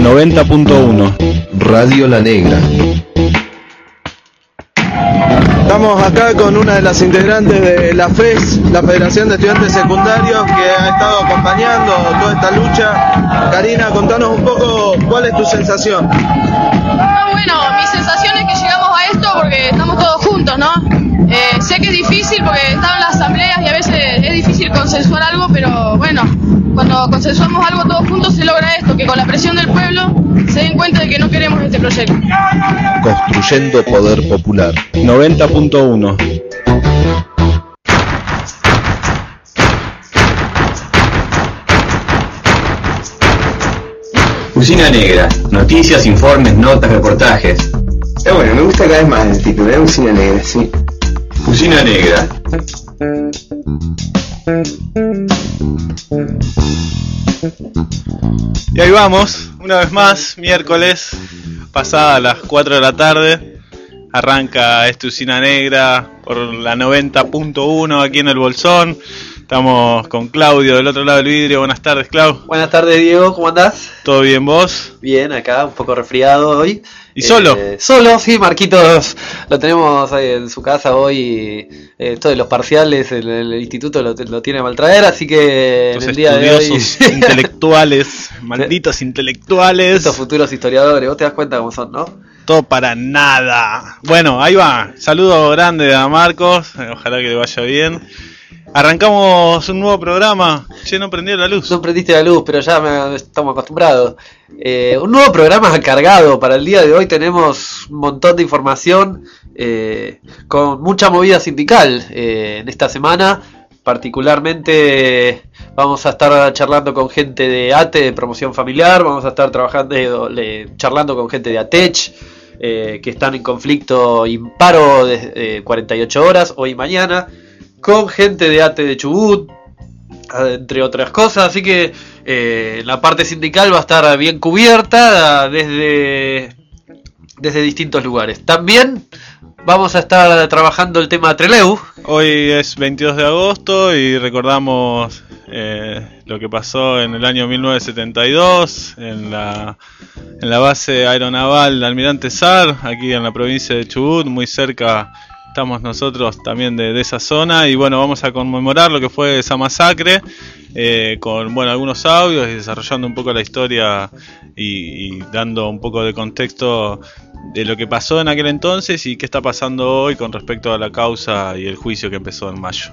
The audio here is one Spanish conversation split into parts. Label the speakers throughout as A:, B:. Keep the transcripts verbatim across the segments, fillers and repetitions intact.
A: noventa punto uno.
B: Radio La Negra.
C: Estamos acá con una de las integrantes de la F E S, la Federación de Estudiantes Secundarios, que ha estado acompañando toda esta lucha. Karina, contanos un poco cuál es tu sensación.
D: No, bueno, mi sensación es que llegamos a esto porque estamos todos juntos, ¿no? Eh, sé que es difícil porque están las asambleas y a veces es difícil consensuar algo, pero bueno, cuando consensuamos algo todos juntos se logra esto, que con la presión del pueblo se den cuenta de que no queremos este proyecto.
B: Construyendo poder popular.
A: noventa punto uno.
E: Usina Negra. Noticias, informes, notas, reportajes.
F: Eh, bueno, me gusta cada vez más el título, ¿eh? Usina Negra, sí.
E: Usina Negra.
G: Y ahí vamos, una vez más, miércoles, pasada las cuatro de la tarde, arranca esta Usina Negra por la noventa punto uno aquí en el Bolsón. Estamos con Claudio del otro lado del vidrio. Buenas tardes, Clau.
H: Buenas tardes, Diego, ¿cómo andás?
G: ¿Todo bien, vos?
H: Bien, acá, un poco resfriado hoy.
G: ¿Y solo?
H: Eh, solo, sí, Marquitos lo tenemos ahí en su casa hoy. Eh, esto de los parciales, el, el instituto lo, lo tiene a mal traer, así que
G: Los
H: en el día de hoy...
G: intelectuales, malditos intelectuales.
H: Estos futuros historiadores, vos te das cuenta cómo son, ¿no?
G: Todo para nada. Bueno, ahí va. Saludo grande a Marcos, ojalá que le vaya bien. Arrancamos un nuevo programa. Che, no prendió la luz.
H: No prendiste la luz, pero ya me, estamos acostumbrados. Eh, un nuevo programa cargado. Para el día de hoy tenemos un montón de información eh, con mucha movida sindical eh, en esta semana. Particularmente vamos a estar charlando con gente de A T E, de promoción familiar. Vamos a estar trabajando, le, charlando con gente de A T E C H, eh, que están en conflicto imparo de eh, cuarenta y ocho horas, hoy y mañana. Con gente de A T E de Chubut, entre otras cosas, así que eh, la parte sindical va a estar bien cubierta desde, desde distintos lugares. También vamos a estar trabajando el tema Trelew.
G: Hoy es veintidós de agosto y recordamos eh, lo que pasó en el año mil novecientos setenta y dos en la, en la base aeronaval de Almirante Sar, aquí en la provincia de Chubut, muy cerca. Estamos nosotros también de, de esa zona y bueno, vamos a conmemorar lo que fue esa masacre eh, con bueno algunos audios y desarrollando un poco la historia y, y dando un poco de contexto de lo que pasó en aquel entonces y qué está pasando hoy con respecto a la causa y el juicio que empezó en mayo.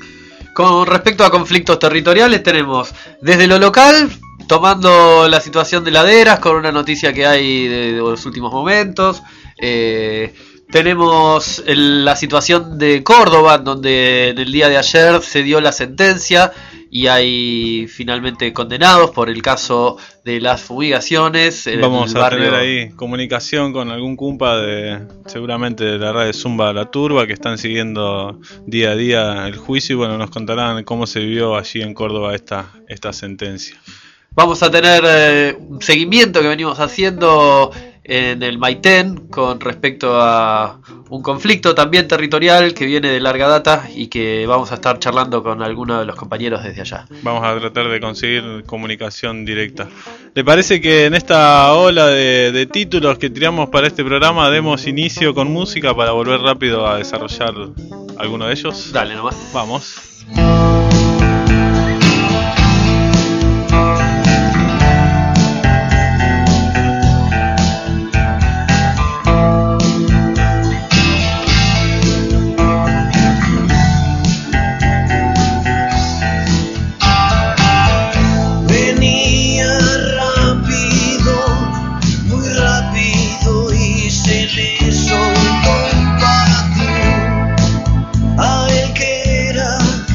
H: Con respecto a conflictos territoriales tenemos desde lo local, tomando la situación de laderas con una noticia que hay de, de los últimos momentos. Eh, Tenemos el, la situación de Córdoba, donde en el día de ayer se dio la sentencia y hay finalmente condenados por el caso de las fumigaciones. En
G: Vamos
H: el
G: a
H: barrio...
G: tener ahí comunicación con algún cumpa de seguramente de la radio Zumba La Turba que están siguiendo día a día el juicio y bueno, nos contarán cómo se vivió allí en Córdoba esta, esta sentencia.
H: Vamos a tener eh, un seguimiento que venimos haciendo en el Maitén con respecto a un conflicto también territorial que viene de larga data y que vamos a estar charlando con algunos de los compañeros desde allá.
G: Vamos a tratar de conseguir comunicación directa. ¿Le parece que en esta ola de, de títulos que tiramos para este programa demos inicio con música para volver rápido a desarrollar alguno de ellos?
H: Dale nomás.
G: Vamos.
I: A él que era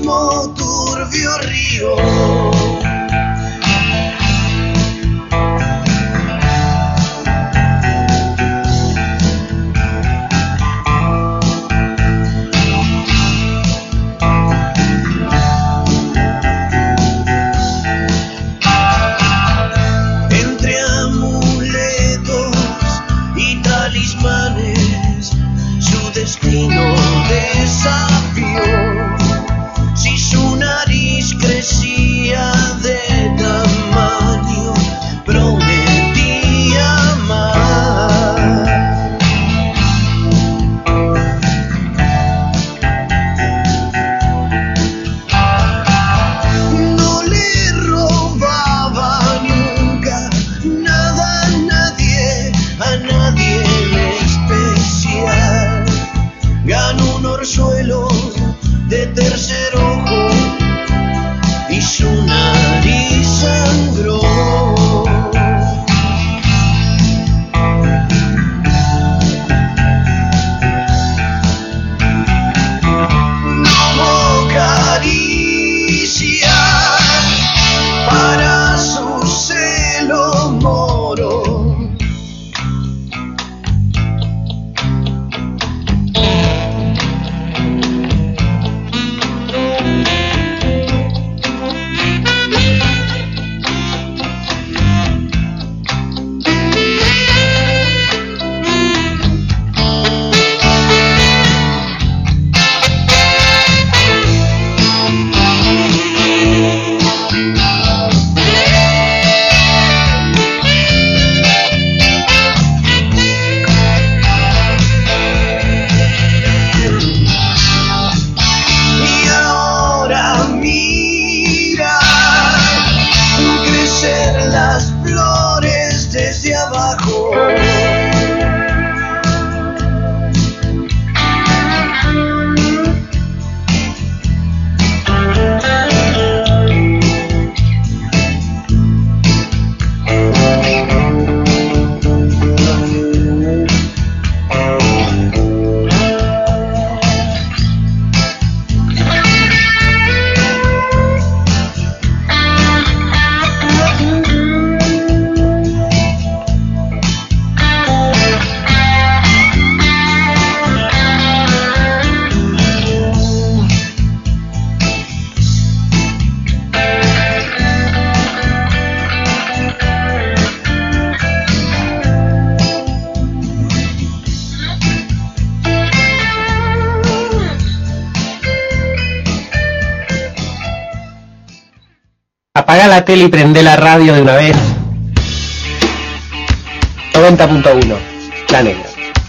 I: mismo turbio río. Entre amuletos y talismanes, su destino desafió. Si su nariz crecía de tamaño, prometía más. No le robaba nunca nada a nadie, a nadie en especial. Ganó un orzuelo de tercer ojo y su nariz sangró. No hubo caricia para su celo moro. Y ahora mira crecer las flores desde abajo.
J: Apagá la tele y prendé la radio de una vez. noventa punto uno, La Negra.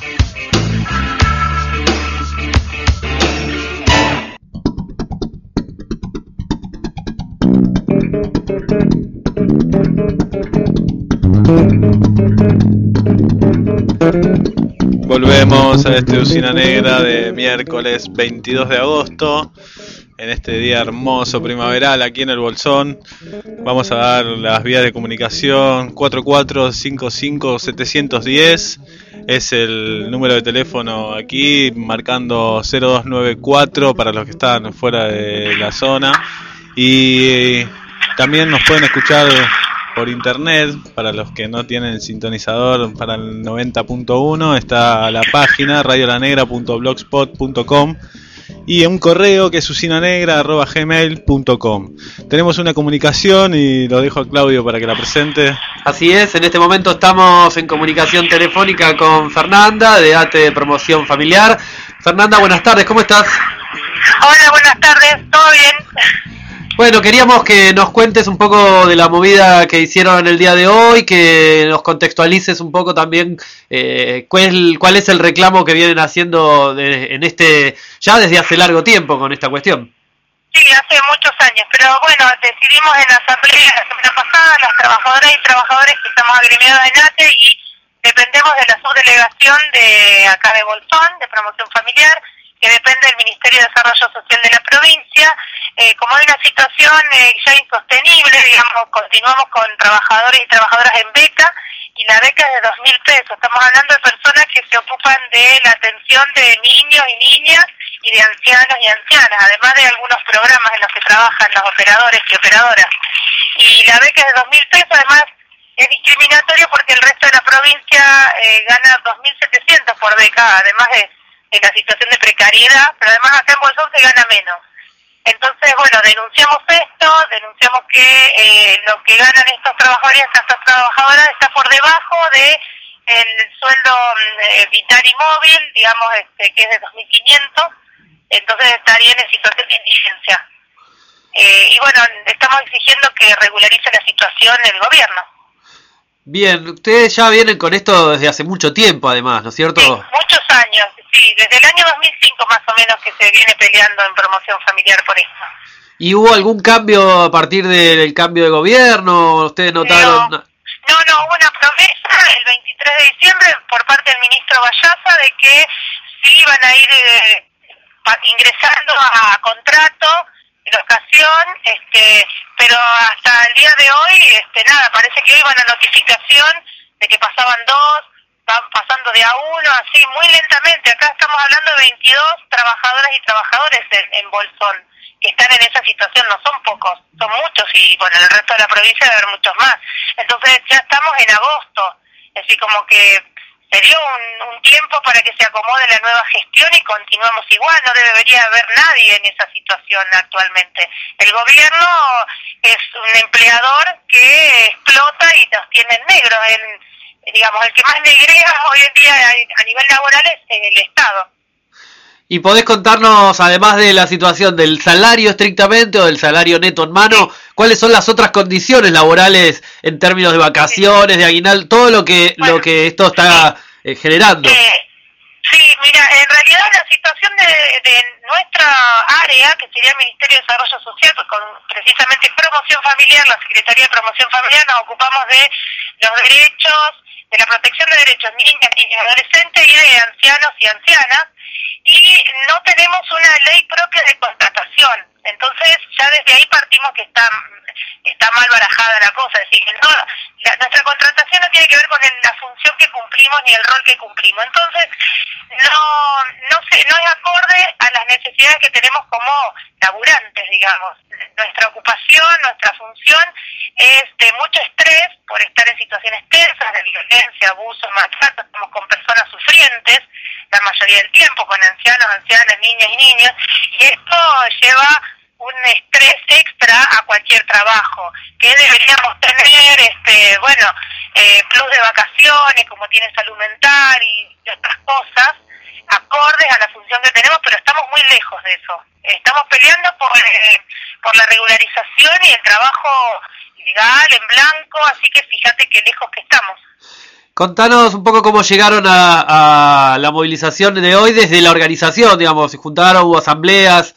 G: Volvemos a este Usina Negra de miércoles veintidós de agosto. En este día hermoso primaveral aquí en el Bolsón. Vamos a dar las vías de comunicación. Cuatro cuatro cinco cinco siete uno cero es el número de teléfono aquí, marcando cero dos nueve cuatro para los que están fuera de la zona. Y también nos pueden escuchar por internet, para los que no tienen sintonizador para el noventa punto uno, está la página radio la negra punto blogspot punto com y un correo que es usinanegra arroba gmail punto com. Tenemos una comunicación y lo dejo a Claudio para que la presente.
H: Así es, en este momento estamos en comunicación telefónica con Fernanda de A T E Promoción Familiar. Fernanda, buenas tardes, ¿cómo estás?
K: Hola, buenas tardes, ¿todo bien?
H: Bueno, queríamos que nos cuentes un poco de la movida que hicieron el día de hoy, que nos contextualices un poco también eh, cuál, cuál es el reclamo que vienen haciendo de, en este ya desde hace largo tiempo con esta cuestión.
K: Sí, hace muchos años, pero bueno, decidimos en la asamblea la semana pasada, las trabajadoras y trabajadores que estamos agremiados en A T E y dependemos de la subdelegación de acá de Bolsón, de Promoción Familiar, que depende del Ministerio de Desarrollo Social de la provincia. Eh, como hay una situación eh, ya insostenible, digamos, continuamos con trabajadores y trabajadoras en beca, y la beca es de dos mil pesos. Estamos hablando de personas que se ocupan de la atención de niños y niñas y y de ancianos y ancianas, además de algunos programas en los que trabajan los operadores y operadoras. Y la beca es de dos mil pesos, además es discriminatorio porque el resto de la provincia eh, gana dos mil setecientos por beca, además de, de la situación de precariedad, pero además acá en Bolsón se gana menos. Entonces, bueno, denunciamos esto, denunciamos que eh, lo que ganan estos trabajadores y estas trabajadoras está por debajo de el sueldo eh, vital y móvil, digamos, este, que es de dos mil quinientos, entonces estarían en situación de indigencia. Eh, y bueno, estamos exigiendo que regularice la situación el gobierno.
H: Bien, ustedes ya vienen con esto desde hace mucho tiempo, además, ¿no es cierto?
K: Sí, muchos años, sí, desde el año dos mil cinco más o menos que se viene peleando en promoción familiar por esto.
H: ¿Y hubo algún cambio a partir del cambio de gobierno? ¿Ustedes notaron...?
K: No, no, no, hubo una promesa el veintitrés de diciembre por parte del ministro Vallaza de que sí iban a ir eh, ingresando a contrato en ocasión, este, pero hasta el día de hoy, este, nada, parece que hoy van a notificación de que pasaban dos, van pasando de a uno, así muy lentamente. Acá estamos hablando de veintidós trabajadoras y trabajadores en, en Bolsón que están en esa situación, no son pocos, son muchos, y bueno, en el resto de la provincia debe haber muchos más. Entonces ya estamos en agosto, así como que se dio un, un tiempo para que se acomode la nueva gestión y continuamos igual, no debería haber nadie en esa situación actualmente. El gobierno es un empleador que explota y nos tiene en negro, en, digamos, el que más negrea hoy en día a nivel laboral es el Estado.
H: ¿Y podés contarnos, además de la situación del salario estrictamente o del salario neto en mano, cuáles son las otras condiciones laborales en términos de vacaciones, de aguinaldo, todo lo que bueno, lo que esto está eh, generando?
K: Eh, sí, mira, en realidad la situación de, de nuestra área, que sería el Ministerio de Desarrollo Social, pues con precisamente promoción familiar, la Secretaría de Promoción Familiar, nos ocupamos de los derechos, de la protección de derechos niñas, niños y adolescentes y de ancianos y ancianas, y no tenemos una ley propia de contratación. Entonces ya desde ahí partimos que está está mal barajada la cosa, es decir, que no, la, nuestra contratación no tiene que ver con el, la función que cumplimos ni el rol que cumplimos. Entonces no no sé, no es acorde a las necesidades que tenemos como laburantes, digamos. Nuestra ocupación, nuestra función es de mucho estrés por estar en situaciones tensas de violencia, abuso, maltrato. Estamos con personas sufrientes la mayoría del tiempo, con ancianos, ancianas, niñas y niños, y esto lleva un estrés extra a cualquier trabajo, que deberíamos tener, este, bueno, eh, plus de vacaciones, como tiene salud mental y, y otras cosas, acordes a la función que tenemos, pero estamos muy lejos de eso. Estamos peleando por, eh, por la regularización y el trabajo legal, en blanco, así que fíjate qué lejos que estamos.
H: Contanos un poco cómo llegaron a, a la movilización de hoy desde la organización, digamos, se juntaron, hubo asambleas.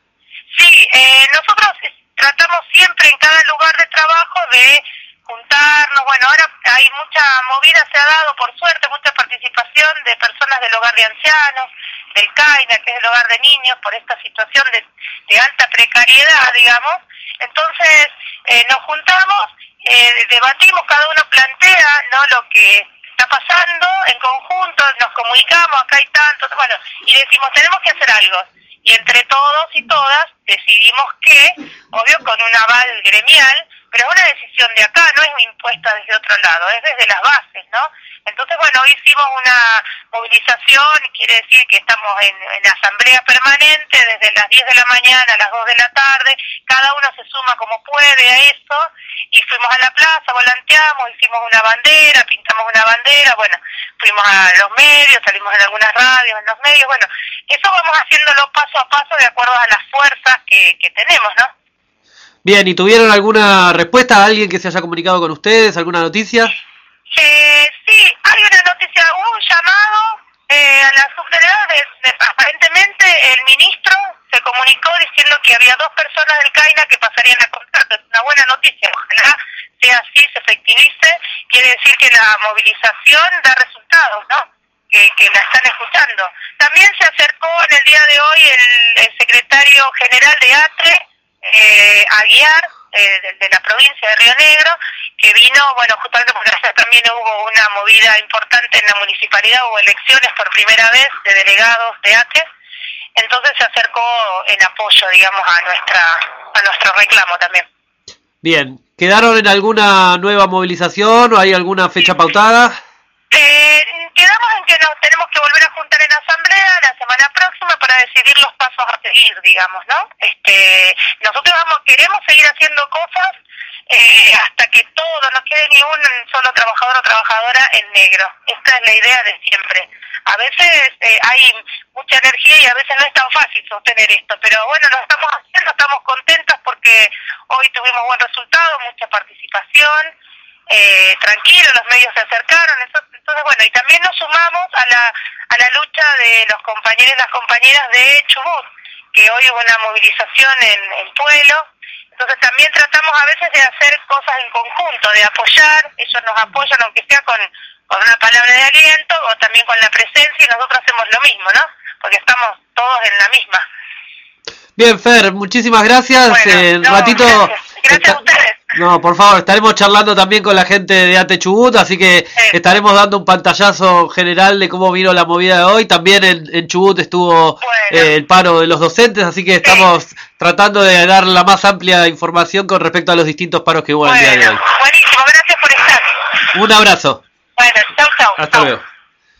K: Sí, eh, nosotros tratamos siempre en cada lugar de trabajo de juntarnos. Bueno, ahora hay mucha movida, se ha dado por suerte, mucha participación de personas del hogar de ancianos, del CAINA, que es el hogar de niños, por esta situación de, de alta precariedad, digamos. Entonces eh, nos juntamos, eh, debatimos, cada uno plantea, ¿no?, lo que está pasando en conjunto, nos comunicamos, acá hay tanto, bueno, y decimos, tenemos que hacer algo. Y entre todos y todas decidimos que, obvio con un aval gremial, pero es una decisión de acá, no es impuesta desde otro lado, es desde las bases, ¿no? Entonces, bueno, hoy hicimos una movilización, quiere decir que estamos en, en asamblea permanente desde las diez de la mañana a las dos de la tarde, cada uno se suma como puede a eso, y fuimos a la plaza, volanteamos, hicimos una bandera, pintamos una bandera, bueno, fuimos a los medios, salimos en algunas radios, en los medios, bueno, eso vamos haciéndolo paso a paso de acuerdo a las fuerzas que, que tenemos, ¿no?
H: Bien, ¿y tuvieron alguna respuesta a alguien que se haya comunicado con ustedes? ¿Alguna noticia?
K: Eh, sí, hay una noticia, hubo un llamado eh, a la subdelegada, de, de, aparentemente el ministro se comunicó diciendo que había dos personas del CAINA que pasarían a contrato. Es una buena noticia, ojalá sea así, se efectivice, quiere decir que la movilización da resultados, ¿no? Que, que la están escuchando. También se acercó en el día de hoy el, el secretario general de ATRE, eh, Aguiar, eh, de, de la provincia de Río Negro, que vino, bueno, justamente porque allá también hubo una movida importante en la municipalidad, hubo elecciones por primera vez de delegados de ATRE, entonces se acercó en apoyo, digamos, a nuestra a nuestro reclamo también.
H: Bien, ¿quedaron en alguna nueva movilización o hay alguna fecha pautada?
K: Eh, quedamos en que nos tenemos que volver a juntar en asamblea la semana próxima para decidir los pasos a seguir, digamos, ¿no? Este, nosotros vamos, queremos seguir haciendo cosas eh, hasta que todo, no quede ni un solo trabajador o trabajadora en negro. Esta es la idea de siempre. A veces eh, hay mucha energía y a veces no es tan fácil sostener esto, pero bueno, lo estamos haciendo, estamos contentos porque hoy tuvimos buen resultado, mucha participación, eh, tranquilo, los medios se acercaron, entonces, entonces bueno, y también nos sumamos a la a la lucha de los compañeros y las compañeras de Chubut, que hoy hubo una movilización en, en Pueblo. Entonces también tratamos a veces de hacer cosas en conjunto, de apoyar, ellos nos apoyan aunque sea con, con una palabra de aliento o también con la presencia y nosotros hacemos lo mismo, ¿no? Porque estamos todos en la misma.
H: Bien, Fer, muchísimas gracias.
K: Bueno,
H: eh,
K: no,
H: ratito.
K: Gracias, gracias a ustedes.
H: No, por favor, estaremos charlando también con la gente de A T E Chubut, así que sí. estaremos dando un pantallazo general de cómo vino la movida de hoy. También en, en Chubut estuvo bueno. eh, el paro de los docentes, así que estamos sí. tratando de dar la más amplia información con respecto a los distintos paros que hubo bueno, el día de hoy.
K: Buenísimo, gracias por estar.
H: Un abrazo.
K: Bueno, chau, chau.
H: Hasta
K: chau.
H: luego.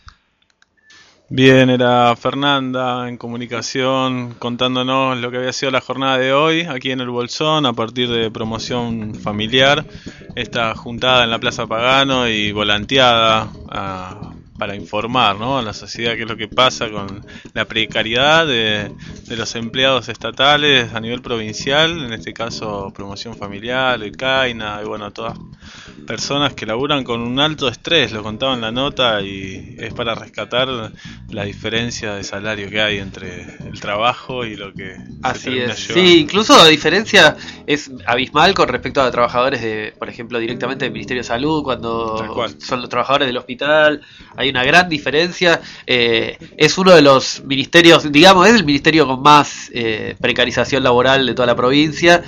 G: Bien, era Fernanda en comunicación contándonos lo que había sido la jornada de hoy aquí en el Bolsón a partir de promoción familiar, esta juntada en la Plaza Pagano y volanteada a, para informar, ¿no?, a la sociedad qué es lo que pasa con la precariedad de, de los empleados estatales a nivel provincial, en este caso promoción familiar, el CAINA y bueno, todas personas que laburan con un alto estrés, lo contaba en la nota, y es para rescatar la diferencia de salario que hay entre el trabajo y lo que
H: así es. Sí, incluso la diferencia es abismal con respecto a trabajadores de, por ejemplo, directamente del Ministerio de Salud, cuando son los trabajadores del hospital, hay una gran diferencia. Eh, es uno de los ministerios, digamos, es el ministerio con más eh, precarización laboral de toda la provincia,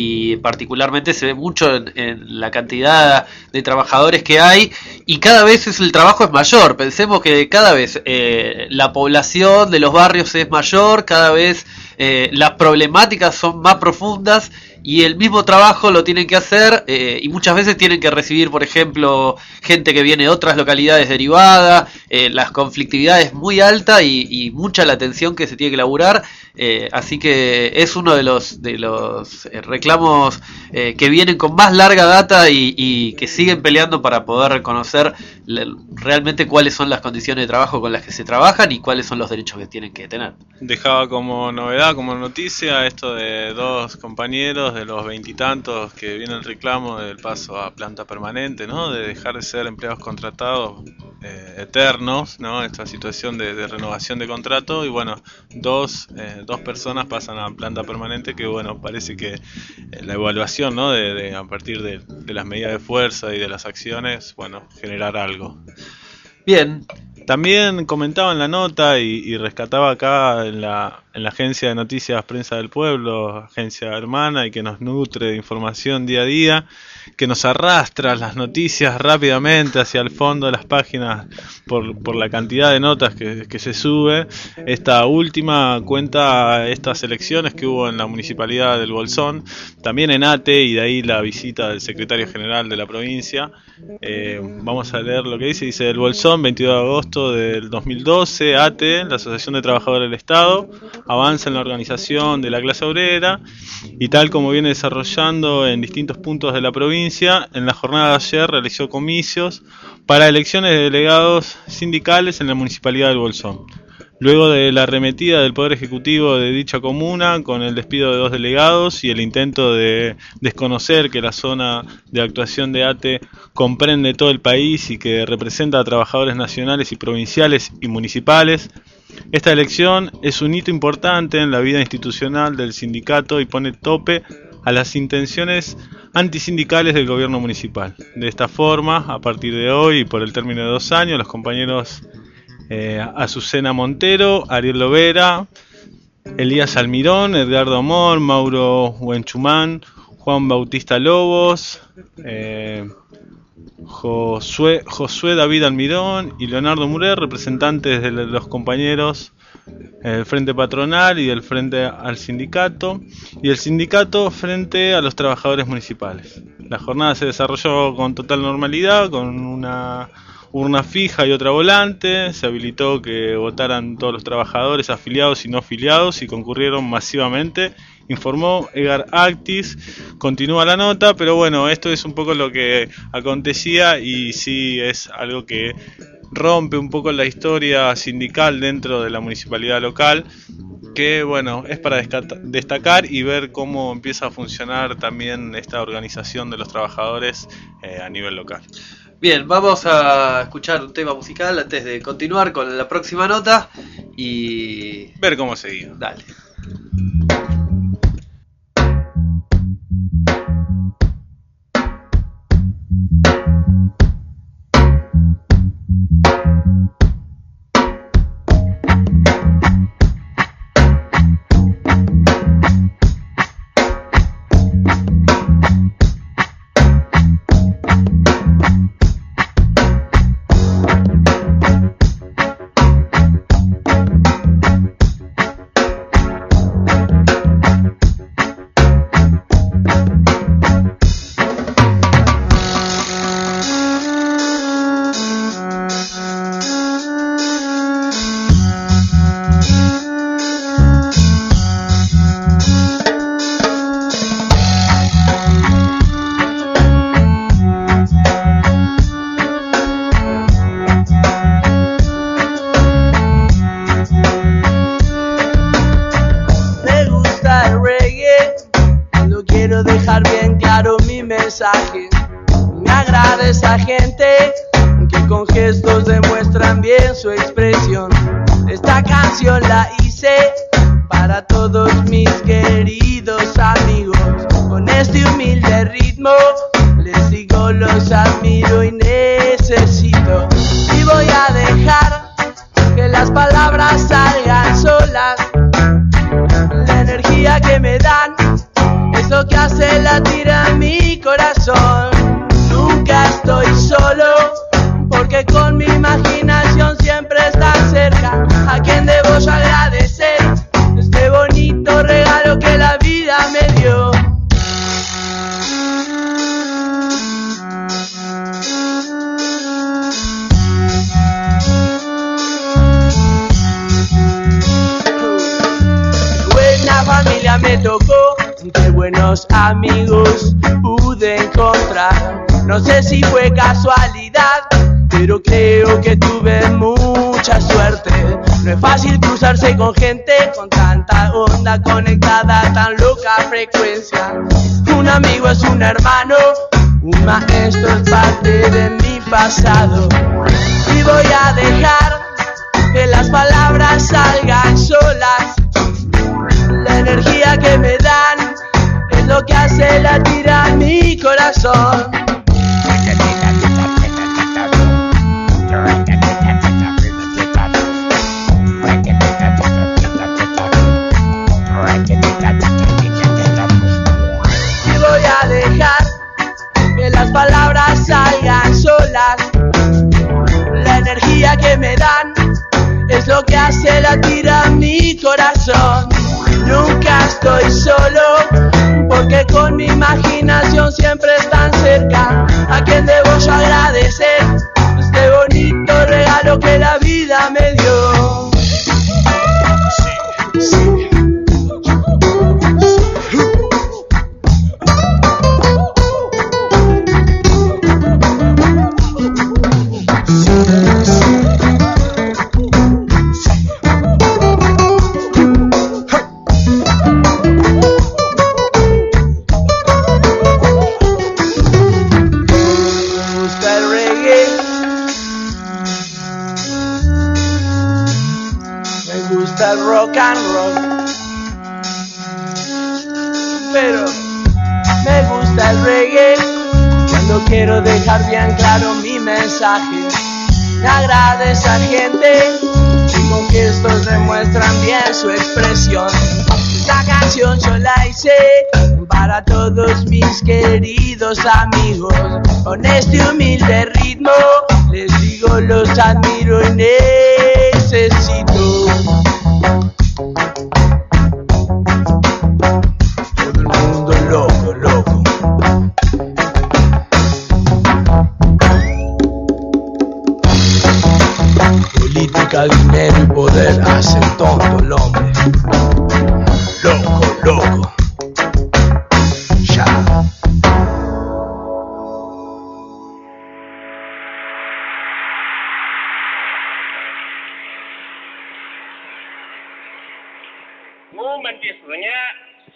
H: y particularmente se ve mucho en, en la cantidad de trabajadores que hay, y cada vez es, el trabajo es mayor. Pensemos que cada vez eh, la población de los barrios es mayor, cada vez eh, las problemáticas son más profundas, y el mismo trabajo lo tienen que hacer eh, y muchas veces tienen que recibir, por ejemplo, gente que viene de otras localidades derivadas, eh, la conflictividad es muy alta y, y mucha la atención que se tiene que laburar, eh, así que es uno de los de los reclamos eh, que vienen con más larga data y, y que siguen peleando para poder reconocer realmente cuáles son las condiciones de trabajo con las que se trabajan y cuáles son los derechos que tienen que tener.
G: Dejaba como novedad, como noticia, esto de dos compañeros de los veintitantos que viene el reclamo del paso a planta permanente, ¿no?, de dejar de ser empleados contratados eh, eternos, ¿no?, esta situación de, de renovación de contrato, y bueno, dos eh, dos personas pasan a planta permanente, que bueno, parece que eh, la evaluación, ¿no?, de, de a partir de, de las medidas de fuerza y de las acciones, bueno, generar algo.
H: Bien.
G: También comentaba en la nota y, y rescataba acá en la, en la agencia de noticias Prensa del Pueblo, agencia hermana y que nos nutre de información día a día, que nos arrastra las noticias rápidamente hacia el fondo de las páginas por, por la cantidad de notas que, que se sube. Esta última cuenta estas elecciones que hubo en la municipalidad del Bolsón, también en A T E, y de ahí la visita del secretario general de la provincia. Eh, vamos a leer lo que dice. Dice: el Bolsón, veintidós de agosto del dos mil doce, A T E, la Asociación de Trabajadores del Estado, avanza en la organización de la clase obrera, y tal como viene desarrollando en distintos puntos de la provincia, en la jornada de ayer realizó comicios para elecciones de delegados sindicales en la municipalidad del Bolsón. Luego de la arremetida del Poder Ejecutivo de dicha comuna con el despido de dos delegados y el intento de desconocer que la zona de actuación de A T E comprende todo el país y que representa a trabajadores nacionales y provinciales y municipales, esta elección es un hito importante en la vida institucional del sindicato y pone tope a las intenciones antisindicales del gobierno municipal. De esta forma, a partir de hoy y por el término de dos años, los compañeros Eh, Azucena Montero, Ariel Lovera, Elías Almirón, Edgardo Amor, Mauro Huenchumán, Juan Bautista Lobos, eh, Josué, Josué David Almirón y Leonardo Murer, representantes de los compañeros el frente patronal y el frente al sindicato, y el sindicato frente a los trabajadores municipales. La jornada se desarrolló con total normalidad, con una urna fija y otra volante. Se habilitó que votaran todos los trabajadores afiliados y no afiliados y concurrieron masivamente, informó Edgar Actis. Continúa la nota, pero bueno, esto es un poco lo que acontecía y sí es algo que rompe un poco la historia sindical dentro de la municipalidad local, que bueno, es para destacar y ver cómo empieza a funcionar también esta organización de los trabajadores eh, a nivel local.
H: Bien, vamos a escuchar un tema musical antes de continuar con la próxima nota y
G: ver cómo seguir.
H: Dale.
L: Me agrada esa gente que con gestos demuestran bien su expresión. Esta canción la hice para todos mis queridos amigos. Con este humilde ritmo les digo los admiro y necesito. Y voy a dejar que las palabras salgan solas. La energía que me dan es lo que hace latir a mi corazón. Nunca estoy solo, porque con mi imaginación siempre está cerca. A quien debo yo agradecer este bonito regalo que la vida me dio. Buena familia me tocó, qué buenos amigos pude encontrar. No sé si fue casualidad, pero creo que tuve mucha suerte. No es fácil cruzarse con gente con tanta onda conectada a tan loca frecuencia. Un amigo es un hermano, un maestro es parte de mi pasado. Y voy a dejar que las palabras salgan solas. La energía que me dan es lo que hace latir a mi corazón. Y voy a dejar que las palabras salgan solas. La energía que me dan es lo que hace latir a mi corazón. Nunca estoy solo, porque con mi imaginación siempre están cerca. A quien debo yo agradecer este bonito regalo que la vida me dio. Sí, sí. Rock and roll, pero me gusta el reggae cuando quiero dejar bien claro mi mensaje. Me agrada esa gente que con gestos demuestran bien su expresión. Esta canción yo la hice para todos mis queridos amigos. Con este humilde ritmo les digo los admiro y necesito.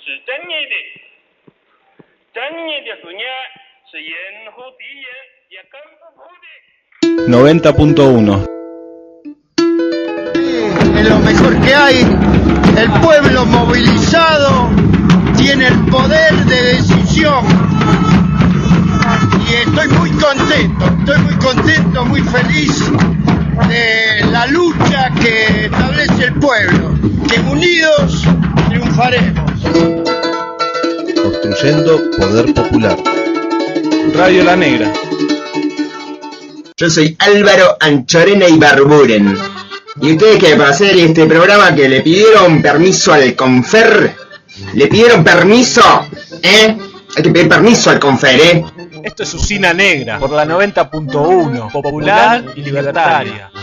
A: noventa punto uno.
M: Es lo mejor que hay. El pueblo movilizado tiene el poder de decisión. Y estoy muy contento, estoy muy contento, muy feliz de la lucha que establece el pueblo. Que unidos triunfaremos.
B: Construyendo poder popular.
A: Radio La Negra.
F: Yo soy Álvaro Anchorena y Barburen. ¿Y ustedes qué? Para hacer este programa que le pidieron permiso al Confer. ¿Le pidieron permiso? ¿Eh? Hay que pedir permiso al Confer, ¿eh?
A: Esto es Usina Negra por la noventa punto uno, popular y libertaria.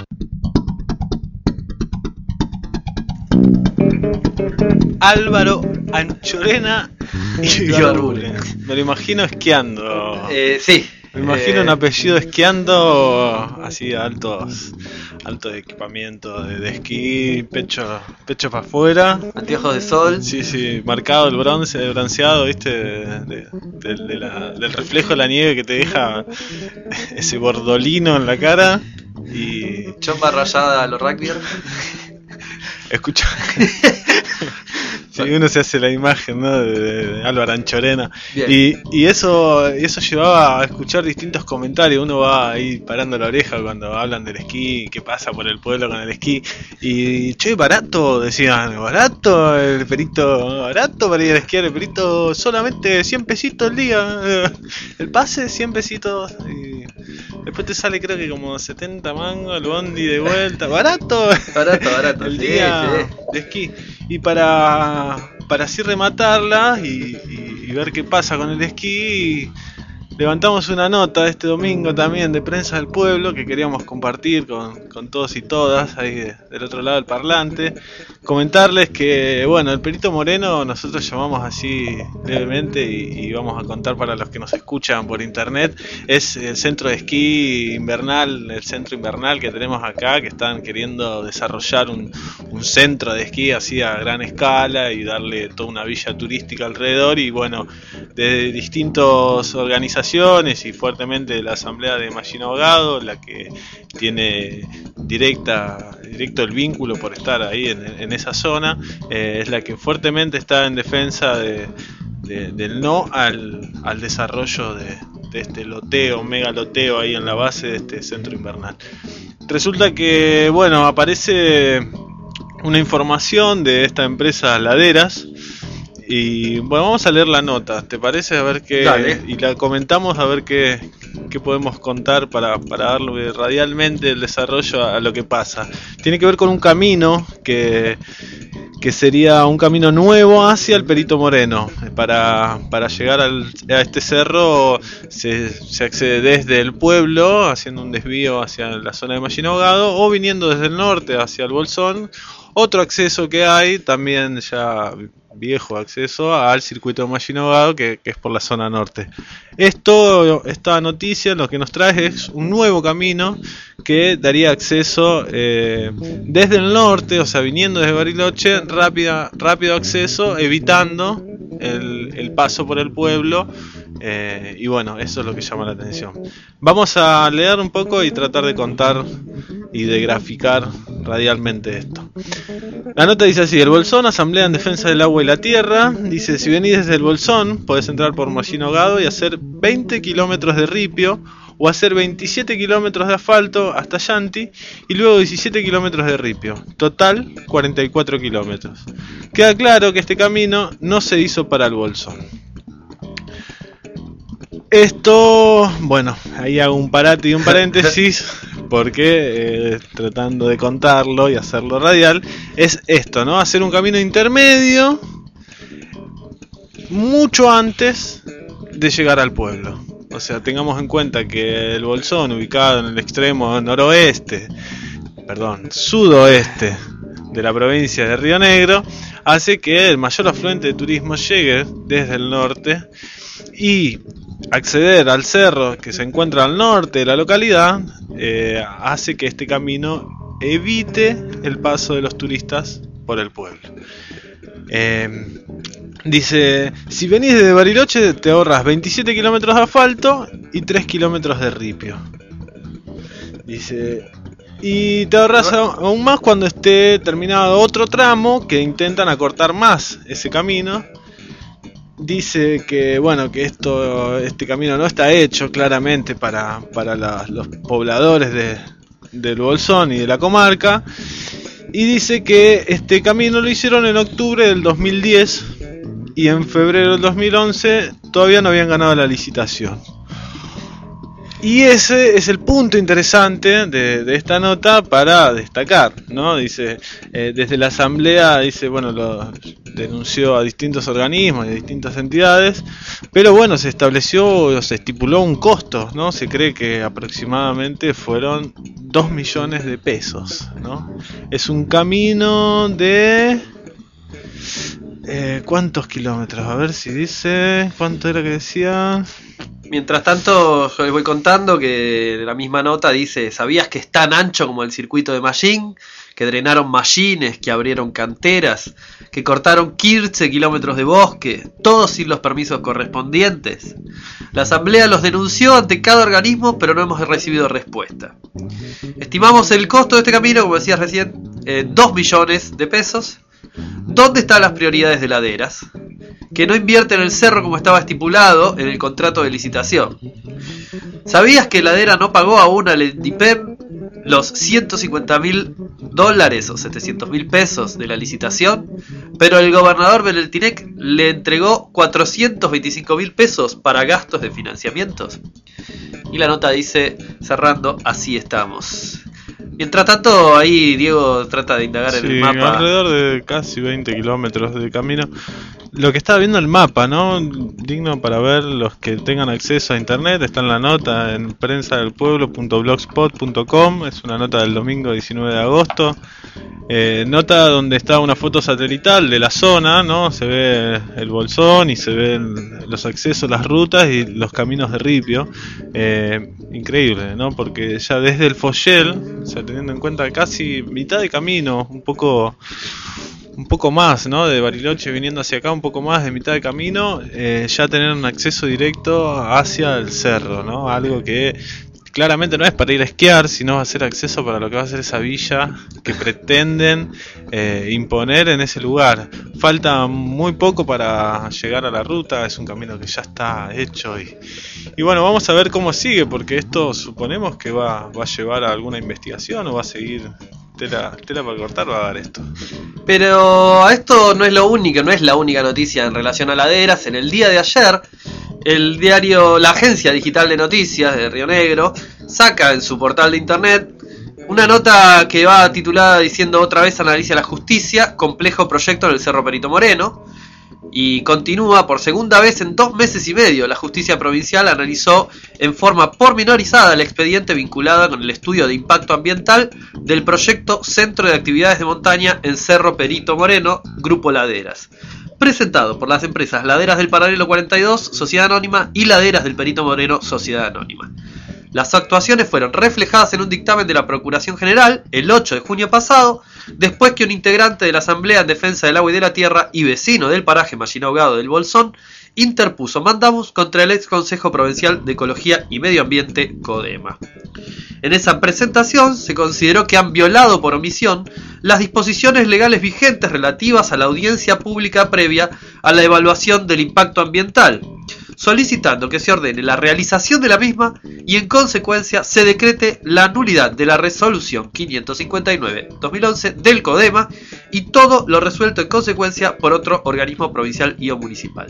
G: Álvaro Anchorena y Barburen. Me lo imagino esquiando.
H: Eh, sí.
G: Me imagino
H: eh...
G: un apellido esquiando así altos, alto de equipamiento de, de esquí, pecho, pecho para afuera,
H: anteojos de sol.
G: Sí, sí, marcado el bronce, el bronceado, viste, de, de, de, de la, del reflejo de la nieve que te deja ese bordolino en la cara y
H: chomba rayada a los rugby.
G: Escucha. Sí, uno se hace la imagen, ¿no? de, de, de Álvaro Anchorena. Y, y eso eso llevaba a escuchar distintos comentarios. Uno va ahí parando la oreja cuando hablan del esquí, qué pasa por el pueblo con el esquí. Y che, barato, decían, barato, el perito, barato para ir a esquiar, el perito solamente cien pesitos al día. El pase cien pesitos. Y después te sale creo que como setenta mangos, el bondi de vuelta. Barato.
H: Barato, barato.
G: El
H: sí,
G: día
H: sí.
G: de esquí. Y para, para así rematarla y, y, y ver qué pasa con el esquí, levantamos una nota este domingo también de Prensa del Pueblo que queríamos compartir con, con todos y todas ahí de, del otro lado del parlante. Comentarles que, bueno, el Perito Moreno nosotros llamamos así levemente y, y vamos a contar para los que nos escuchan por internet. Es el centro de esquí invernal, el centro invernal que tenemos acá, que están queriendo desarrollar un, un centro de esquí así a gran escala y darle toda una villa turística alrededor. Y bueno, de distintas organizaciones y fuertemente la Asamblea de Machine Abogado, la que tiene directa directo el vínculo por estar ahí en, en esa zona, eh, es la que fuertemente está en defensa de, de, del no al, al desarrollo de, de este loteo, mega loteo ahí en la base de este centro invernal. Resulta que, bueno, aparece una información de esta empresa Laderas. Y bueno, vamos a leer la nota, ¿te parece? A ver qué. Dale. Y la comentamos a ver qué, qué podemos contar para, para darle radialmente el desarrollo a, a lo que pasa. Tiene que ver con un camino que, que sería un camino nuevo hacia el Perito Moreno. Para, para llegar al, a este cerro se, se accede desde el pueblo, haciendo un desvío hacia la zona de Machine Abogado, o viniendo desde el norte hacia el Bolsón. Otro acceso que hay, también ya viejo acceso al circuito de Machine Abogado, que, que es por la zona norte. Esto, esta noticia lo que nos trae es un nuevo camino que daría acceso eh, desde el norte, o sea, viniendo desde Bariloche, rápida, rápido acceso, evitando el, el paso por el pueblo. Eh, y bueno, eso es lo que llama la atención. Vamos a leer un poco y tratar de contar y de graficar radialmente esto. La nota dice así: el Bolsón, Asamblea en Defensa del Agua y la Tierra. Dice: si venís desde el Bolsón, podés entrar por Machine Abogado y hacer veinte kilómetros de ripio, o hacer veintisiete kilómetros de asfalto hasta Yanti y luego diecisiete kilómetros de ripio. Total cuarenta y cuatro kilómetros. Queda claro que este camino no se hizo para el Bolsón. Esto, bueno, ahí hago un parate y un paréntesis porque eh, tratando de contarlo y hacerlo radial, es esto, ¿no? Hacer un camino intermedio mucho antes de llegar al pueblo. O sea, tengamos en cuenta que el Bolsón, ubicado en el extremo noroeste, perdón, sudoeste de la provincia de Río Negro, hace que el mayor afluente de turismo llegue desde el norte, y acceder al cerro que se encuentra al norte de la localidad eh, hace que este camino evite el paso de los turistas por el pueblo. Eh, Dice, si venís desde Bariloche te ahorras veintisiete kilómetros de asfalto y tres kilómetros de ripio. Dice, y te ahorras aún más cuando esté terminado otro tramo que intentan acortar más ese camino. Dice que bueno, que esto, este camino no está hecho claramente para, para la, los pobladores de, del Bolsón y de la comarca. Y dice que este camino lo hicieron en octubre del dos mil diez y en febrero del dos mil once todavía no habían ganado la licitación. Y ese es el punto interesante de, de esta nota para destacar, ¿no? Dice, eh, desde la asamblea, dice, bueno, lo denunció a distintos organismos y a distintas entidades, pero bueno, se estableció, se estipuló un costo, ¿no? Se cree que aproximadamente fueron dos millones de pesos, ¿no? Es un camino de... Eh, ¿Cuántos kilómetros? A ver si dice... ¿Cuánto era que decía?
H: Mientras tanto, yo les voy contando que la misma nota dice: ¿sabías que es tan ancho como el circuito de Mallín? Que drenaron mallines, que abrieron canteras, que cortaron quince kilómetros de bosque, todos sin los permisos correspondientes. La asamblea los denunció ante cada organismo, pero no hemos recibido respuesta. Estimamos el costo de este camino, como decías recién, eh, dos millones de pesos. ¿Dónde están las prioridades de Laderas? Que no invierte en el cerro como estaba estipulado en el contrato de licitación. ¿Sabías que Ladera no pagó aún al ENDIPEM los ciento cincuenta mil dólares o setecientos mil pesos de la licitación? Pero el gobernador Beleltinec le entregó cuatrocientos veinticinco mil pesos para gastos de financiamientos. Y la nota dice, cerrando, así estamos. Mientras tanto, ahí Diego trata de indagar
G: sí,
H: en el mapa.
G: Alrededor de casi veinte kilómetros de camino. Lo que estaba viendo el mapa, ¿no? Digno para ver los que tengan acceso a internet. Está en la nota en prensa del pueblo punto blogspot punto com. Es una nota del domingo diecinueve de agosto. Eh, nota donde está una foto satelital de la zona, ¿no? Se ve el Bolsón y se ven los accesos, las rutas y los caminos de ripio. Eh, increíble, ¿no? Porque ya desde el Foyel, o sea, teniendo en cuenta casi mitad de camino, un poco... un poco más, ¿no? De Bariloche viniendo hacia acá, un poco más de mitad de camino, eh, ya tener un acceso directo hacia el cerro, ¿no? Algo que claramente no es para ir a esquiar, sino va a ser acceso para lo que va a ser esa villa que pretenden eh, imponer en ese lugar. Falta muy poco para llegar a la ruta, es un camino que ya está hecho y, y bueno, vamos a ver cómo sigue, porque esto suponemos que va, va a llevar a alguna investigación o va a seguir... Tela, tela para cortar va a dar esto.
H: Pero esto no es lo único, no es la única noticia en relación a Laderas. En el día de ayer, el diario, la agencia digital de noticias de Río Negro, saca en su portal de internet una nota que va titulada diciendo otra vez analiza la justicia, complejo proyecto en el Cerro Perito Moreno. Y continúa, por segunda vez en dos meses y medio, la justicia provincial analizó en forma pormenorizada el expediente vinculado con el estudio de impacto ambiental del proyecto Centro de Actividades de Montaña en Cerro Perito Moreno, Grupo Laderas, presentado por las empresas Laderas del Paralelo cuarenta y dos, Sociedad Anónima, y Laderas del Perito Moreno, Sociedad Anónima. Las actuaciones fueron reflejadas en un dictamen de la Procuración General el ocho de junio pasado, después que un integrante de la Asamblea en Defensa del Agua y de la Tierra y vecino del paraje Mallín Ahogado del Bolsón interpuso mandamus contra el ex Consejo Provincial de Ecología y Medio Ambiente, CODEMA. En esa presentación se consideró que han violado por omisión las disposiciones legales vigentes relativas a la audiencia pública previa a la evaluación del impacto ambiental, solicitando que se ordene la realización de la misma y en consecuencia se decrete la nulidad de la resolución quinientos cincuenta y nueve barra dos mil once del CODEMA y todo lo resuelto en consecuencia por otro organismo provincial y o municipal.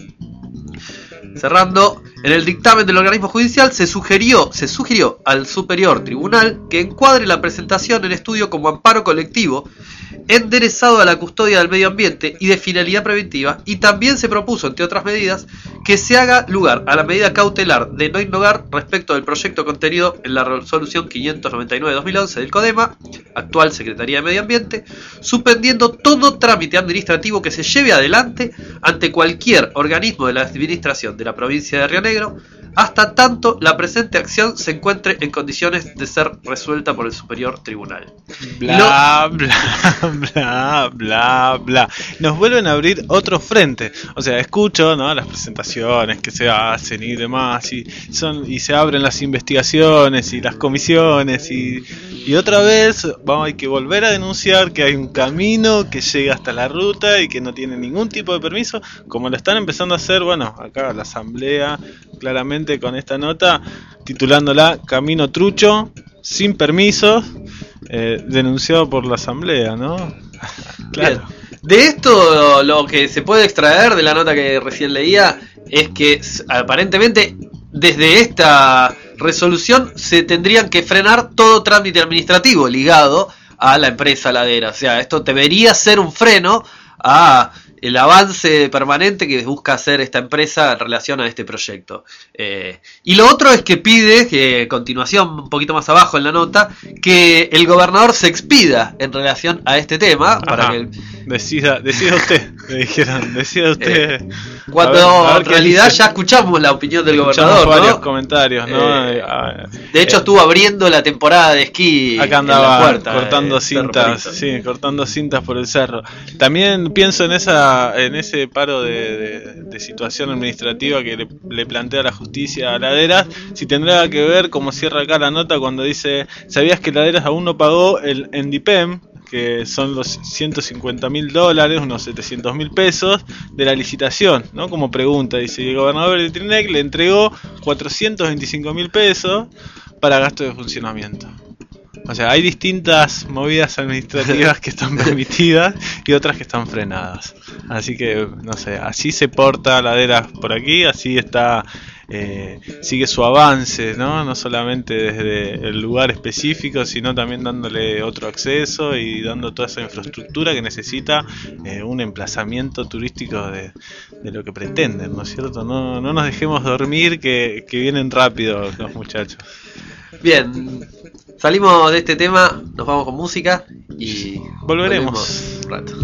H: Cerrando, en el dictamen del organismo judicial se sugirió, se sugirió al Superior Tribunal que encuadre la presentación en estudio como amparo colectivo enderezado a la custodia del medio ambiente y de finalidad preventiva, y también se propuso, entre otras medidas, que se haga lugar a la medida cautelar de no innovar respecto del proyecto contenido en la resolución quinientos noventa y nueve barra dos mil once del CODEMA, actual Secretaría de Medio Ambiente, suspendiendo todo trámite administrativo que se lleve adelante ante cualquier organismo de la administración de la provincia de Río Negro, hasta tanto la presente acción se encuentre en condiciones de ser resuelta por el superior tribunal.
G: Bla, bla, bla, bla, bla. Nos vuelven a abrir otro frente. O sea, escucho, ¿no?, las presentaciones que se hacen y demás, y son y se abren las investigaciones y las comisiones, y, y otra vez vamos, hay que volver a denunciar que hay un camino que llega hasta la ruta y que no tiene ningún tipo de permiso, como lo están empezando a hacer, bueno, acá la asamblea, claramente con esta nota titulándola Camino Trucho, sin permisos, eh, denunciado por la asamblea, ¿no? Claro.
H: Bien. De esto lo que se puede extraer de la nota que recién leía es que aparentemente desde esta resolución se tendrían que frenar todo trámite administrativo ligado a la empresa ladera. O sea, esto debería ser un freno a el avance permanente que busca hacer esta empresa en relación a este proyecto. Eh, y lo otro es que pide, que a continuación, un poquito más abajo en la nota, que el gobernador se expida en relación a este tema. Ajá. Para que
G: decida, decida usted, me dijeron, decida usted.
H: Eh, cuando a ver, a ver en realidad dice. Ya escuchamos la opinión del escuchamos gobernador,
G: varios
H: ¿no?
G: comentarios, ¿no?
H: Eh, de hecho, eh, estuvo abriendo la temporada de esquí.
G: Acá andaba
H: en la puerta,
G: cortando
H: eh,
G: cintas, sí, cortando cintas por el cerro. También pienso en esa en ese paro de, de, de situación administrativa que le, le plantea la justicia a Laderas, si tendrá que ver, como cierra acá la nota cuando dice, ¿sabías que Laderas aún no pagó el Endipem, que son los ciento cincuenta mil dólares, unos setecientos mil pesos, de la licitación, ¿no? Como pregunta, dice, el gobernador de Trinec le entregó cuatrocientos veinticinco mil pesos para gasto de funcionamiento. O sea, hay distintas movidas administrativas que están permitidas y otras que están frenadas. Así que, no sé, así se porta Laderas por aquí, así está, eh, sigue su avance, ¿no? No solamente desde el lugar específico, sino también dándole otro acceso y dando toda esa infraestructura que necesita eh, un emplazamiento turístico de, de lo que pretenden, ¿no es cierto? No, no nos dejemos dormir, que, que vienen rápido los muchachos.
H: Bien, salimos de este tema, nos vamos con música y
G: volveremos
H: un rato.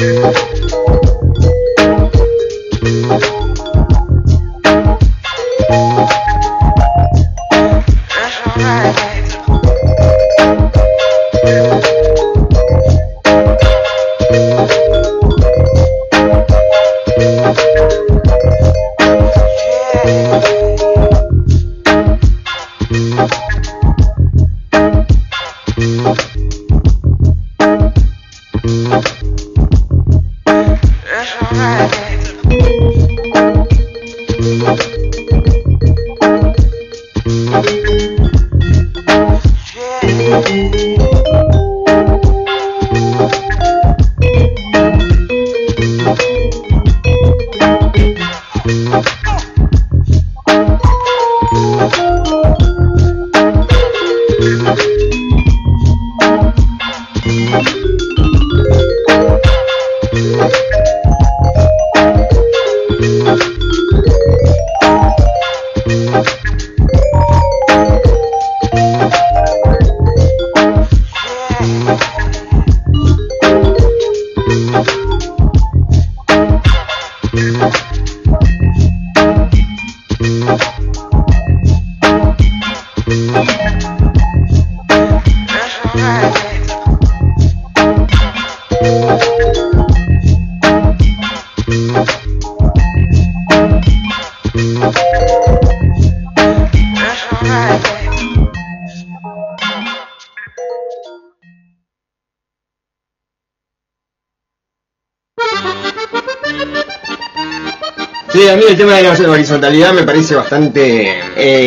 F: Sí, a mí el tema de la horizontalidad me parece bastante,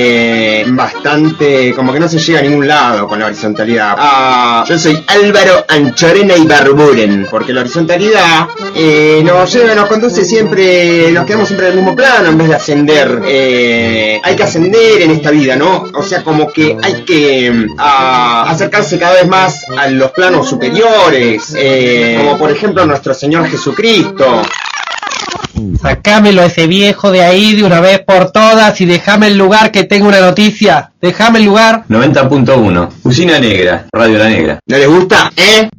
F: eh, bastante, como que no se llega a ningún lado con la horizontalidad. Ah, yo soy Álvaro Anchorena y Barburen, porque la horizontalidad eh, nos lleva, nos conduce siempre, nos quedamos siempre en el mismo plano en vez de ascender. Eh, hay que ascender en esta vida, ¿no? O sea, como que hay que ah, acercarse cada vez más a los planos superiores, eh, como por ejemplo nuestro Señor Jesucristo.
J: Sacámelo a ese viejo de ahí de una vez por todas y déjame el lugar que tengo una noticia. Déjame el lugar.
E: noventa punto uno, Usina Negra, Radio La Negra.
F: ¿No les gusta? ¿Eh?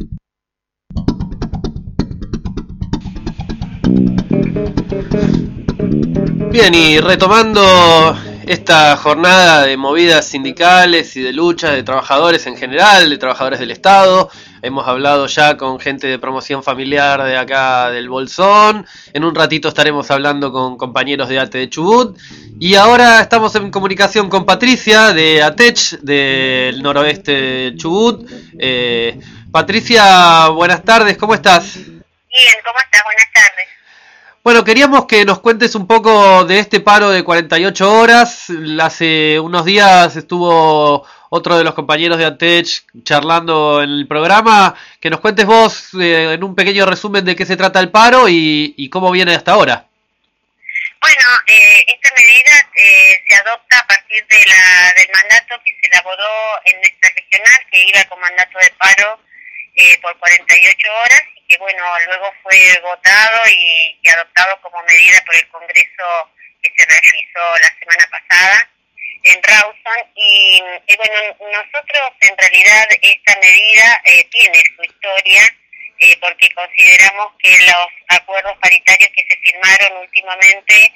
H: Bien, y retomando esta jornada de movidas sindicales y de luchas de trabajadores en general, de trabajadores del Estado, hemos hablado ya con gente de promoción familiar de acá del Bolsón, en un ratito estaremos hablando con compañeros de A T E de Chubut, y ahora estamos en comunicación con Patricia de ATECH del noroeste de Chubut. Eh, Patricia, buenas tardes, ¿cómo estás?
K: Bien, ¿cómo estás? Buenas tardes.
H: Bueno, queríamos que nos cuentes un poco de este paro de cuarenta y ocho horas. Hace unos días estuvo otro de los compañeros de ATECH charlando en el programa. Que nos cuentes vos eh, en un pequeño resumen de qué se trata el paro y, y cómo viene hasta ahora.
K: Bueno, eh, esta medida eh, se adopta a partir de la, del mandato que se elaboró en nuestra regional, que iba con mandato de paro eh, por cuarenta y ocho horas. Que bueno, luego fue votado y, y adoptado como medida por el Congreso que se realizó la semana pasada en Rawson. Y, y bueno, nosotros en realidad esta medida eh, tiene su historia eh, porque consideramos que los acuerdos paritarios que se firmaron últimamente,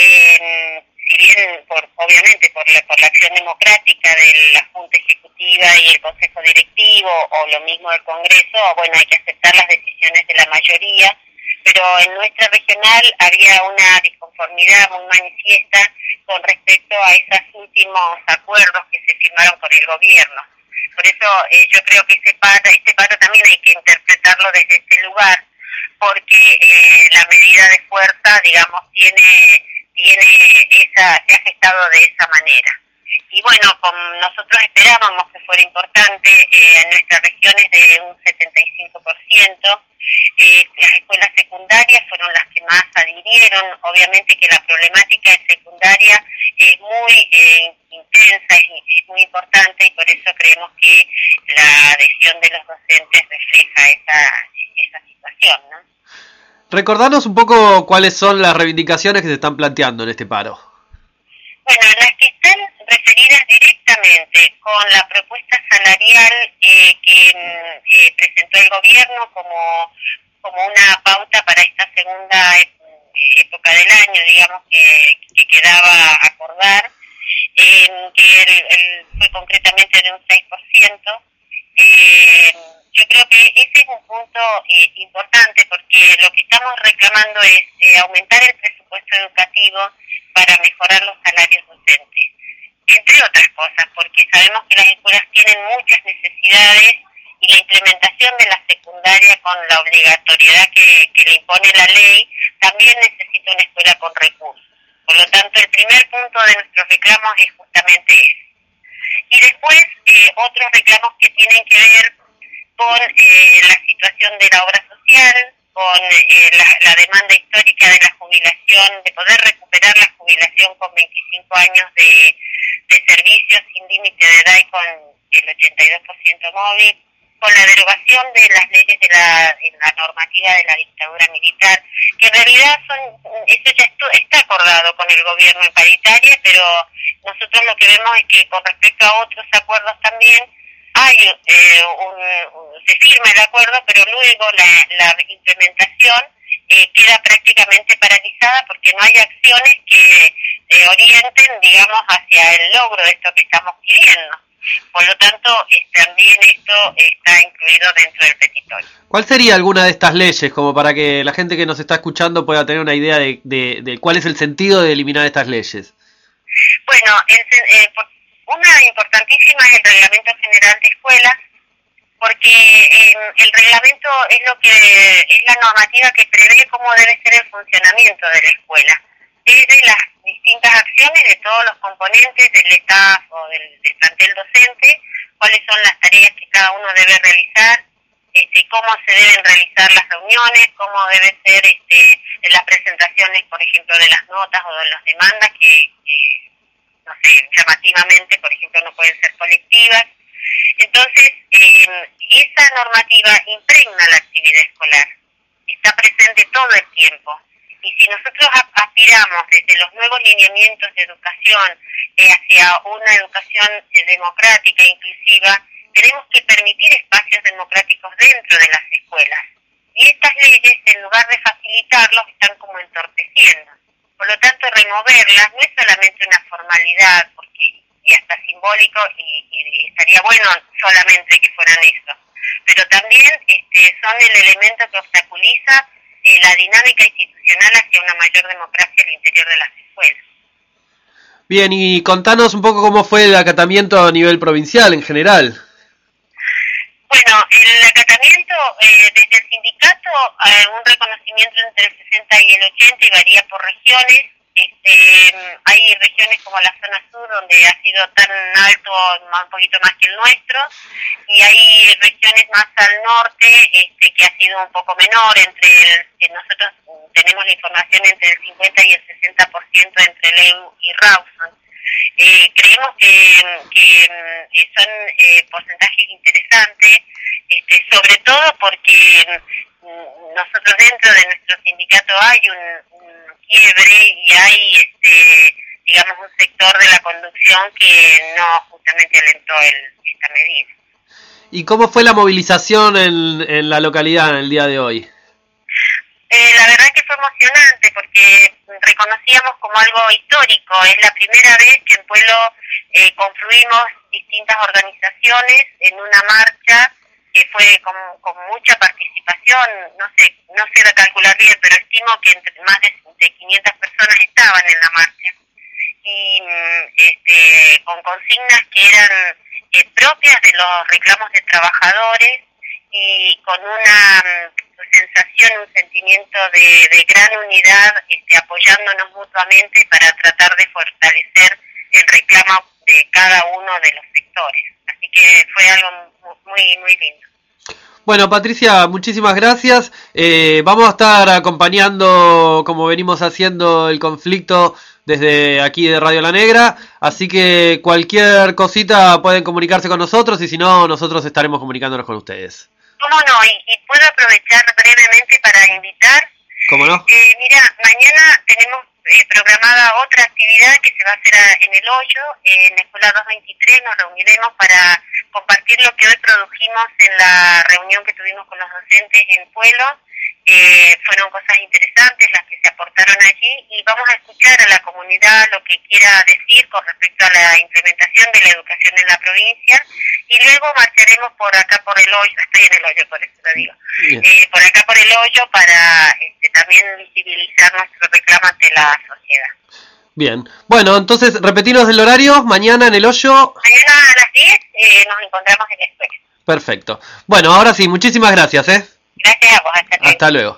K: eh, si bien por obviamente por la, por la acción democrática de la Junta Ejecutiva y el Consejo Directivo o lo mismo del Congreso, bueno, hay que aceptar las decisiones de la mayoría, pero en nuestra regional había una disconformidad muy manifiesta con respecto a esos últimos acuerdos que se firmaron por el gobierno. Por eso eh, yo creo que este paro, este paro también hay que interpretarlo desde este lugar, porque eh, la medida de fuerza, digamos, tiene tiene esa se ha gestado de esa manera. Y bueno, con nosotros esperábamos que fuera importante, eh, en nuestras regiones de un setenta y cinco por ciento, eh, las escuelas secundarias fueron las que más adhirieron. Obviamente que la problemática en secundaria es muy eh, intensa, es, es muy importante, y por eso creemos que la adhesión de los docentes refleja esa, esa situación, ¿no?
H: Recordanos un poco cuáles son las reivindicaciones que se están planteando en este paro.
K: Bueno, las que están referidas directamente con la propuesta salarial eh, que eh, presentó el gobierno como como una pauta para esta segunda época del año, digamos, que, que quedaba acordar, eh, que el, el, fue concretamente de un seis por ciento. Eh, yo creo que ese es un punto eh, importante, porque lo que estamos reclamando es eh, aumentar el presupuesto educativo para mejorar los salarios docentes, entre otras cosas, porque sabemos que las escuelas tienen muchas necesidades y la implementación de la secundaria con la obligatoriedad que, que le impone la ley también necesita una escuela con recursos. Por lo tanto, el primer punto de nuestros reclamos es justamente ese. Y después, eh, otros reclamos que tienen que ver con eh, la situación de la obra social, con eh, la, la demanda histórica de la jubilación, de poder recuperar la jubilación con veinticinco años de, de servicio sin límite de edad y con el ochenta y dos por ciento móvil, con la derogación de las leyes de la, de la normativa de la dictadura militar, que en realidad son, eso ya esto, está acordado con el gobierno en paritaria, pero nosotros lo que vemos es que con respecto a otros acuerdos también hay eh, un, un, se firma el acuerdo, pero luego la, la implementación eh, queda prácticamente paralizada porque no hay acciones que eh, orienten, digamos, hacia el logro de esto que estamos pidiendo. Por lo tanto, eh, también esto está incluido dentro del petitorio.
H: ¿Cuál sería alguna de estas leyes, como para que la gente que nos está escuchando pueda tener una idea de, de, de cuál es el sentido de eliminar estas leyes?
K: Bueno, el, eh, una importantísima es el Reglamento General de Escuelas, porque eh, el reglamento es lo que es la normativa que prevé cómo debe ser el funcionamiento de la escuela, desde las distintas acciones de todos los componentes del staff o del, del plantel docente, cuáles son las tareas que cada uno debe realizar, este, cómo se deben realizar las reuniones, cómo deben ser este, las presentaciones, por ejemplo, de las notas o de las demandas que, que no sé, llamativamente, por ejemplo, no pueden ser colectivas. Entonces, eh, esa normativa impregna la actividad escolar, está presente todo el tiempo. Y si nosotros aspiramos desde los nuevos lineamientos de educación eh, hacia una educación eh, democrática e inclusiva, tenemos que permitir espacios democráticos dentro de las escuelas. Y estas leyes, en lugar de facilitarlos, están como entorpeciendo. Por lo tanto, removerlas no es solamente una formalidad, porque y hasta simbólico, y, y estaría bueno solamente que fueran eso. Pero también este, son el elemento que obstaculiza eh, la dinámica institucional hacia una mayor democracia al interior de las escuelas.
H: Bien, y contanos un poco cómo fue el acatamiento a nivel provincial en general.
K: Bueno, el acatamiento eh, desde el sindicato, eh, un reconocimiento entre el sesenta y el ochenta y varía por regiones. Este, hay regiones como la zona sur donde ha sido tan alto, un poquito más que el nuestro, y hay regiones más al norte este, que ha sido un poco menor. Entre el, eh, nosotros tenemos la información entre el cincuenta y el sesenta por ciento entre el E U y Rawson. Eh, creemos que, que eh, son eh, porcentajes interesantes, este, sobre todo porque mm, nosotros dentro de nuestro sindicato hay un, un quiebre y hay, este, digamos, un sector de la conducción que no justamente alentó el, esta medida.
H: ¿Y cómo fue la movilización en, en la localidad en el día de hoy?
K: Eh, la verdad que fue emocionante porque reconocíamos como algo histórico. Es la primera vez que en Pueblo eh, confluimos distintas organizaciones en una marcha que fue con, con mucha participación. No sé, no sé de calcular bien, pero estimo que entre más de, de quinientas personas estaban en la marcha. Y este, con consignas que eran eh, propias de los reclamos de trabajadores y con una sensación, un sentimiento de, de gran unidad, este, apoyándonos mutuamente para tratar de fortalecer el reclamo de cada uno de los sectores. Así que fue algo muy, muy lindo.
H: Bueno, Patricia, muchísimas gracias. Eh, vamos a estar acompañando, como venimos haciendo, el conflicto desde aquí de Radio La Negra, así que cualquier cosita pueden comunicarse con nosotros y si no, nosotros estaremos comunicándonos con ustedes.
K: ¿Cómo no? Y, y puedo aprovechar brevemente para invitar.
H: ¿Cómo no?
K: Eh, mira, mañana tenemos eh, programada otra actividad que se va a hacer a, en el hoyo, eh, en la Escuela doscientos veintitrés. Nos reuniremos para compartir lo que hoy produjimos en la reunión que tuvimos con los docentes en Pueblo Eh, fueron cosas interesantes las que se aportaron allí y vamos a escuchar a la comunidad lo que quiera decir con respecto a la implementación de la educación en la provincia y luego marcharemos por acá por el hoyo, estoy en el hoyo por eso lo digo, eh, por acá por el hoyo para este, también visibilizar nuestro reclamo ante la sociedad.
H: Bien, bueno, entonces repetimos el horario, mañana en el hoyo.
K: Mañana a las diez eh, nos encontramos en la escuela.
H: Perfecto. Bueno, ahora sí, muchísimas gracias, ¿eh?
K: Gracias a vos, hasta luego.
H: Hasta luego.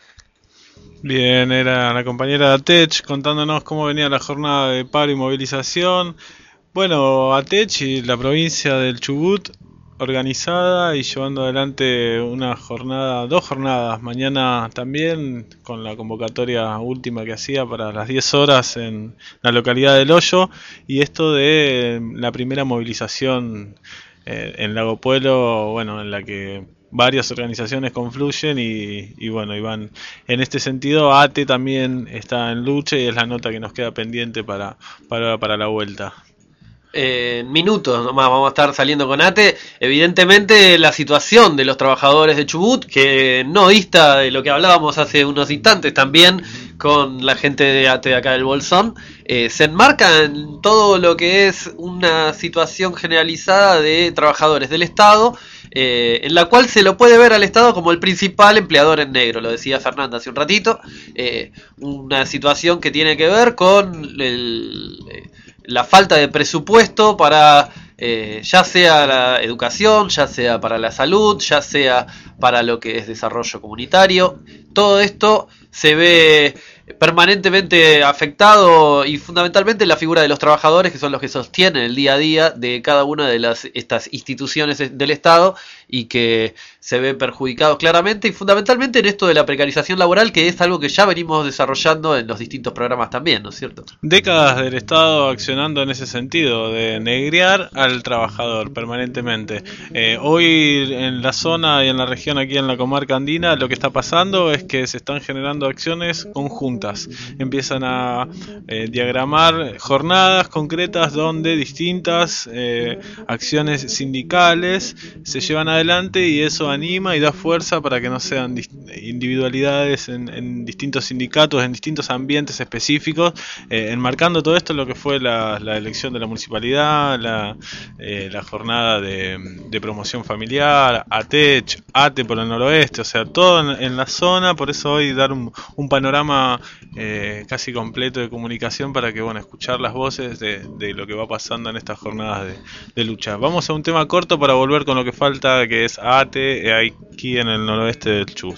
G: Bien, era la compañera de ATECH contándonos cómo venía la jornada de paro y movilización. Bueno, ATECH y la provincia del Chubut organizada y llevando adelante una jornada, dos jornadas, mañana también con la convocatoria última que hacía para las diez horas en la localidad del Hoyo, y esto de la primera movilización eh, en Lago Pueblo, bueno, en la que varias organizaciones confluyen y, y bueno, y van en este sentido. ATE también está en lucha y es la nota que nos queda pendiente para, para, para la vuelta.
H: En eh, minutos nomás vamos a estar saliendo con ATE. Evidentemente la situación de los trabajadores de Chubut, que no dista de lo que hablábamos hace unos instantes también con la gente de ATE de acá del Bolsón, eh, se enmarca en todo lo que es una situación generalizada de trabajadores del Estado, eh, en la cual se lo puede ver al Estado como el principal empleador en negro, lo decía Fernanda hace un ratito, eh, una situación que tiene que ver con el... Eh, la falta de presupuesto para eh, ya sea la educación, ya sea para la salud, ya sea para lo que es desarrollo comunitario. Todo esto se ve permanentemente afectado y fundamentalmente la figura de los trabajadores, que son los que sostienen el día a día de cada una de las estas instituciones del Estado y que se ven perjudicados claramente y fundamentalmente en esto de la precarización laboral, que es algo que ya venimos desarrollando en los distintos programas también, ¿no es cierto?
G: Décadas del Estado accionando en ese sentido, de negrear al trabajador permanentemente. Eh, hoy en la zona y en la región, aquí en la comarca andina, lo que está pasando es que se están generando acciones conjuntas. Empiezan a eh, diagramar jornadas concretas donde distintas eh, acciones sindicales se llevan adelante y eso anima y da fuerza para que no sean individualidades en, en distintos sindicatos, en distintos ambientes específicos, eh, enmarcando todo esto lo que fue la, la elección de la municipalidad, la, eh, la jornada de, de promoción familiar, ATECH, ATE por el noroeste, o sea, todo en, en la zona. Por eso hoy dar un, un panorama eh, casi completo de comunicación para que, bueno, escuchar las voces de, de lo que va pasando en estas jornadas de, de lucha. Vamos a un tema corto para volver con lo que falta, que es ATE aquí en el noroeste del Chubut.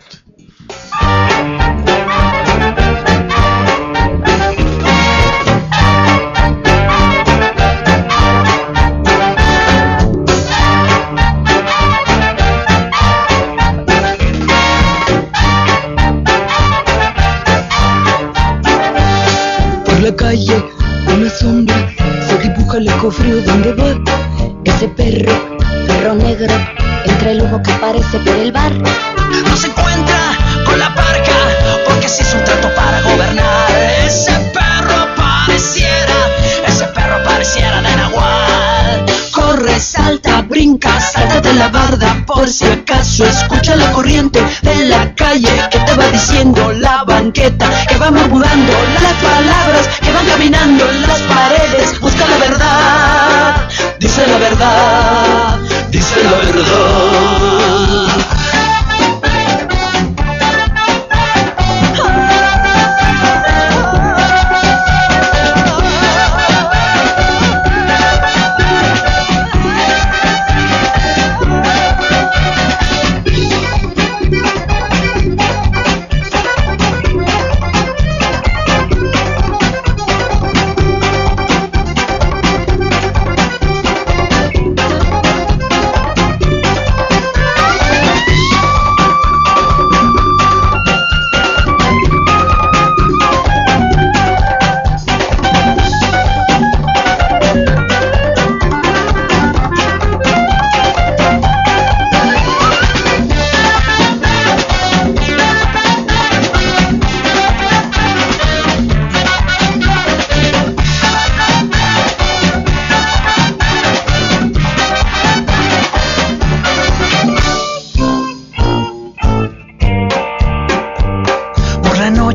N: Por la calle, una sombra se dibuja el escofrío donde va ese perro, perro negro, entre el humo que aparece por el bar.
I: No se encuentra con la parca porque se hizo un trato para gobernar. Ese perro pareciera, ese perro pareciera de Nahual.
N: Corre, salta, brinca, salta de la barda por si acaso. Escucha la corriente de la calle que te va diciendo, la banqueta que va murmurando, las palabras que van caminando en las paredes. Busca la verdad, dice la verdad, dice la verdad.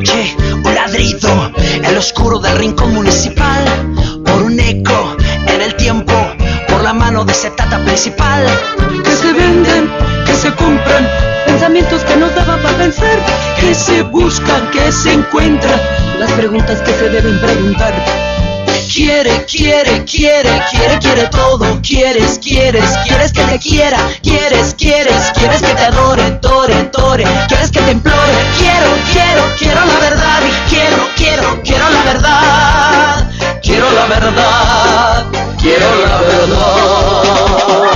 N: noche, un ladrido en lo oscuro del rincón municipal, por un eco en el tiempo, por la mano de ese tata principal.
O: Que se venden, que se compran, pensamientos que nos daban para pensar, que se buscan, que se encuentran, las preguntas que se deben preguntar.
N: Quiere, quiere, quiere, quiere, quiere todo. Quieres, quieres, quieres que te quiera. Quieres, quieres, quieres que te adore, adore, adore. Quieres que te implore. Quiero, quiero, quiero la verdad. Quiero, quiero, quiero la verdad. Quiero la verdad. Quiero la verdad.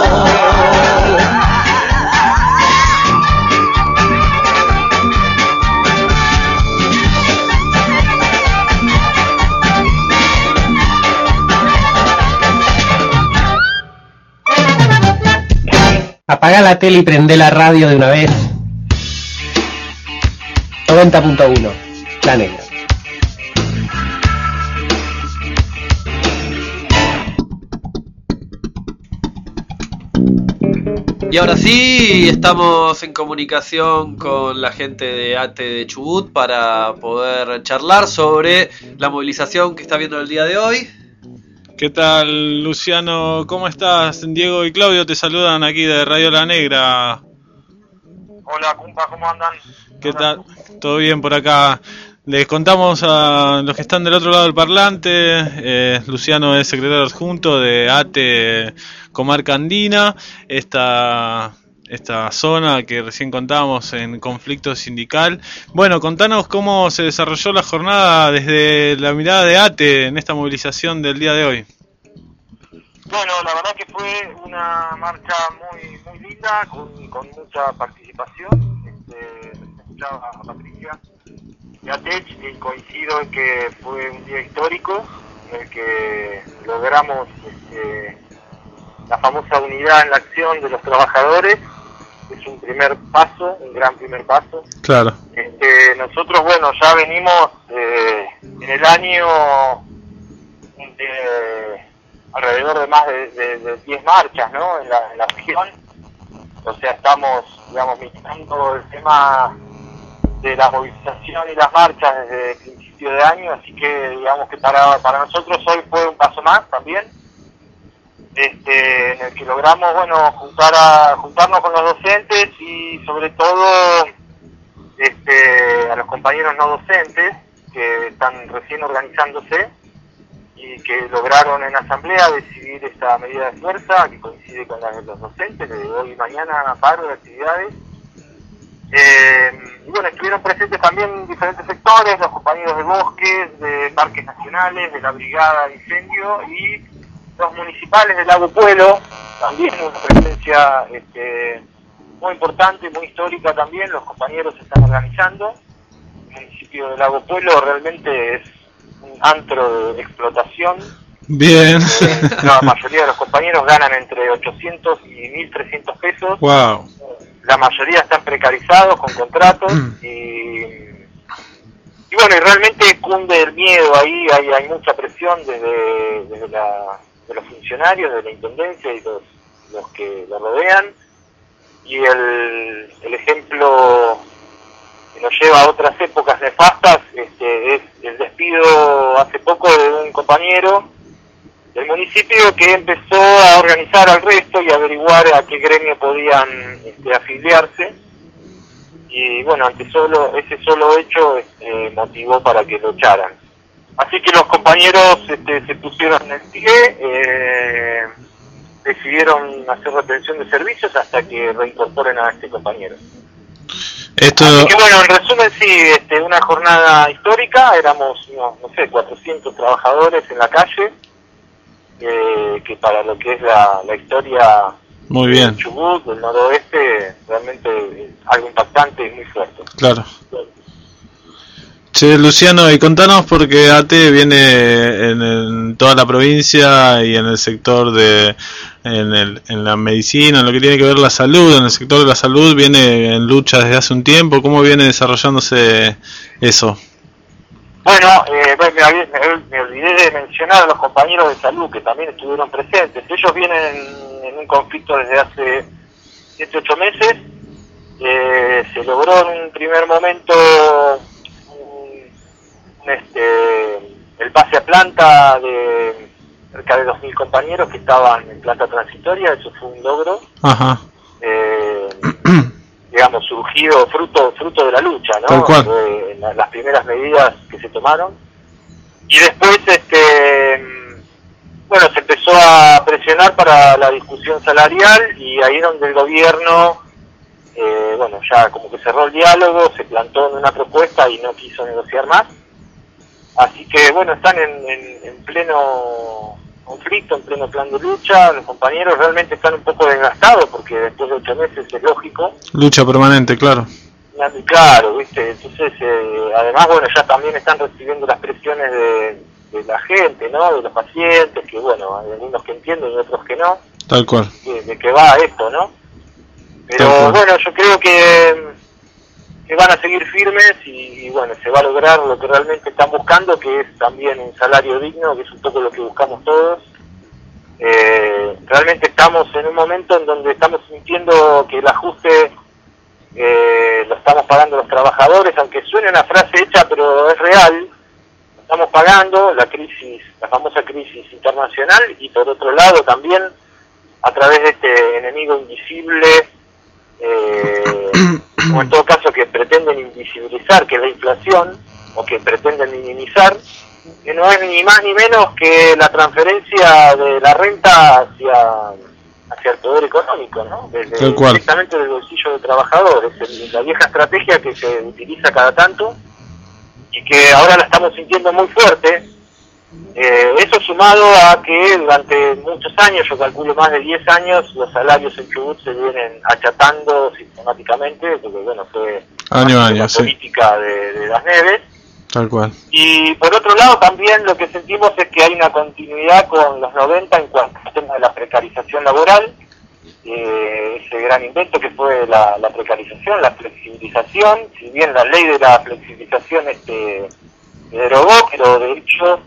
J: Apagá la tele y prendé la radio de una vez. noventa punto uno, La Negra.
H: Y ahora sí, estamos en comunicación con la gente de ATE de Chubut para poder charlar sobre la movilización que está viendo el día de hoy.
G: ¿Qué tal, Luciano? ¿Cómo estás? Diego y Claudio te saludan aquí de Radio La Negra.
P: Hola, compa, ¿cómo andan?
G: ¿Qué tal? ¿Todo bien por acá? Les contamos a los que están del otro lado del parlante. Eh, Luciano es secretario adjunto de ATE Comarca Andina. Esta... esta zona que recién contábamos en conflicto sindical. Bueno, contanos cómo se desarrolló la jornada desde la mirada de ATE en esta movilización del día de hoy.
P: Bueno, la verdad que fue una marcha muy muy linda, con, con mucha participación. Este, escuchaba a Patricia de ATECH y coincido en que fue un día histórico en el que logramos este, la famosa unidad en la acción de los trabajadores. Es un primer paso, un gran primer paso.
G: Claro.
P: Este, nosotros, bueno, ya venimos eh, en el año de alrededor de más de, de, de diez marchas, ¿no? En la, en la región. O sea, estamos, digamos, militando el tema de la movilización y las marchas desde el principio de año, así que, digamos que para, para nosotros hoy fue un paso más también. Este, en el que logramos, bueno, juntar a, juntarnos con los docentes y sobre todo este, a los compañeros no docentes que están recién organizándose y que lograron en asamblea decidir esta medida de fuerza que coincide con la de los docentes de hoy y mañana, paro de actividades. Eh, y bueno, estuvieron presentes también diferentes sectores, los compañeros de bosques, de parques nacionales, de la brigada de incendio y los municipales del Lago Puelo, también una presencia este, muy importante, muy histórica también, los compañeros se están organizando. El municipio del Lago Puelo realmente es un antro de explotación.
G: Bien.
P: La mayoría de los compañeros ganan entre ochocientos y mil trescientos pesos.
G: Wow.
P: La mayoría están precarizados con contratos y, y bueno, y realmente cunde el miedo ahí, hay, hay mucha presión desde, desde la... de los funcionarios de la intendencia y los, los que lo rodean, y el, el ejemplo que nos lleva a otras épocas nefastas este, es el despido hace poco de un compañero del municipio que empezó a organizar al resto y a averiguar a qué gremio podían este, afiliarse, y bueno, ante solo ese solo hecho este, motivó para que lo echaran. Así que los compañeros este, se pusieron en el pie, eh, decidieron hacer retención de servicios hasta que reincorporen a este compañero.
G: Esto...
P: Así que bueno, en resumen sí, este, una jornada histórica, éramos, no, no sé, cuatrocientos trabajadores en la calle, eh, que para lo que es la, la historia
G: Muy bien.
P: del Chubut, del noroeste, realmente es algo impactante y muy fuerte.
G: Claro. Che, Luciano, y contanos porque ATE viene en, en toda la provincia y en el sector de, en, el, en la medicina, en lo que tiene que ver la salud, en el sector de la salud viene en lucha desde hace un tiempo. ¿Cómo viene desarrollándose eso?
P: Bueno, eh, me, me, me olvidé de mencionar a los compañeros de salud que también estuvieron presentes. Ellos vienen en, en un conflicto desde hace siete ocho meses. Eh, se logró en un primer momento este, el pase a planta de cerca de dos mil compañeros que estaban en planta transitoria. Eso fue un logro.
G: Ajá.
P: Eh, digamos, surgido, fruto fruto de la lucha, ¿no?
G: Tal cual.
P: De la- las primeras medidas que se tomaron. Y después, este, bueno, se empezó a presionar para la discusión salarial y ahí donde el gobierno, eh, bueno, ya como que cerró el diálogo, se plantó en una propuesta y no quiso negociar más. Así que, bueno, están en, en, en pleno conflicto, en pleno plan de lucha. Los compañeros realmente están un poco desgastados porque después de ocho meses es lógico.
G: Lucha permanente, claro.
P: Y claro, ¿viste? Entonces, eh, además, bueno, ya también están recibiendo las presiones de, de la gente, ¿no? De los pacientes, que bueno, hay algunos que entienden y otros que no,
G: Tal cual.
P: de, de que va esto, ¿no? Pero
G: Tal cual.
P: bueno, yo creo que, que van a seguir firmes y, y bueno, se va a lograr lo que realmente están buscando, que es también un salario digno, que es un poco lo que buscamos todos. Eh, realmente estamos en un momento en donde estamos sintiendo que el ajuste eh, lo estamos pagando los trabajadores, aunque suene una frase hecha, pero es real. Estamos pagando la crisis, la famosa crisis internacional, y por otro lado también a través de este enemigo invisible, eh, o en todo caso que pretenden invisibilizar, que es la inflación, o que pretenden minimizar, que no es ni más ni menos que la transferencia de la renta hacia hacia el poder económico, ¿no? Desde,
G: Tal cual.
P: directamente del bolsillo del trabajador. Es el- la vieja estrategia que se utiliza cada tanto y que ahora la estamos sintiendo muy fuerte. Eh, eso sumado a que durante muchos años, yo calculo más de diez años, los salarios en Chubut se vienen achatando sistemáticamente, porque bueno, fue
G: Año a año,
P: la
G: sí.
P: política de, de las Neves.
G: Tal cual.
P: Y por otro lado también lo que sentimos es que hay una continuidad con los noventa en cuanto al tema de la precarización laboral, eh, ese gran invento que fue la, la precarización, la flexibilización. Si bien la ley de la flexibilización este, se derogó, pero de hecho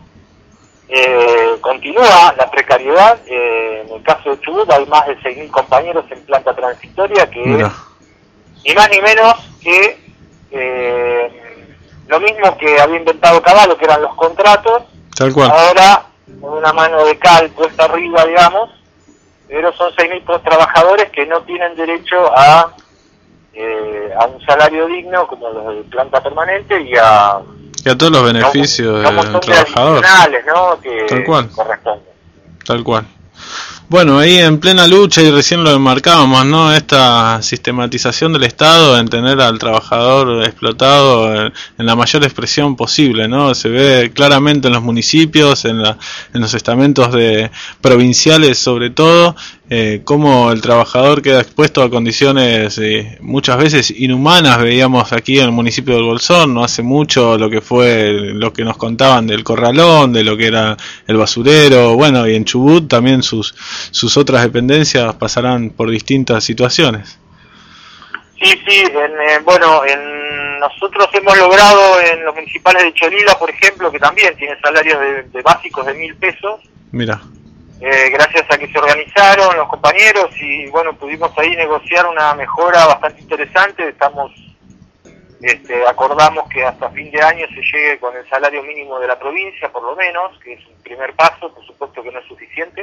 P: eh, continúa la precariedad. Eh, en el caso de Chubut hay más de seis mil compañeros en planta transitoria, que
G: Mira.
P: es ni más ni menos que eh, lo mismo que había inventado Caballo, que eran los contratos.
G: Tal cual.
P: Ahora con una mano de cal puesta arriba, digamos, pero son seis mil trabajadores que no tienen derecho a eh, a un salario digno como los de planta permanente y a
G: Y a todos los beneficios
P: a un montón
G: del
P: de
G: trabajador.
P: adicionales, ¿no? Que
G: Tal cual.
P: corresponden.
G: Tal cual. Bueno, ahí en plena lucha, y recién lo enmarcábamos, ¿no? Esta sistematización del Estado en tener al trabajador explotado en, en la mayor expresión posible, ¿no? Se ve claramente en los municipios, en, la, en los estamentos de provinciales sobre todo, eh, cómo el trabajador queda expuesto a condiciones eh, muchas veces inhumanas. Veíamos aquí en el municipio del Bolsón, no hace mucho, lo que fue lo que nos contaban del corralón, de lo que era el basurero, bueno, y en Chubut también sus sus otras dependencias pasarán por distintas situaciones.
P: Sí, sí, en, eh, bueno, en, nosotros hemos logrado en los municipales de Cholila, por ejemplo, que también tiene salarios de, de básicos de mil pesos,
G: Mira,
P: eh, gracias a que se organizaron los compañeros y bueno, pudimos ahí negociar una mejora bastante interesante. Estamos, este, acordamos que hasta fin de año se llegue con el salario mínimo de la provincia, por lo menos, que es un primer paso, por supuesto que no es suficiente.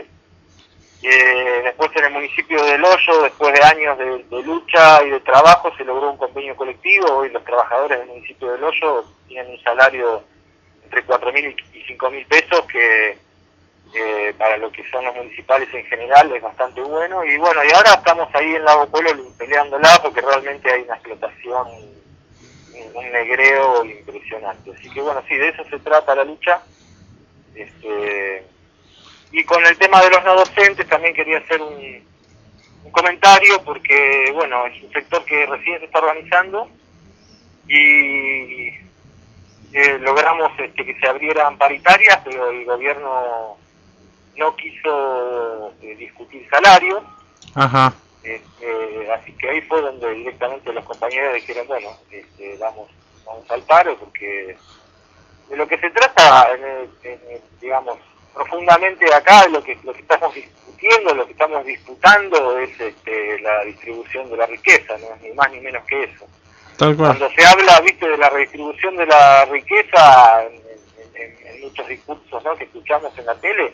P: Eh, después en el municipio del Hoyo, después de años de, de lucha y de trabajo, se logró un convenio colectivo. Hoy los trabajadores del municipio del Hoyo tienen un salario entre cuatro mil y cinco mil pesos, que eh, para lo que son los municipales en general es bastante bueno. Y bueno, y ahora estamos ahí en Lago Pueblo peleándola porque realmente hay una explotación, un, un negreo impresionante. Así que bueno, sí, de eso se trata la lucha. Este... Y con el tema de los no docentes también quería hacer un, un comentario, porque bueno, es un sector que recién se está organizando y eh, logramos este, que se abrieran paritarias, pero el gobierno no quiso eh, discutir salarios.
G: ajá,
P: Este, así que ahí fue donde directamente los compañeros dijeron, bueno, este, vamos, vamos al paro, porque de lo que se trata, en el, en el, digamos, profundamente acá, lo que lo que estamos discutiendo, lo que estamos disputando es este, la distribución de la riqueza, no es ni más ni menos que eso.
G: tal cual.
P: Cuando se habla, viste, de la redistribución de la riqueza, en en, en muchos discursos, ¿no?, que escuchamos en la tele,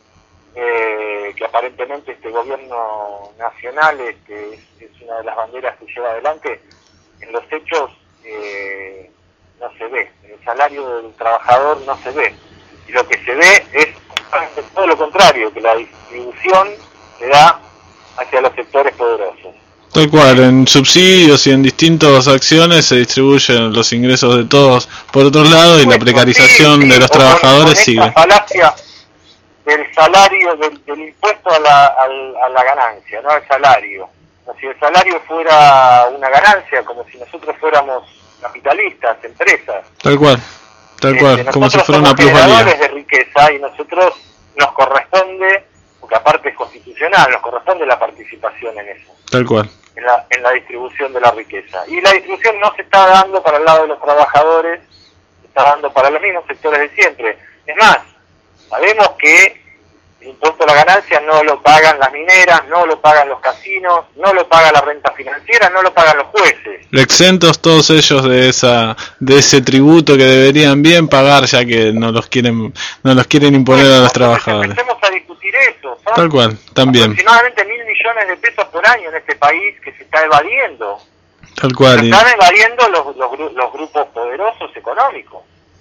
P: eh, que aparentemente este gobierno nacional este, es, es una de las banderas que lleva adelante, en los hechos eh, no se ve, el salario del trabajador no se ve, y lo que se ve es todo lo contrario, que la distribución se da hacia los sectores poderosos.
G: Tal cual, en subsidios y en distintas acciones se distribuyen los ingresos de todos por otro lado y la precarización sí, sí, de los trabajadores con, con sigue.
P: La falacia del salario, del, del impuesto a la, a, a la ganancia, no al salario. Como si el salario fuera una ganancia, como si nosotros fuéramos capitalistas, empresas.
G: Tal cual, tal cual, este, como si fuera una plusvalía.
P: De riqueza y nosotros nos corresponde, porque aparte es constitucional, nos corresponde la participación en eso.
G: Tal cual.
P: En la, en la distribución de la riqueza. Y la distribución no se está dando para el lado de los trabajadores, se está dando para los mismos sectores de siempre. Es más, sabemos que el impuesto a la ganancia no lo pagan las mineras, no lo pagan los casinos, no lo paga la renta financiera, no lo pagan los jueces.
G: Exentos todos ellos de esa de ese tributo que deberían bien pagar, ya que no los quieren no los quieren imponer bueno, a los trabajadores.
P: Empecemos a discutir eso. Son
G: Tal cual, también.
P: Aproximadamente mil millones de pesos por año en este país que se está evadiendo.
G: Tal cual.
P: Se están evadiendo los, los, los grupos poderosos económicos.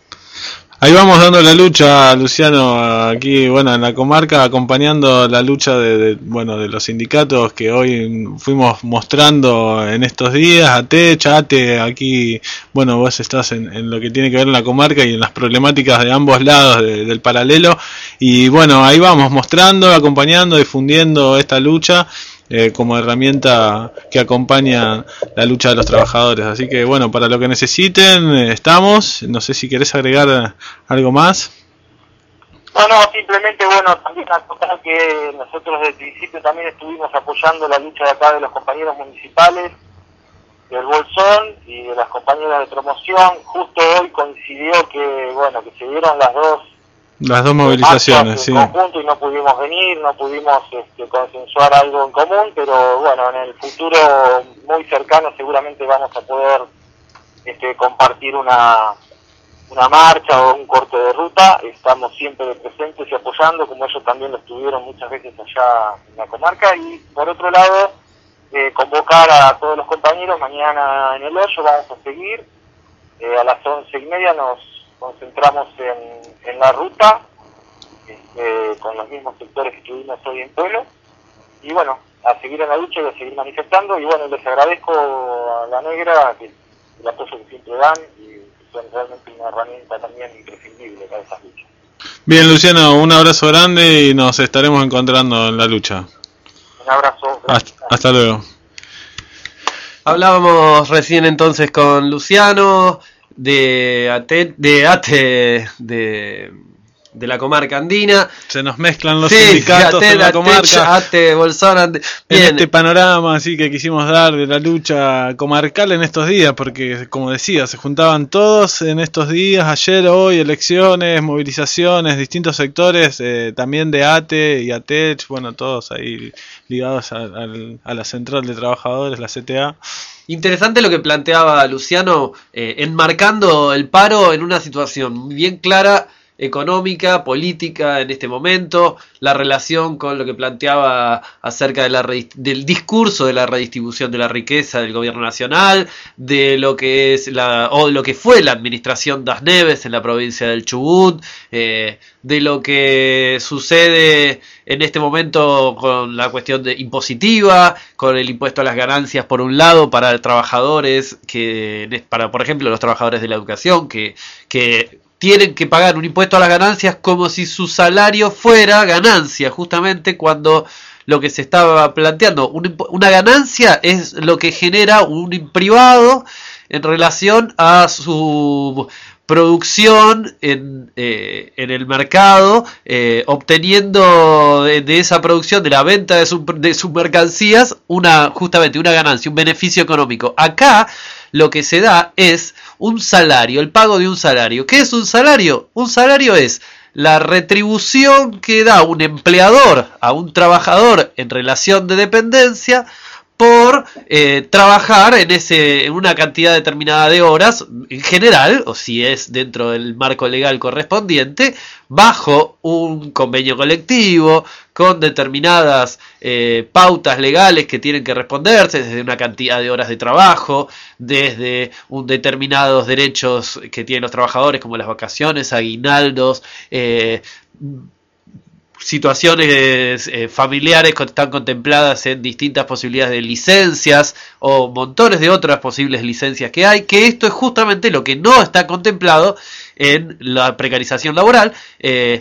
G: Ahí vamos dando la lucha, Luciano, aquí, bueno, en la comarca, acompañando la lucha de, de bueno, de los sindicatos que hoy fuimos mostrando en estos días, ATE, ATE, aquí, bueno, vos estás en, en lo que tiene que ver en la comarca y en las problemáticas de ambos lados de, del paralelo, y bueno, ahí vamos mostrando, acompañando, difundiendo esta lucha, Eh, como herramienta que acompaña la lucha de los trabajadores. Así que bueno, para lo que necesiten eh, estamos. No sé si querés agregar algo más.
P: No, no, simplemente bueno, también acotar que nosotros desde el principio también estuvimos apoyando la lucha de acá de los compañeros municipales del Bolsón y de las compañeras de promoción. Justo hoy coincidió que bueno, que se dieron las dos
G: Las dos movilizaciones, sí.
P: En conjunto y no pudimos venir, no pudimos este, consensuar algo en común, pero bueno, en el futuro muy cercano seguramente vamos a poder este, compartir una, una marcha o un corte de ruta. Estamos siempre presentes y apoyando, como ellos también lo estuvieron muchas veces allá en la comarca. Y por otro lado, eh, convocar a todos los compañeros, mañana en el Hoyo vamos a seguir, eh, a las once y media nos concentramos en, en la ruta este, con los mismos sectores que estuvimos hoy en Pueblo y bueno, a seguir en la lucha y a seguir manifestando. Y bueno, les agradezco a La Negra que, el apoyo que siempre dan y que son realmente una herramienta también imprescindible para esas luchas.
G: Bien, Luciano, un abrazo grande y nos estaremos encontrando en la lucha.
P: Un abrazo.
G: Hasta, hasta luego.
H: Hablábamos recién entonces con Luciano de ATE, de ATE, de, de la comarca andina.
G: Se nos mezclan los
H: sí,
G: sindicatos
H: ATE,
G: en la
H: ATE,
G: comarca.
H: ATE, Bolsón, en
G: este panorama así que quisimos dar de la lucha comarcal en estos días, porque como decía, se juntaban todos en estos días, ayer, hoy, elecciones, movilizaciones, distintos sectores, eh, también de ATE y ATECH, bueno, todos ahí ligados a, a, a la Central de Trabajadores, la C T A.
H: Interesante lo que planteaba Luciano, eh, enmarcando el paro en una situación bien clara, económica, política en este momento, la relación con lo que planteaba acerca de la del discurso de la redistribución de la riqueza del gobierno nacional, de lo que es la o lo que fue la administración Das Neves en la provincia del Chubut, eh, de lo que sucede en este momento con la cuestión de impositiva, con el impuesto a las ganancias por un lado para trabajadores que para por ejemplo los trabajadores de la educación que que tienen que pagar un impuesto a las ganancias como si su salario fuera ganancia, justamente cuando lo que se estaba planteando, una ganancia es lo que genera un privado en relación a su producción en, eh, en el mercado, eh, obteniendo de, de esa producción, de la venta de, su, de sus mercancías, una justamente una ganancia, un beneficio económico. Acá lo que se da es un salario, el pago de un salario. ¿Qué es un salario? Un salario es la retribución que da un empleador a un trabajador en relación de dependencia por eh, trabajar en ese en una cantidad determinada de horas en general, o si es dentro del marco legal correspondiente, bajo un convenio colectivo, con determinadas eh, pautas legales que tienen que responderse, desde una cantidad de horas de trabajo, desde un determinados derechos que tienen los trabajadores, como las vacaciones, aguinaldos, eh, situaciones eh, familiares que están contempladas en distintas posibilidades de licencias o montones de otras posibles licencias que hay, que esto es justamente lo que no está contemplado en la precarización laboral, eh,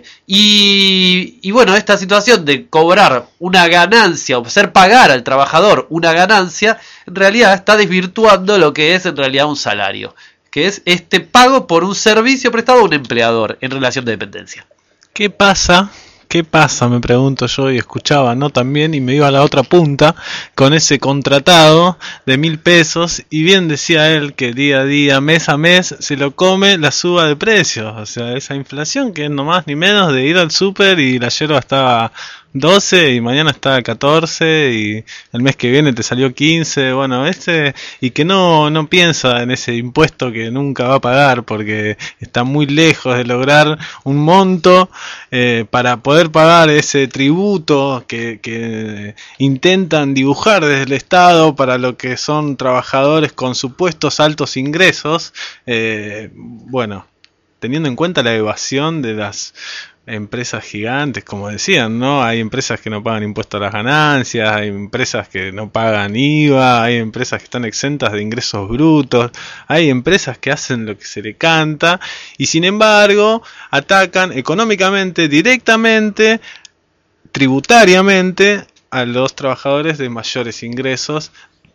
H: y, y bueno, esta situación de cobrar una ganancia o hacer pagar al trabajador una ganancia, en realidad está desvirtuando lo que es en realidad un salario, que es este pago por un servicio prestado a un empleador en relación de dependencia.
G: ¿Qué pasa? ¿Qué pasa? Me pregunto yo, y escuchaba, ¿no? También, y me iba a la otra punta con ese contratado de mil pesos, y bien decía él que día a día, mes a mes, se lo come la suba de precios, o sea, esa inflación que es no más ni menos de ir al súper y la yerba estaba doce y mañana está catorce y el mes que viene te salió quince, bueno, este, y que no, no piensa en ese impuesto que nunca va a pagar porque está muy lejos de lograr un monto eh, para poder pagar ese tributo que, que intentan dibujar desde el Estado para lo que son trabajadores con supuestos altos ingresos, eh, bueno, teniendo en cuenta la evasión de las empresas gigantes, como decían, ¿no? Hay empresas que no pagan impuestos a las ganancias, hay empresas que no pagan I V A, hay empresas que están exentas de ingresos brutos, hay empresas que hacen lo que se le canta y sin embargo atacan económicamente, directamente, tributariamente a los trabajadores de mayores ingresos,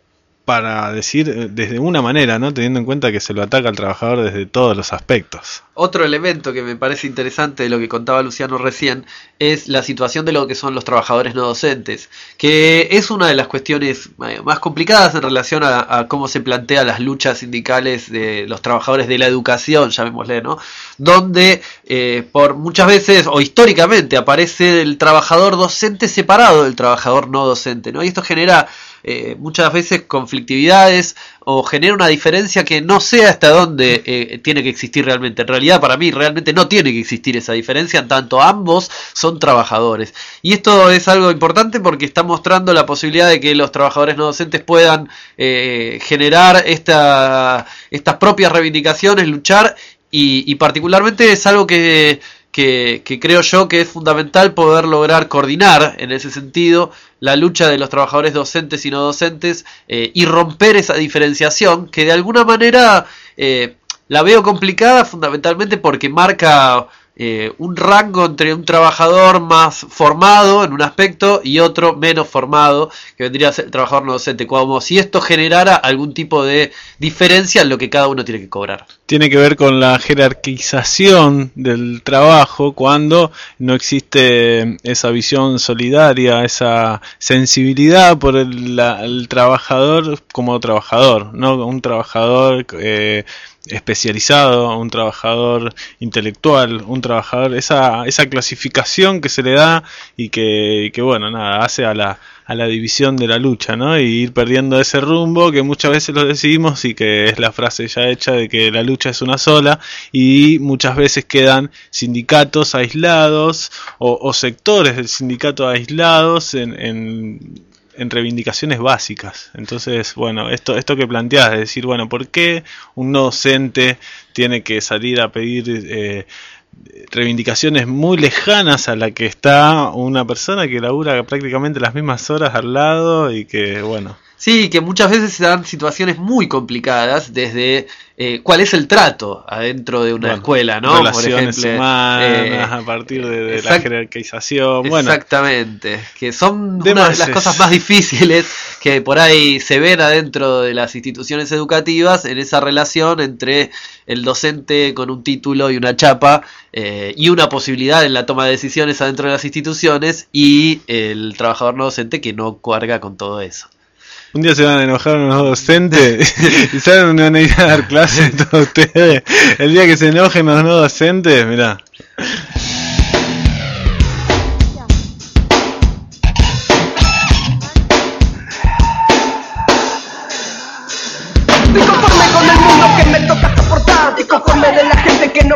G: para decir desde una manera, ¿no? Teniendo en cuenta que se lo ataca al trabajador desde todos los aspectos.
H: Otro elemento que me parece interesante de lo que contaba Luciano recién es la situación de lo que son los trabajadores no docentes, que es una de las cuestiones más complicadas en relación a, a cómo se plantean las luchas sindicales de los trabajadores de la educación, llamémosle, ¿no? Donde eh, por muchas veces o históricamente aparece el trabajador docente separado del trabajador no docente, ¿no? Y esto genera Eh, muchas veces conflictividades o genera una diferencia que no sé hasta dónde eh, tiene que existir realmente. En realidad para mí realmente no tiene que existir esa diferencia, en tanto ambos son trabajadores, y esto es algo importante porque está mostrando la posibilidad de que los trabajadores no docentes puedan eh, generar esta, estas propias reivindicaciones, luchar, y, y particularmente es algo que Que, que creo yo que es fundamental poder lograr coordinar en ese sentido la lucha de los trabajadores docentes y no docentes, eh, y romper esa diferenciación que de alguna manera eh, la veo complicada fundamentalmente porque marca eh, un rango entre un trabajador más formado en un aspecto y otro menos formado, que vendría a ser el trabajador no docente, como si esto generara algún tipo de diferencia en lo que cada uno tiene que cobrar.
G: Tiene que ver con la jerarquización del trabajo cuando no existe esa visión solidaria, esa sensibilidad por el, la, el trabajador como trabajador, no un trabajador eh, especializado, un trabajador intelectual, un trabajador, esa esa clasificación que se le da y que, y que bueno, nada, hace a la a la división de la lucha, ¿no? Y ir perdiendo ese rumbo que muchas veces lo decimos y que es la frase ya hecha de que la lucha es una sola, y muchas veces quedan sindicatos aislados o, o sectores del sindicato aislados en, en en reivindicaciones básicas. Entonces, bueno, esto esto que planteas, de decir, bueno, ¿por qué un no docente tiene que salir a pedir eh, reivindicaciones muy lejanas a la que está una persona que labura prácticamente las mismas horas al lado y que, bueno...
H: Sí, que muchas veces se dan situaciones muy complicadas desde eh, cuál es el trato adentro de una bueno, escuela, ¿no?
G: Relaciones
H: Por ejemplo,
G: humanas,
H: eh,
G: a partir de, de
H: exact-
G: la jerarquización. Bueno,
H: exactamente, que son
G: de
H: una de
G: más
H: las
G: es.
H: cosas más difíciles que por ahí se ven adentro de las instituciones educativas, en esa relación entre el docente con un título y una chapa eh, y una posibilidad en la toma de decisiones adentro de las instituciones, y el trabajador no docente que no carga con todo eso.
G: Un día se van a enojar unos docentes y saben dónde van a ir a dar clases todos ustedes. El día que se enojen los no docentes, mirá.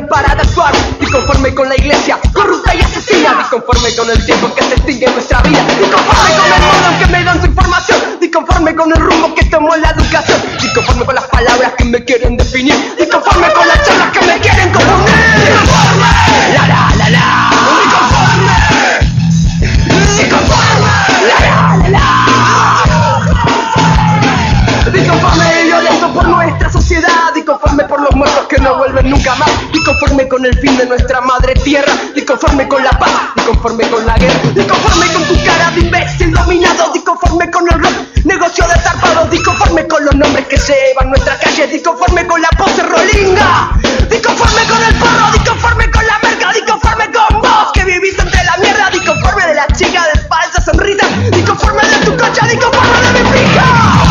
L: quieren parar de actuar. Disconforme con la iglesia corrupta y asesina, disconforme con el tiempo que se extingue en nuestra vida, disconforme con el modo en que me dan su información, disconforme con el rumbo que tomó la educación, disconforme con las palabras que me quieren definir, disconforme con las charlas que me quieren confundir. Disconforme, la la la la. Disconforme, disconforme, la la la la. Disconforme y violento por nuestra sociedad, disconforme por los muertos que no vuelven nunca más, disconforme con el fin de nuestra madre tierra, disconforme con la paz, disconforme con la guerra, disconforme con tu cara de imbécil dominado, disconforme con el rock, negocio de zarpados, disconforme con los nombres que llevan nuestra calle, disconforme con la pose rolinga, disconforme con el porro, disconforme con la merca, disconforme con vos que vivís entre la mierda, disconforme de la chica de falsa sonrisa, disconforme de tu cocha, disconforme de mi pija.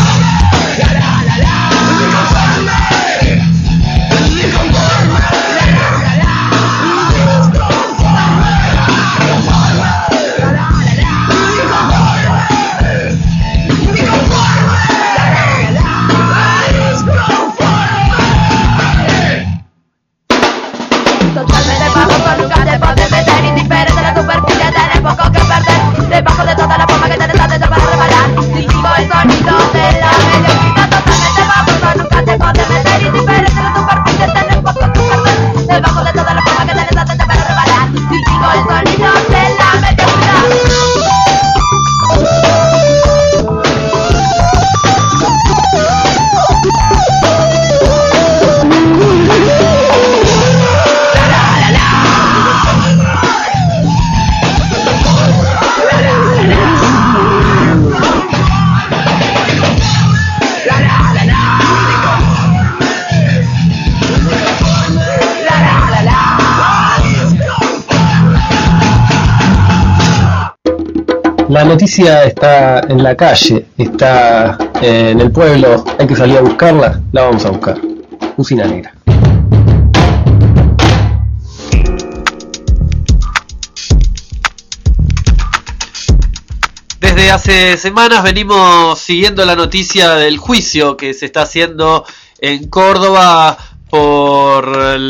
I: Debajo de toda la forma que te deshaces para reparar, distingo el sonido de la mediocridad. Totalmente baboso, nunca te puedes meter indiferente de tu perfil que tenés poco que perder. Debajo de toda la forma que te deshaces para reparar, distingo el sonido de la mediocridad.
J: La noticia está en la calle, está en el pueblo, hay que salir a buscarla, la vamos a buscar. Usina Negra.
H: Desde hace semanas venimos siguiendo la noticia del juicio que se está haciendo en Córdoba por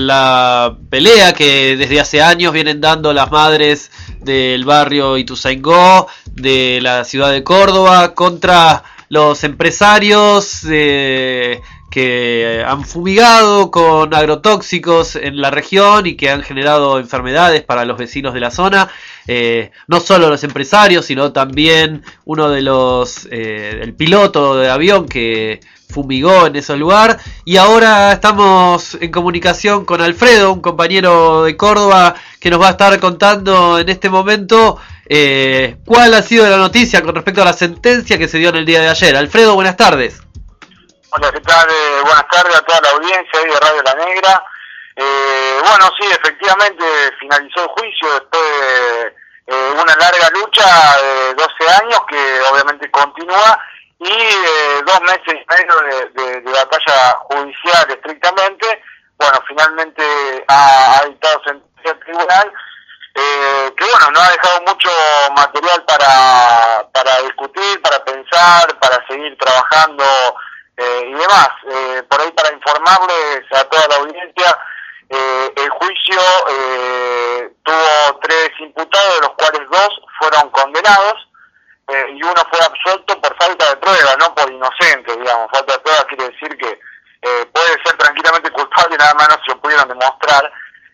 H: la pelea que desde hace años vienen dando las madres del barrio Ituzaingó, de la ciudad de Córdoba, contra los empresarios eh, que han fumigado con agrotóxicos en la región y que han generado enfermedades para los vecinos de la zona. Eh, no solo los empresarios, sino también uno de los, eh, el piloto de avión que fumigó en ese lugar. Y ahora estamos en comunicación con Alfredo, un compañero de Córdoba, que nos va a estar contando en este momento eh, cuál ha sido la noticia con respecto a la sentencia que se dio en el día de ayer. Alfredo, buenas tardes.
P: Hola, ¿qué tal? Eh, buenas tardes a toda la audiencia de Radio La Negra. Eh, bueno, sí, efectivamente finalizó el juicio después de eh, una larga lucha de doce años que obviamente continúa y eh, dos meses y medio de, de, de batalla judicial estrictamente. Bueno, finalmente ha, ha dictado sentencia el tribunal, eh, que bueno, nos ha dejado mucho material para, para discutir, para pensar, para seguir trabajando eh, y demás. Eh, por ahí para informarles a toda la audiencia, eh, el juicio eh, tuvo tres imputados, de los cuales dos fueron condenados, eh, y uno fue absuelto por falta de prueba, no por inocente, digamos. Falta de prueba quiere decir que eh, puede ser tranquilamente culpable, nada más no se lo pudieron demostrar.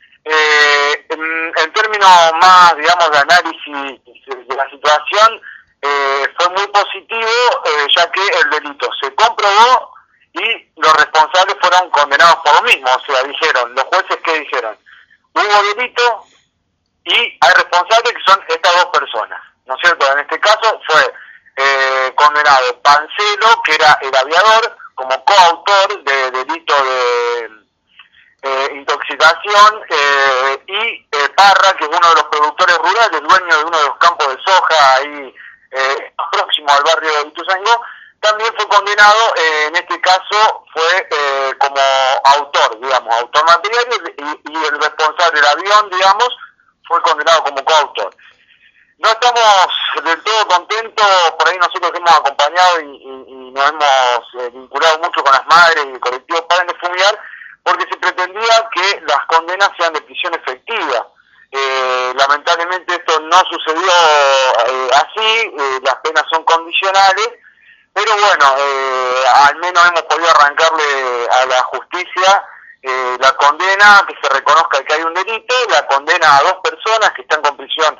P: Eh, en, en términos más, digamos, de análisis de la situación, eh, fue muy positivo, eh, ya que el delito se comprobó y los responsables fueron condenados por lo mismo. O sea, dijeron, los jueces que dijeron, hubo delito y hay responsables que son estas dos personas, ¿no es cierto? En este caso fue eh, condenado Pancelo, que era el aviador, como coautor de delito de eh, intoxicación, eh, y eh, Parra, que es uno de los productores rurales, dueño de uno de los campos de soja ahí eh, próximo al barrio de Ituzaingó, también fue condenado. Eh, en este caso fue eh, como autor, digamos, autor material, y, y el responsable del avión, digamos, fue condenado como coautor. No estamos del todo contentos, por ahí nosotros hemos acompañado y, y, y nos hemos eh, vinculado mucho con las madres y el colectivo Paren de Fumigar, porque se pretendía que las condenas sean de prisión efectiva. Eh, lamentablemente esto no sucedió eh, así, eh, las penas son condicionales, pero bueno, eh, al menos hemos podido arrancarle a la justicia eh, la condena, que se reconozca que hay un delito, la condena a dos personas que están con prisión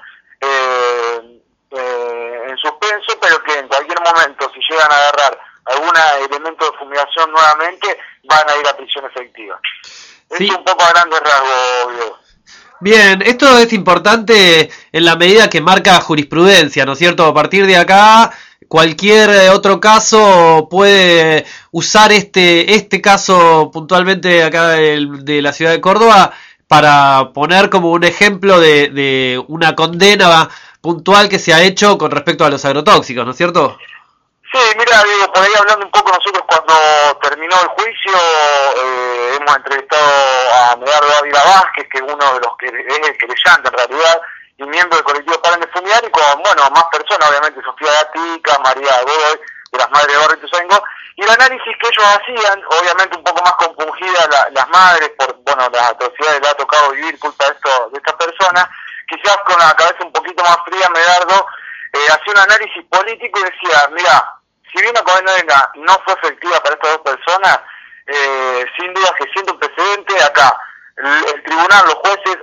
P: eh, eh, en suspenso, pero que en cualquier momento, si llegan a agarrar algún elemento de fumigación nuevamente, van a ir a prisión efectiva.
H: Sí.
P: Es un poco a grandes rasgos, Diego.
H: Bien, esto es importante en la medida que marca jurisprudencia, ¿no es cierto? A partir de acá, cualquier otro caso puede usar este este caso puntualmente acá de, de la ciudad de Córdoba para poner como un ejemplo de, de una condena puntual que se ha hecho con respecto a los agrotóxicos, ¿no es cierto?
P: Sí, mira, Diego, por ahí hablando un poco, nosotros cuando terminó el juicio eh, hemos entrevistado a Medardo Ávila Vázquez, que es uno de los que es el querellante en realidad, y miembro del colectivo Paren de Fumigar, y con, bueno, más personas, obviamente, Sofía Gatica, María Godoy, de las Madres de Barrio Ituzaingó, y el análisis que ellos hacían, obviamente un poco más compungida la, las madres por, bueno, las atrocidades que le ha tocado vivir culpa de esto, de estas personas, quizás con la cabeza un poquito más fría, Medardo eh, hacía un análisis político y decía, mira, si bien la condena no fue efectiva para estas dos personas, eh, sin duda que siente un precedente acá. El, el tribunal, los jueces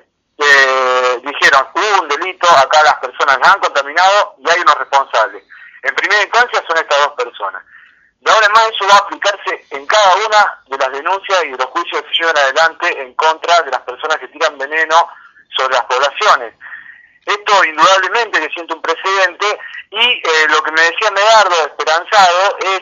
P: eh, dijeron, hubo un delito, acá las personas las han contaminado y hay unos responsables. En primera instancia son estas dos personas. De ahora en más eso va a aplicarse en cada una de las denuncias y de los juicios que se llevan adelante en contra de las personas que tiran veneno sobre las poblaciones. Esto indudablemente que siente un precedente y eh, lo que me decía Medardo, esperanzado, es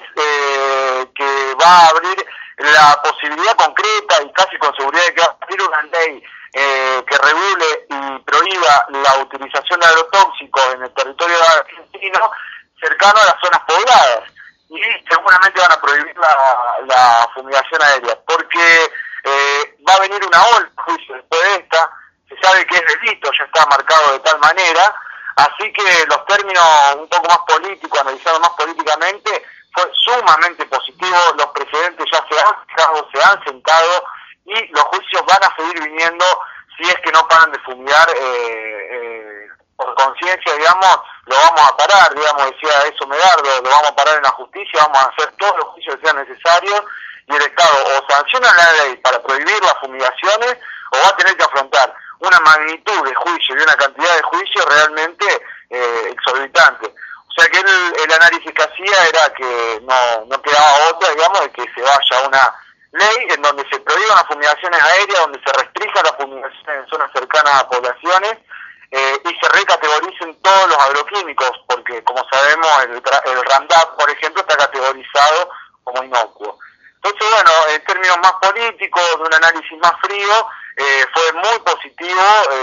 P: eh, que va a abrir la posibilidad concreta y casi con seguridad de que va a abrir una ley eh, que regule y prohíba la utilización de agrotóxicos en el territorio argentino cercano a las zonas pobladas. Y seguramente van a prohibir la, la fumigación aérea, porque eh, va a venir una ola de juicio después de esta. Se sabe que es delito, ya está marcado de tal manera, así que los términos un poco más políticos, analizados más políticamente, fue sumamente positivo, los precedentes ya se han fijado, se han sentado y los juicios van a seguir viniendo si es que no paran de fumigar eh, eh, por conciencia, digamos, lo vamos a parar, digamos, decía eso Medardo, lo vamos a parar en la justicia, vamos a hacer todos los juicios que sean necesarios y el Estado o sanciona la ley para prohibir las fumigaciones o va a tener que afrontar una magnitud de juicio y una cantidad de juicio realmente eh, exorbitante. O sea que el, el análisis que hacía era que no, no quedaba otra, digamos, de que se vaya a una ley en donde se prohíban las fumigaciones aéreas, donde se restrinja las fumigaciones en zonas cercanas a poblaciones eh, y se recategoricen todos los agroquímicos, porque como sabemos el, el Roundup, por ejemplo, está categorizado como inocuo. Entonces, bueno, en términos más políticos, de un análisis más frío, eh, fue muy positivo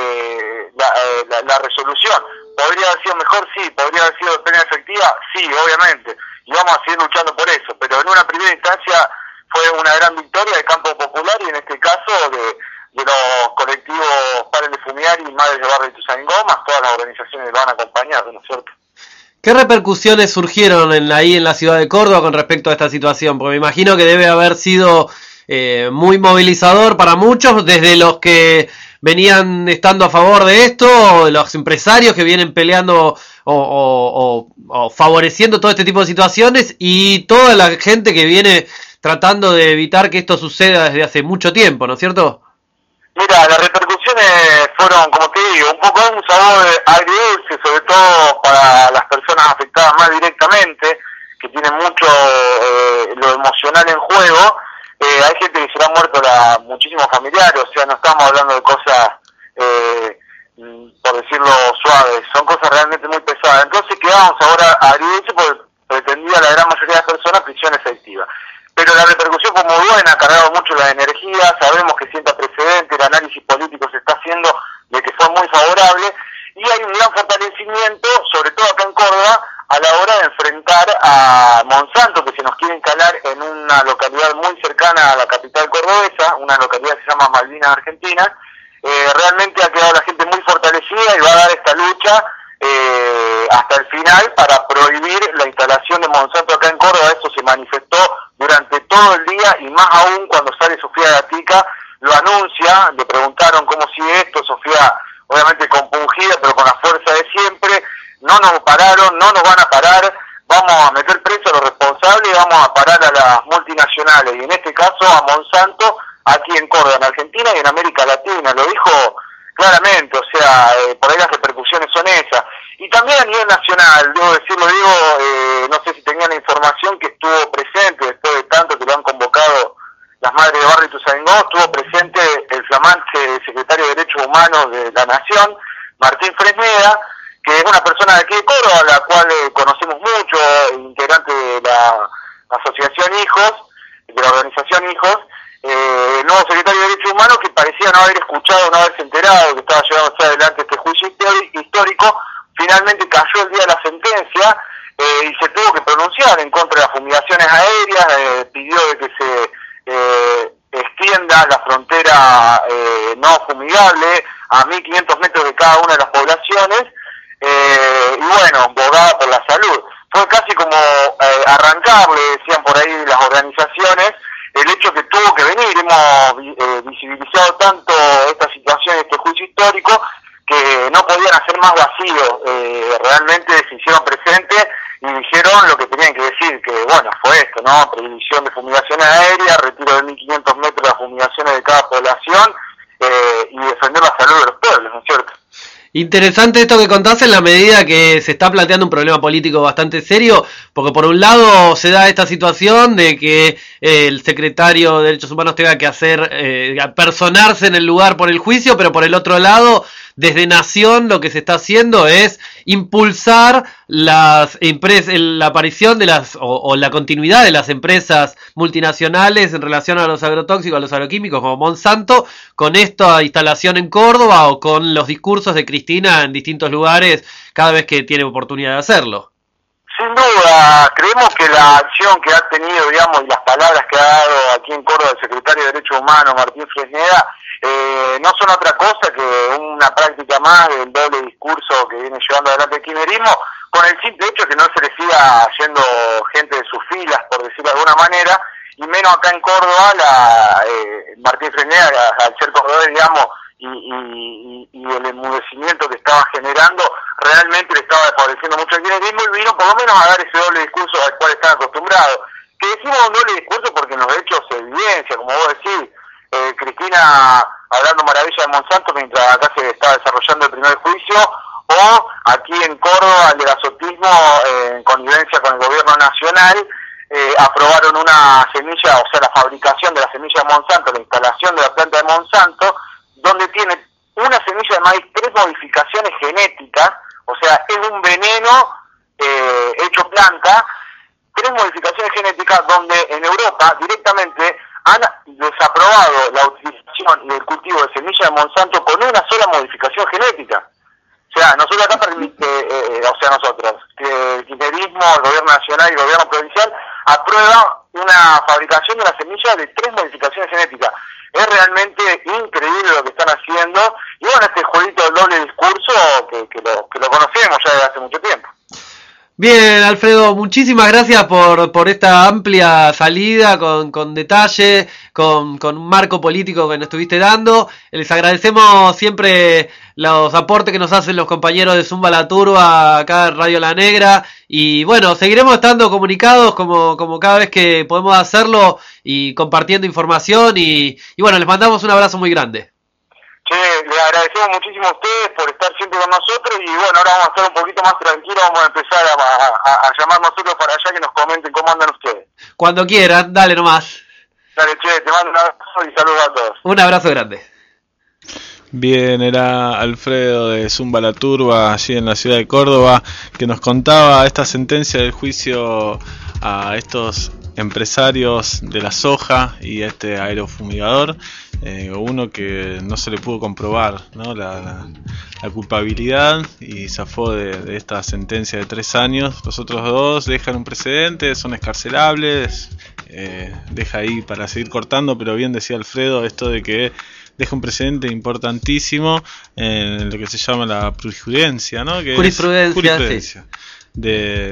P: eh, la, eh, la, la resolución. ¿Podría haber sido mejor? Sí. ¿Podría haber sido pena efectiva? Sí, obviamente. Y vamos a seguir luchando por eso. Pero en una primera instancia fue una gran victoria del campo popular y en este caso de, de los colectivos Paren de Fumigar y Madres de Barrio Ituzaingó, más todas las organizaciones que lo van a acompañar, ¿no es cierto?
H: ¿Qué repercusiones surgieron en, ahí en la ciudad de Córdoba con respecto a esta situación? Porque me imagino que debe haber sido eh, muy movilizador para muchos, desde los que venían estando a favor de esto, los empresarios que vienen peleando o, o, o, o favoreciendo todo este tipo de situaciones y toda la gente que viene tratando de evitar que esto suceda desde hace mucho tiempo, ¿no es cierto?
P: Mira, las repercusiones fueron, como te digo, un poco un sabor agridulce, sobre todo para las personas afectadas más directamente, que tienen mucho eh, lo emocional en juego. Eh, hay gente que se le han muerto la, muchísimos familiares, o sea, no estamos hablando de cosas, eh, por decirlo suaves, son cosas realmente muy pesadas. Entonces quedamos ahora agridulce porque pretendía la gran mayoría de las personas prisión efectiva. Pero la repercusión fue muy buena, ha cargado mucho la energía, sabemos que sienta precedente, el análisis político se está haciendo de que fue muy favorable, y hay un gran fortalecimiento, sobre todo acá en Córdoba, a la hora de enfrentar a Monsanto, que se nos quiere instalar en una localidad muy cercana a la capital cordobesa, una localidad que se llama Malvinas, Argentina. Eh, realmente ha quedado la gente muy fortalecida y va a dar esta lucha eh, hasta el final para prohibir la instalación de Monsanto acá en Córdoba. Eso se manifestó durante todo el día, y más aún cuando sale Sofía Gatica, lo anuncia. Le preguntaron cómo sigue esto, Sofía obviamente compungida, pero con la fuerza de siempre: no nos pararon, no nos van a parar, vamos a meter preso a los responsables y vamos a parar a las multinacionales, y en este caso a Monsanto, aquí en Córdoba, en Argentina y en América Latina. Lo dijo claramente, o sea, eh, por ahí las repercusiones son esas. Y también a nivel nacional, debo decirlo, digo, eh, no sé si tenían la información que estuvo presente, después de tanto que lo han convocado las Madres de Barrio Ituzaingó, estuvo presente el flamante secretario de Derechos Humanos de la Nación, Martín Fresneda, que es una persona de aquí de Córdoba, la cual eh, conocemos mucho, integrante de la Asociación Hijos, de la organización Hijos, eh, el nuevo secretario de Derechos Humanos, que parecía no haber escuchado, no haberse enterado que estaba llevándose adelante este juicio histórico. Finalmente cayó el día de la sentencia eh, y se tuvo que pronunciar en contra de las fumigaciones aéreas, eh, pidió de que se eh, extienda la frontera eh, no fumigable a mil quinientos metros de cada una de las poblaciones, eh, y bueno, abogada por la salud. Fue casi como eh, arrancarle, decían por ahí las organizaciones, el hecho que tuvo que venir. Hemos eh, visibilizado tanto esta situación, este juicio histórico, que no podían hacer más vacío. Eh, realmente se hicieron presentes y dijeron lo que tenían que decir, que bueno, fue esto, ¿no? Prohibición de fumigaciones aéreas, retiro de mil quinientos metros de las fumigaciones de cada población, eh, y defender la salud de los pueblos, ¿no es cierto?
H: Interesante esto que contás, en la medida que se está planteando un problema político bastante serio, porque por un lado se da esta situación de que eh, el secretario de Derechos Humanos tenga que hacer, eh, personarse en el lugar por el juicio, pero por el otro lado, desde Nación lo que se está haciendo es impulsar las empresas, la aparición de las o, o la continuidad de las empresas multinacionales en relación a los agrotóxicos, a los agroquímicos como Monsanto, con esta instalación en Córdoba o con los discursos de Cristina en distintos lugares cada vez que tiene oportunidad de hacerlo.
P: Sin duda, creemos que la acción que ha tenido, digamos, y las palabras que ha dado aquí en Córdoba el secretario de Derechos Humanos, Martín Fresneda, eh, no son otra cosa que una práctica más del doble discurso que viene llevando adelante el kirchnerismo, con el simple hecho que no se le siga yendo gente de sus filas, por decirlo de alguna manera, y menos acá en Córdoba. La, eh, Martín Fresneda, al ser cordobés, digamos, y, y, y el enmudecimiento que estaba generando, realmente le estaba favoreciendo mucho el kirchnerismo, y vino por lo menos a dar ese doble discurso al cual están acostumbrados. Que decimos un doble discurso porque en los hechos se evidencia, como vos decís, eh, Cristina hablando maravilla de Monsanto mientras acá se está desarrollando el primer juicio, o aquí en Córdoba el del azotismo, eh, en connivencia con el gobierno nacional, eh, aprobaron una semilla, o sea, la fabricación de la semilla de Monsanto, la instalación de la planta de Monsanto, donde tiene una semilla de maíz, tres modificaciones genéticas, o sea, es un veneno eh, hecho planta, tres modificaciones genéticas donde en Europa directamente han desaprobado la utilización y el cultivo de semilla de Monsanto con una sola modificación genética. O sea, nosotros acá permite, eh, o sea, nosotros, que el kirchnerismo, el gobierno nacional y el gobierno provincial aprueba una fabricación de una semilla de tres modificaciones genéticas. Es realmente increíble lo que están haciendo, y bueno, este jueguito del doble discurso que, que, lo, que lo conocemos ya desde hace mucho tiempo.
H: Bien, Alfredo, muchísimas gracias por, por esta amplia salida, con, con detalle, con, con un marco político que nos estuviste dando. Les agradecemos siempre los aportes que nos hacen los compañeros de Zumba la Turba acá en Radio La Negra, y bueno, seguiremos estando comunicados como, como cada vez que podemos hacerlo y compartiendo información, y, y bueno, les mandamos un abrazo muy grande.
P: Che, les agradecemos muchísimo a ustedes por estar siempre con nosotros, y bueno, ahora vamos a estar un poquito más tranquilos, vamos a empezar a, a, a llamar nosotros para allá que nos comenten cómo andan ustedes.
H: Cuando quieran, dale nomás.
P: Dale, che, te mando un abrazo y saludos a todos.
H: Un abrazo grande.
G: Bien, era Alfredo de Zumba la Turba, allí en la ciudad de Córdoba, que nos contaba esta sentencia del juicio a estos empresarios de la soja y a este aerofumigador, eh, uno que no se le pudo comprobar, ¿no? la, la, la culpabilidad, y zafó de, de esta sentencia de tres años. Los otros dos dejan un precedente, son escarcelables, eh, deja ahí para seguir cortando, pero bien decía Alfredo esto de que deja un precedente importantísimo en lo que se llama la jurisprudencia, ¿no? Que
H: jurisprudencia,
G: es jurisprudencia
H: sí.
G: de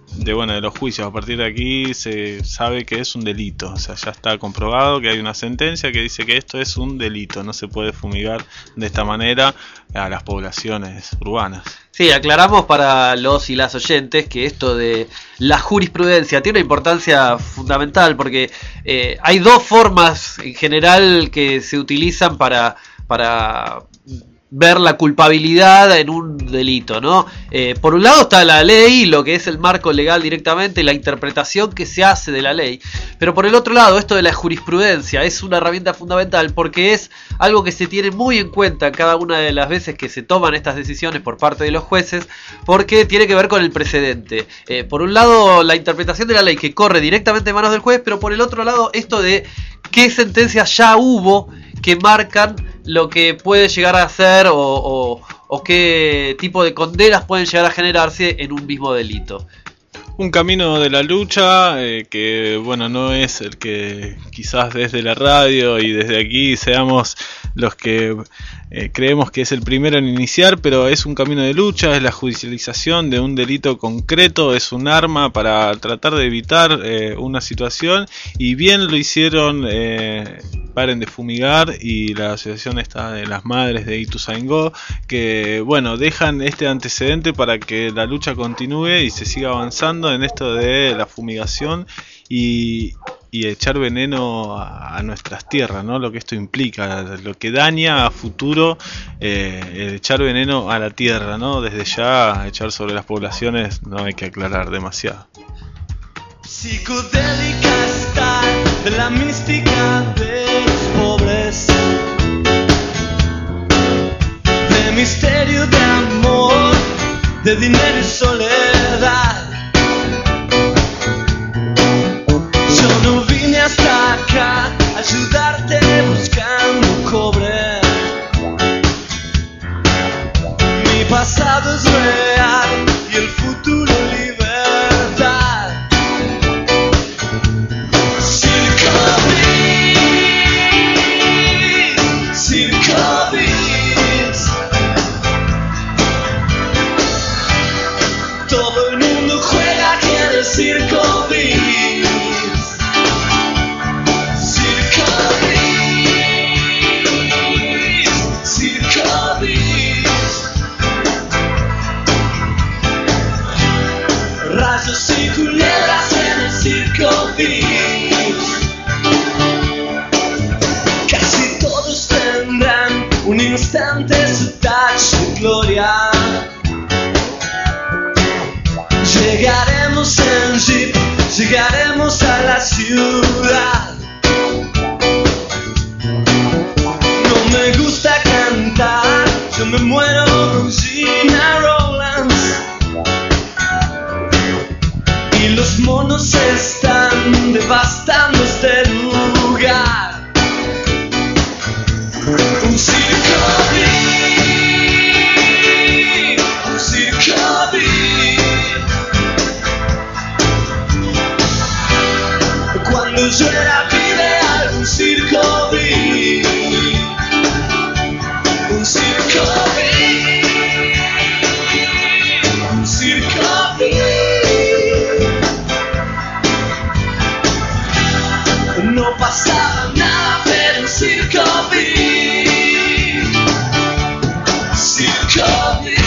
G: de bueno de los juicios. A partir de aquí se sabe que es un delito, o sea, ya está comprobado que hay una sentencia que dice que esto es un delito, no se puede fumigar de esta manera a las poblaciones urbanas.
H: Sí, aclaramos para los y las oyentes que esto de la jurisprudencia tiene una importancia fundamental porque eh, hay dos formas en general que se utilizan para, para ver la culpabilidad en un delito, ¿no? Eh, por un lado está la ley, lo que es el marco legal directamente, la interpretación que se hace de la ley, pero por el otro lado esto de la jurisprudencia es una herramienta fundamental porque es algo que se tiene muy en cuenta cada una de las veces que se toman estas decisiones por parte de los jueces, porque tiene que ver con el precedente. Eh, por un lado la interpretación de la ley que corre directamente en manos del juez, pero por el otro lado esto de qué sentencias ya hubo que marcan lo que puede llegar a ser o, o, o qué tipo de condenas pueden llegar a generarse en un mismo delito.
G: Un camino de la lucha eh, que bueno no es el que quizás desde la radio y desde aquí seamos los que eh, creemos que es el primero en iniciar, pero es un camino de lucha, es la judicialización de un delito concreto, es un arma para tratar de evitar eh, una situación, y bien lo hicieron eh, Paren de Fumigar y la asociación esta de las madres de Ituzaingó, que bueno dejan este antecedente para que la lucha continúe y se siga avanzando en esto de la fumigación y, y echar veneno a, a nuestras tierras, ¿no? Lo que esto implica, lo que daña a futuro eh, el echar veneno a la tierra, ¿no? Desde ya echar sobre las poblaciones no hay que aclarar demasiado.
L: Psicodélica está la mística de los pobres, de misterio, de amor, de dinero y soledad. Yo no vine hasta acá a ayudarte buscando cobre. Mi pasado es real y el futuro libertad. Circo Beats, Circo Beats. Todo el mundo juega aquí en el Circo Beats. Rayos y culebras en el Circo Beats. Casi todos tendrán un instante su touch de gloria. Llegaremos en jeep, llegaremos a la ciudad. No me gusta cantar, yo me muero con Gina Rowlands. Y los monos están devastando este lugar. Un circo beat, un circo beat. Cuando yo era pibe algún circo beat, un circo beat, un circo beat. No pasaba nada, pero un circo beat, circo beat.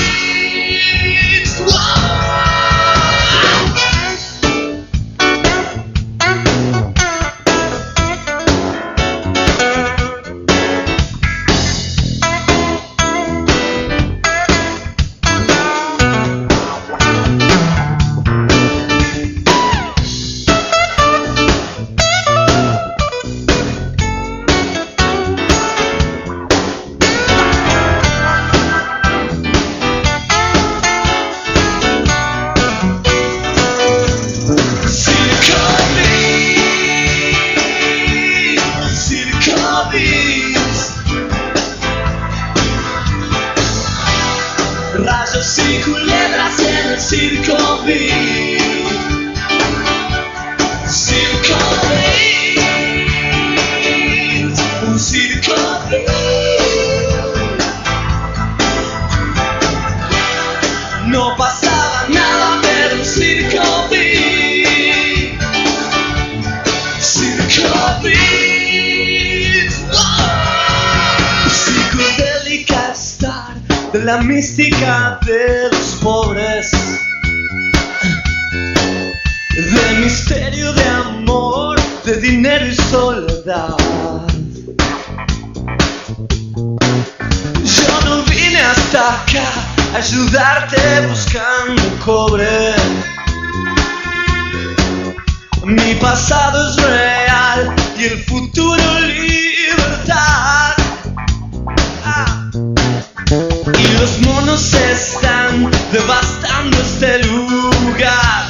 L: Rayos y culebras en el Circo Beat. Circo Beat, un Circo Beat. No pasaba nada, pero un Circo Beat.
Q: la mística de los pobres, de misterio, de amor, de dinero y soledad. Yo no vine hasta acá a ayudarte buscando cobre. Mi pasado es real y el futuro libertad. Ah. Y los monos están devastando este lugar.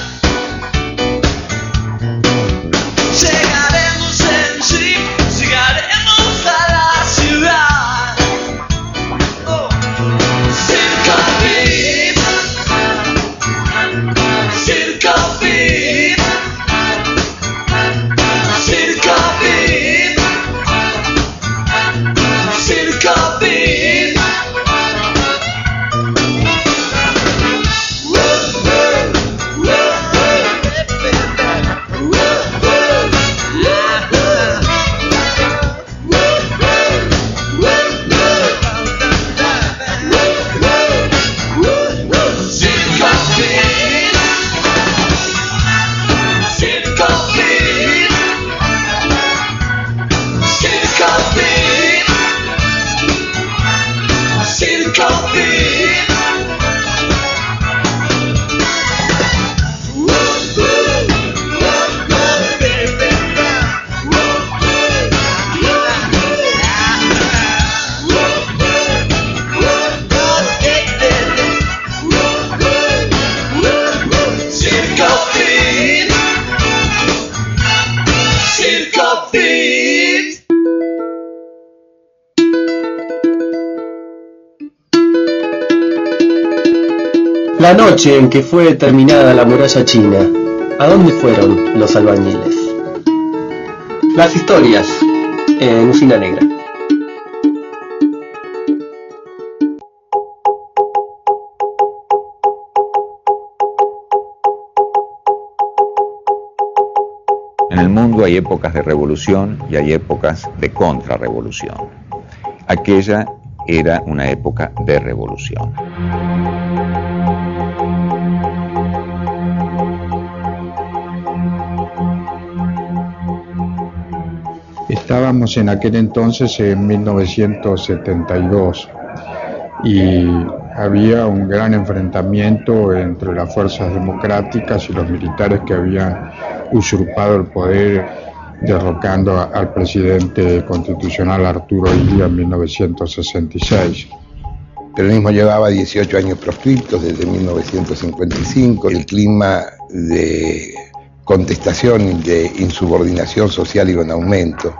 Q: Llegaremos en jeep, llegaremos a la ciudad. Oh. Circo Beat, Circo Beat, Circo Beat, Circo Beat.
J: La noche en que fue terminada la muralla china, ¿a dónde fueron los albañiles? Las historias en Usina Negra.
R: En el mundo hay épocas de revolución y hay épocas de contrarrevolución. Aquella era una época de revolución.
S: Estábamos en aquel entonces en mil novecientos setenta y dos y había un gran enfrentamiento entre las fuerzas democráticas y los militares que habían usurpado el poder, derrocando al presidente constitucional Arturo Illia en mil novecientos sesenta y seis.
T: El peronismo llevaba dieciocho años proscriptos desde mil novecientos cincuenta y cinco. El clima de contestación y de insubordinación social iba en aumento.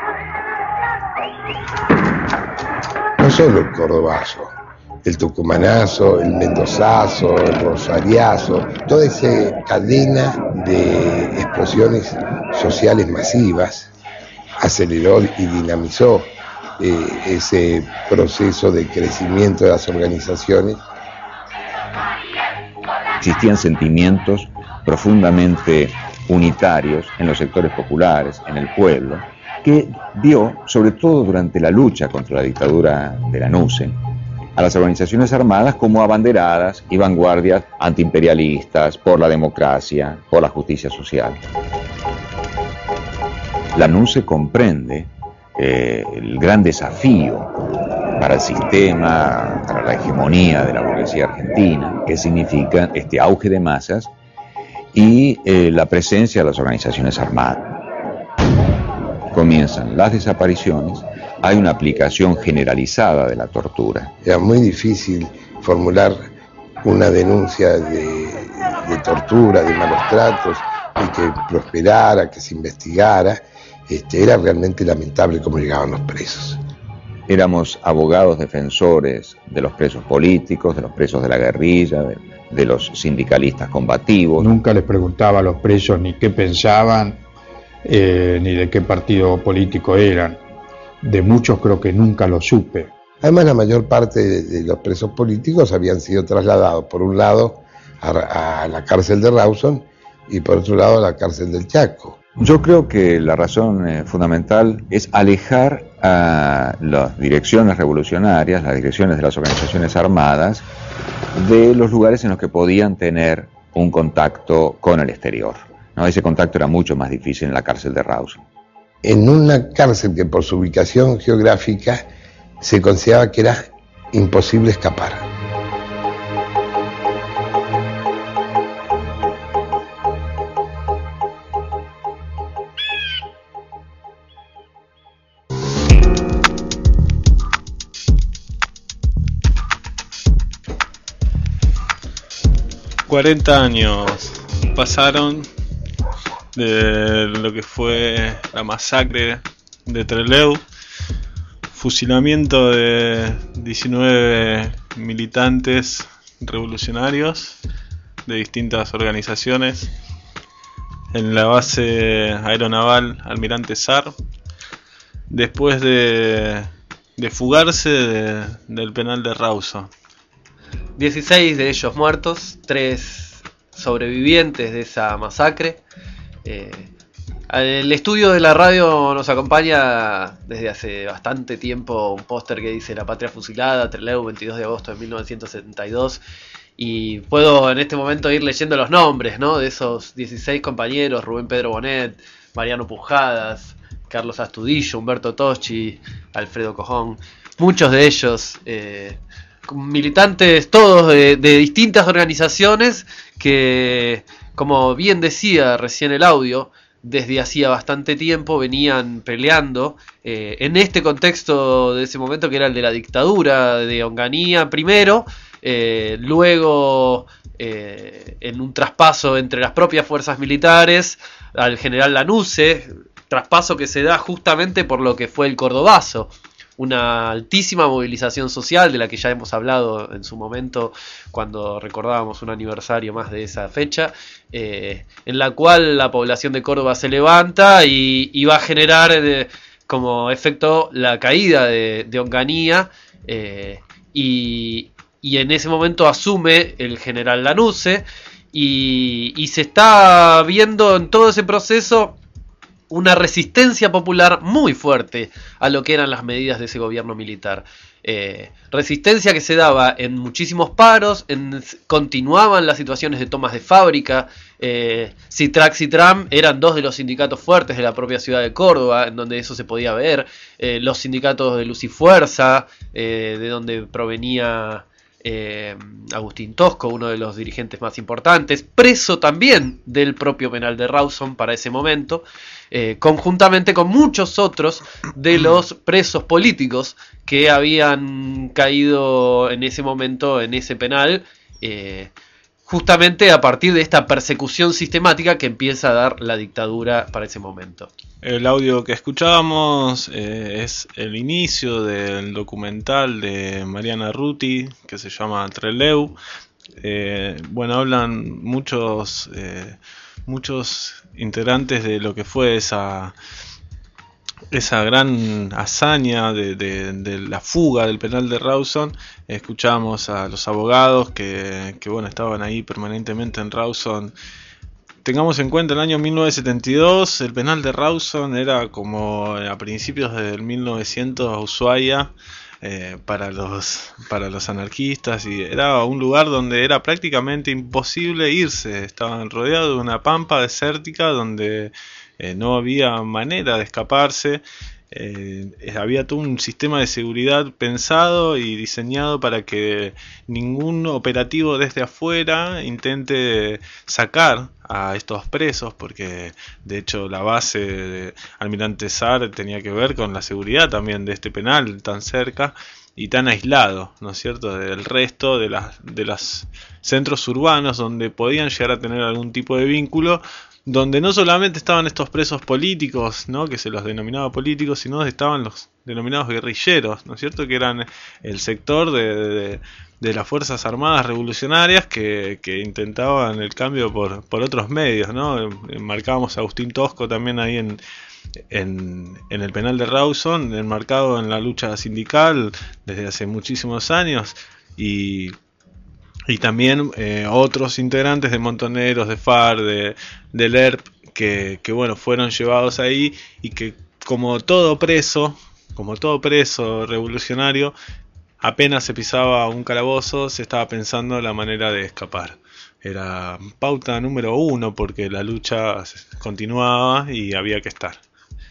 T: No solo el cordobazo, el tucumanazo, el mendozazo, el rosariazo, toda esa cadena de explosiones sociales masivas aceleró y dinamizó eh, ese proceso de crecimiento de las organizaciones.
R: Existían sentimientos profundamente unitarios en los sectores populares, en el pueblo, que vio, sobre todo durante la lucha contra la dictadura de la N U C E, a las organizaciones armadas como abanderadas y vanguardias antiimperialistas, por la democracia, por la justicia social. La N U C E comprende eh, el gran desafío para el sistema, para la hegemonía de la burguesía argentina, que significa este auge de masas y eh, la presencia de las organizaciones armadas. Comienzan las desapariciones, hay una aplicación generalizada de la tortura.
T: Era muy difícil formular una denuncia de, de tortura, de malos tratos, y que prosperara, que se investigara. Este, era realmente lamentable cómo llegaban los presos.
R: Éramos abogados defensores de los presos políticos, de los presos de la guerrilla, de, de los sindicalistas combativos.
S: Nunca les preguntaba a los presos ni qué pensaban, eh, ni de qué partido político eran. De muchos creo que nunca lo supe.
T: Además, la mayor parte de, de los presos políticos habían sido trasladados, por un lado, a, a la cárcel de Rawson y por otro lado a la cárcel del Chaco.
R: Yo creo que la razón eh, fundamental es alejar a las direcciones revolucionarias, las direcciones de las organizaciones armadas, de los lugares en los que podían tener un contacto con el exterior, ¿no? Ese contacto era mucho más difícil en la cárcel de Rawson.
T: En una cárcel que por su ubicación geográfica se consideraba que era imposible escapar.
G: cuarenta años pasaron de lo que fue la masacre de Trelew, fusilamiento de diecinueve militantes revolucionarios de distintas organizaciones en la base aeronaval Almirante Sarr, después de, de fugarse de, del penal de Rawson.
H: dieciséis de ellos muertos, tres sobrevivientes de esa masacre. Eh, el estudio de la radio nos acompaña desde hace bastante tiempo un póster que dice La Patria Fusilada, Trelew, veintidós de agosto de mil novecientos setenta y dos. Y puedo en este momento ir leyendo los nombres, ¿no?, de esos dieciséis compañeros: Rubén Pedro Bonet, Mariano Pujadas, Carlos Astudillo, Humberto Toschi, Alfredo Cojón. Muchos de ellos eh, militantes todos de, de distintas organizaciones que, como bien decía recién el audio, desde hacía bastante tiempo venían peleando eh, en este contexto de ese momento, que era el de la dictadura de Onganía primero, eh, luego eh, en un traspaso entre las propias fuerzas militares al general Lanusse, traspaso que se da justamente por lo que fue el Cordobazo. Una altísima movilización social de la que ya hemos hablado en su momento cuando recordábamos un aniversario más de esa fecha, eh, en la cual la población de Córdoba se levanta y, y va a generar eh, como efecto la caída de, de Onganía, eh, y, y en ese momento asume el general Lanusse y, y se está viendo en todo ese proceso una resistencia popular muy fuerte a lo que eran las medidas de ese gobierno militar. Eh, resistencia que se daba en muchísimos paros, en, continuaban las situaciones de tomas de fábrica. eh, Citrax y Tram eran dos de los sindicatos fuertes de la propia ciudad de Córdoba, en donde eso se podía ver. Eh, los sindicatos de Luz y Fuerza, eh, de donde provenía eh, Agustín Tosco, uno de los dirigentes más importantes, preso también del propio penal de Rawson para ese momento. Eh, conjuntamente con muchos otros de los presos políticos que habían caído en ese momento en ese penal, eh, justamente a partir de esta persecución sistemática que empieza a dar la dictadura para ese momento.
G: El audio que escuchábamos eh, es el inicio del documental de Mariana Ruti que se llama Trelew. Eh, bueno, hablan muchos eh, muchos integrantes de lo que fue esa esa gran hazaña de, de, de la fuga del penal de Rawson. Escuchamos a los abogados que, que bueno, estaban ahí permanentemente en Rawson. Tengamos en cuenta el año mil novecientos setenta y dos, el penal de Rawson era como a principios del mil novecientos Ushuaia eh, para los para los anarquistas, y era un lugar donde era prácticamente imposible irse. Estaban rodeados de una pampa desértica donde eh, no había manera de escaparse. Eh, había todo un sistema de seguridad pensado y diseñado para que ningún operativo desde afuera intente sacar a estos presos, porque de hecho la base de Almirante Sarr tenía que ver con la seguridad también de este penal tan cerca y tan aislado, ¿no es cierto?, del resto de las de los centros urbanos donde podían llegar a tener algún tipo de vínculo, donde no solamente estaban estos presos políticos, ¿no?, que se los denominaba políticos, sino estaban los denominados guerrilleros, ¿no es cierto?, que eran el sector de, de, de las Fuerzas Armadas Revolucionarias que, que intentaban el cambio por, por otros medios, ¿no? Marcábamos a Agustín Tosco también ahí en, en, en el penal de Rawson, enmarcado en la lucha sindical desde hace muchísimos años, y y también eh, otros integrantes de Montoneros, de FARC, de, del E R P, que, que bueno, fueron llevados ahí y que como todo preso, como todo preso revolucionario, apenas se pisaba un calabozo, se estaba pensando la manera de escapar. Era pauta número uno porque la lucha continuaba y había que estar.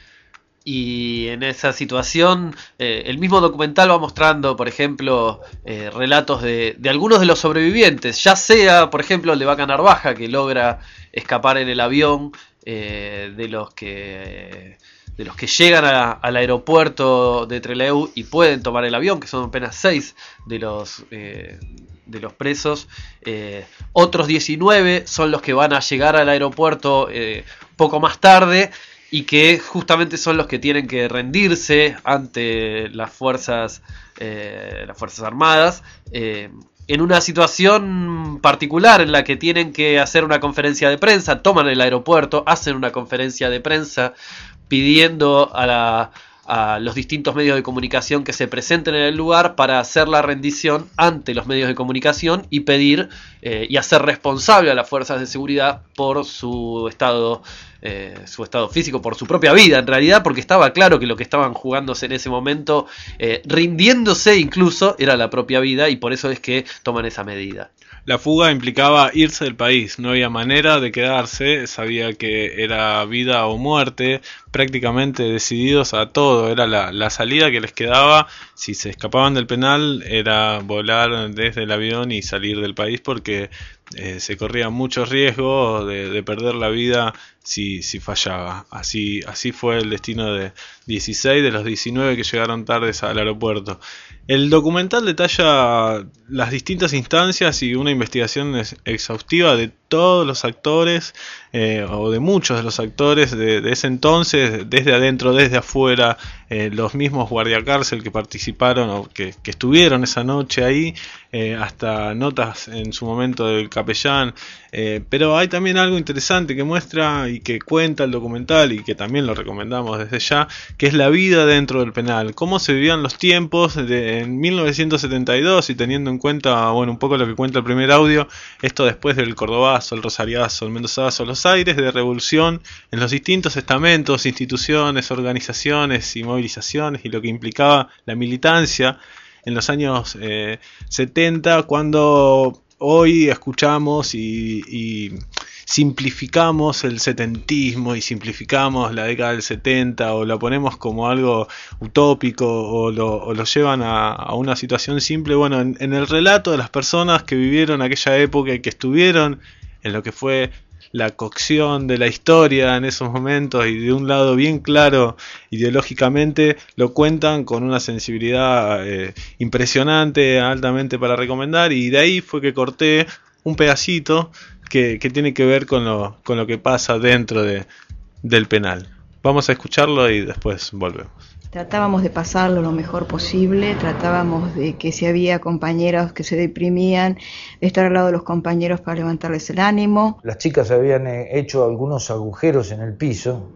H: Y en esa situación, eh, el mismo documental va mostrando, por ejemplo, eh, relatos de, de algunos de los sobrevivientes, ya sea, por ejemplo, el de Vaca Narvaja, que logra escapar en el avión, eh, de los que... de los que llegan a, al aeropuerto de Trelew y pueden tomar el avión, que son apenas seis de los eh, de los presos. Eh, otros diecinueve son los que van a llegar al aeropuerto eh, poco más tarde y que justamente son los que tienen que rendirse ante las fuerzas eh, las fuerzas armadas. Eh, en una situación particular en la que tienen que hacer una conferencia de prensa, toman el aeropuerto, hacen una conferencia de prensa pidiendo a, la, a los distintos medios de comunicación que se presenten en el lugar para hacer la rendición ante los medios de comunicación y pedir eh, y hacer responsable a las fuerzas de seguridad por su estado eh, su estado físico, por su propia vida en realidad, porque estaba claro que lo que estaban jugándose en ese momento, eh, rindiéndose incluso, era la propia vida, y por eso es que toman esa medida.
G: La fuga implicaba irse del país, no había manera de quedarse, sabía que era vida o muerte, prácticamente decididos a todo, era la, la salida que les quedaba. Si se escapaban del penal era volar desde el avión y salir del país, porque eh, se corría muchos riesgos de, de perder la vida si, si fallaba. Así, así fue el destino de dieciséis de los diecinueve que llegaron tardes al aeropuerto. El documental detalla las distintas instancias y una investigación exhaustiva de todos los actores, eh, o de muchos de los actores de, de ese entonces, desde adentro, desde afuera, eh, los mismos guardiacárcel que participaron o que, que estuvieron esa noche ahí, eh, hasta notas en su momento del capellán. Eh, pero hay también algo interesante que muestra y que cuenta el documental, y que también lo recomendamos desde ya, que es la vida dentro del penal, cómo se vivían los tiempos de, en mil novecientos setenta y dos, y teniendo en cuenta, bueno, un poco lo que cuenta el primer audio, esto después del Cordobazo, el Rosariazo, el Mendozazo, los aires de revolución en los distintos estamentos, instituciones, organizaciones y movilizaciones, y lo que implicaba la militancia en los años eh, setenta, cuando hoy escuchamos y, y simplificamos el setentismo y simplificamos la década del setenta, o la ponemos como algo utópico, o lo, o lo llevan a, a una situación simple. Bueno, en, en el relato de las personas que vivieron aquella época y que estuvieron en lo que fue la cocción de la historia en esos momentos, y de un lado bien claro ideológicamente, lo cuentan con una sensibilidad eh, impresionante, altamente para recomendar. Y de ahí fue que corté un pedacito que, que tiene que ver con lo, con lo que pasa dentro de, del penal. Vamos a escucharlo y después volvemos.
U: Tratábamos de pasarlo lo mejor posible, tratábamos de que si había compañeros que se deprimían, estar al lado de los compañeros para levantarles el ánimo.
V: Las chicas habían hecho algunos agujeros en el piso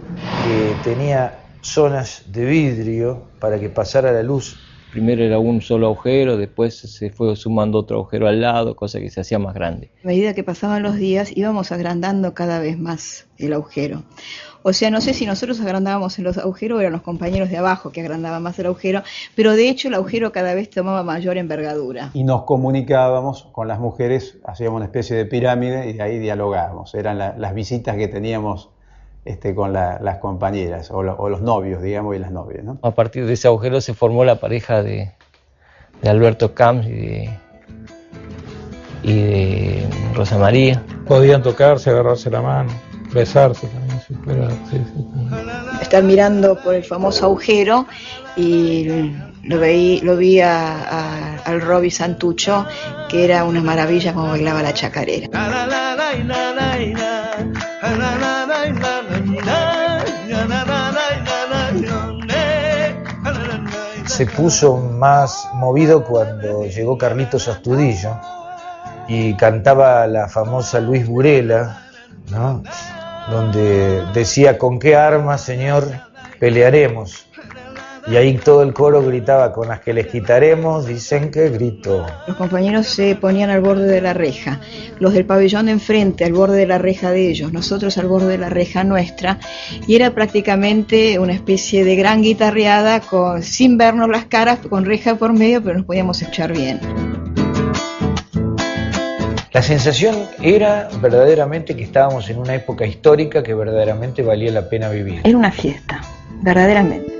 V: que tenía zonas de vidrio para que pasara la luz.
W: Primero era un solo agujero, después se fue sumando otro agujero al lado, cosa que se hacía más grande.
U: A medida que pasaban los días íbamos agrandando cada vez más el agujero. O sea, no sé si nosotros agrandábamos en los agujeros o eran los compañeros de abajo que agrandaban más el agujero, pero de hecho el agujero cada vez tomaba mayor envergadura.
X: Y nos comunicábamos con las mujeres, hacíamos una especie de pirámide y ahí dialogábamos. Eran la, las visitas que teníamos este, con la, las compañeras, o, lo, o los novios, digamos, y las novias, ¿no?
W: A partir de ese agujero se formó la pareja de, de Alberto Camps y de, y de Rosa María.
Y: Podían tocarse, agarrarse la mano, besarse también. Pero, sí, sí.
U: Estar mirando por el famoso agujero y lo vi, lo vi a, a, al Roby Santucho, que era una maravilla como bailaba la chacarera.
V: Se puso más movido cuando llegó Carlitos Astudillo y cantaba la famosa Luis Burela, ¿no?, donde decía: ¿con qué armas, señor, pelearemos? Y ahí todo el coro gritaba: con las que les quitaremos, dicen que grito.
U: Los compañeros se ponían al borde de la reja, los del pabellón de enfrente al borde de la reja de ellos, nosotros al borde de la reja nuestra, y era prácticamente una especie de gran guitarreada con, sin vernos las caras, con reja por medio, pero nos podíamos escuchar bien.
V: La sensación era verdaderamente que estábamos en una época histórica que verdaderamente valía la pena vivir.
U: Era una fiesta, verdaderamente.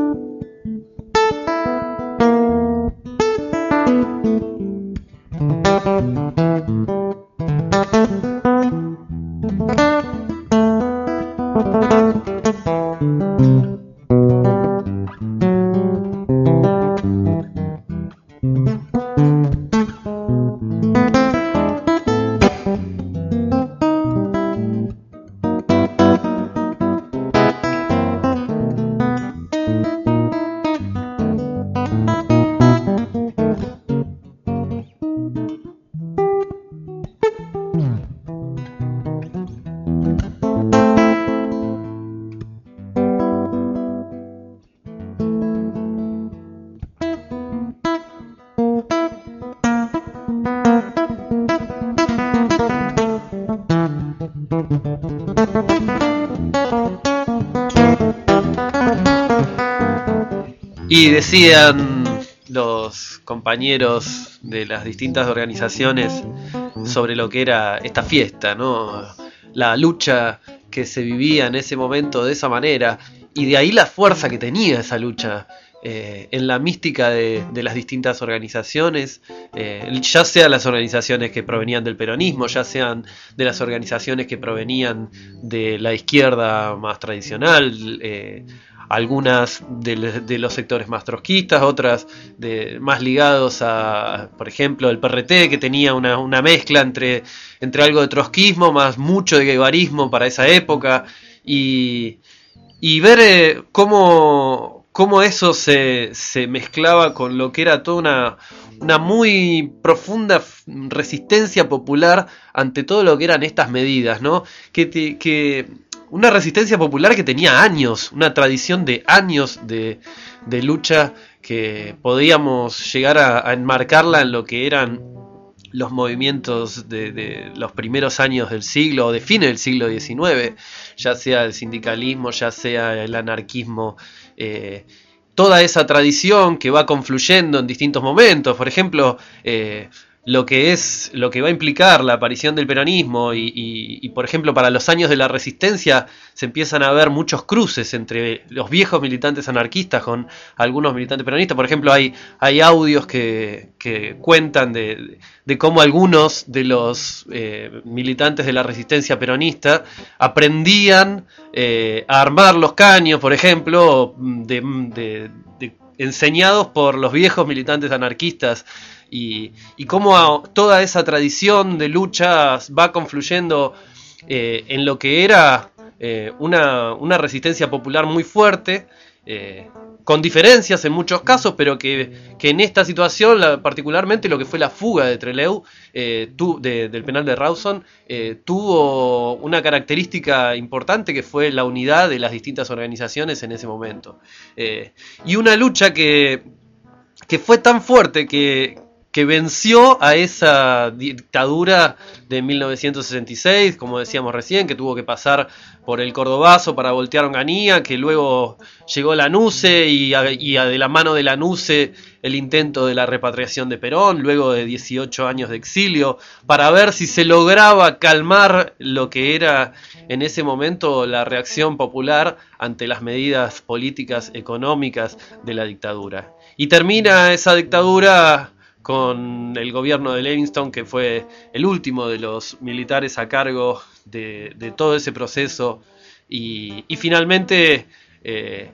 H: Y decían los compañeros de las distintas organizaciones sobre lo que era esta fiesta, ¿no? La lucha que se vivía en ese momento de esa manera, y de ahí la fuerza que tenía esa lucha eh, en la mística de, de las distintas organizaciones, eh, ya sean las organizaciones que provenían del peronismo, ya sean de las organizaciones que provenían de la izquierda más tradicional, eh, algunas de, de los sectores más trotskistas, otras de, más ligados a, por ejemplo, el P R T, que tenía una, una mezcla entre, entre algo de trotskismo más mucho de guevarismo para esa época, y, y ver eh, cómo, cómo eso se, se mezclaba con lo que era toda una, una muy profunda resistencia popular ante todo lo que eran estas medidas, ¿no? Que, te, que una resistencia popular que tenía años, una tradición de años de, de lucha, que podíamos llegar a, a enmarcarla en lo que eran los movimientos de, de los primeros años del siglo o de fines del siglo diecinueve, ya sea el sindicalismo, ya sea el anarquismo, eh, toda esa tradición que va confluyendo en distintos momentos. Por ejemplo, eh, lo que es lo que va a implicar la aparición del peronismo y, y, y por ejemplo para los años de la resistencia se empiezan a ver muchos cruces entre los viejos militantes anarquistas con algunos militantes peronistas. Por ejemplo, hay, hay audios que, que cuentan de, de cómo algunos de los eh, militantes de la resistencia peronista aprendían eh, a armar los caños, por ejemplo, de, de, de, enseñados por los viejos militantes anarquistas. Y, y cómo toda esa tradición de luchas va confluyendo eh, en lo que era eh, una, una resistencia popular muy fuerte, eh, con diferencias en muchos casos, pero que, que en esta situación, la, particularmente lo que fue la fuga de Trelew, eh, tu, de, del penal de Rawson, eh, tuvo una característica importante que fue la unidad de las distintas organizaciones en ese momento. Eh, y una lucha que, que fue tan fuerte que... que venció a esa dictadura de mil novecientos sesenta y seis, como decíamos recién, que tuvo que pasar por el Cordobazo para voltear a Onganía, que luego llegó la NUCE y, a, y a de la mano de la NUCE el intento de la repatriación de Perón, luego de dieciocho años de exilio, para ver si se lograba calmar lo que era en ese momento la reacción popular ante las medidas políticas, económicas de la dictadura. Y termina esa dictadura con el gobierno de Livingstone, que fue el último de los militares a cargo de, de todo ese proceso, y, y finalmente eh,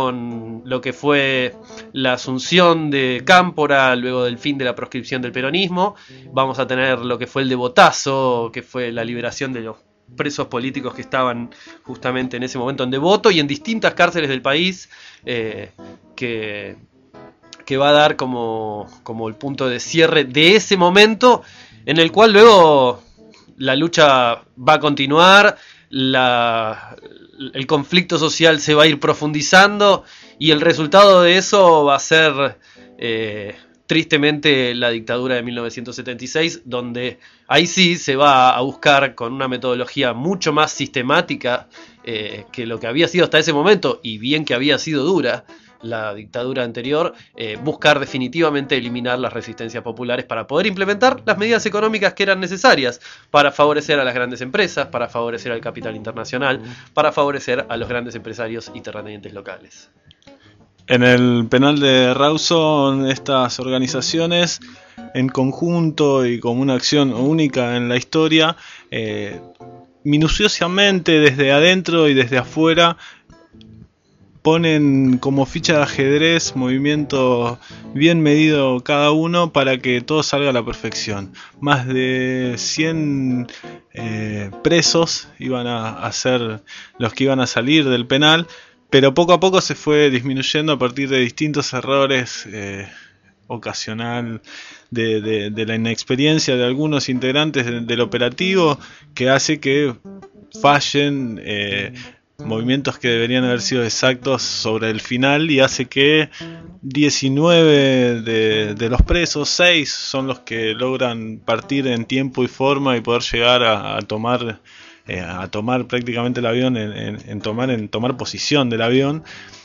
H: con lo que fue la asunción de Cámpora luego del fin de la proscripción del peronismo, vamos a tener lo que fue el Devotazo, que fue la liberación de los presos políticos que estaban justamente en ese momento en Devoto y en distintas cárceles del país, eh, que... que va a dar como, como el punto de cierre de ese momento, en el cual luego la lucha va a continuar, la, el conflicto social se va a ir profundizando Y el resultado de eso va a ser eh, tristemente la dictadura de mil novecientos setenta y seis, donde ahí sí se va a buscar con una metodología mucho más sistemática eh, que lo que había sido hasta ese momento, y bien que había sido dura la dictadura anterior, eh, buscar definitivamente eliminar las resistencias populares para poder implementar las medidas económicas que eran necesarias para favorecer a las grandes empresas, para favorecer al capital internacional, para favorecer a los grandes empresarios y terratenientes locales.
G: En el penal de Rawson, estas organizaciones en conjunto y como una acción única en la historia, eh, minuciosamente desde adentro y desde afuera, ponen como ficha de ajedrez movimiento bien medido cada uno para que todo salga a la perfección. Más de cien eh, presos iban a, a ser los que iban a salir del penal, pero poco a poco se fue disminuyendo a partir de distintos errores eh, ocasional de, de, de la inexperiencia de algunos integrantes de, del operativo, que hace que fallen eh, movimientos que deberían haber sido exactos sobre el final, y hace que diecinueve de, de los presos, seis son los que logran partir en tiempo y forma y poder llegar a, a tomar eh, a tomar prácticamente el avión, en, en, en tomar en tomar posición del avión,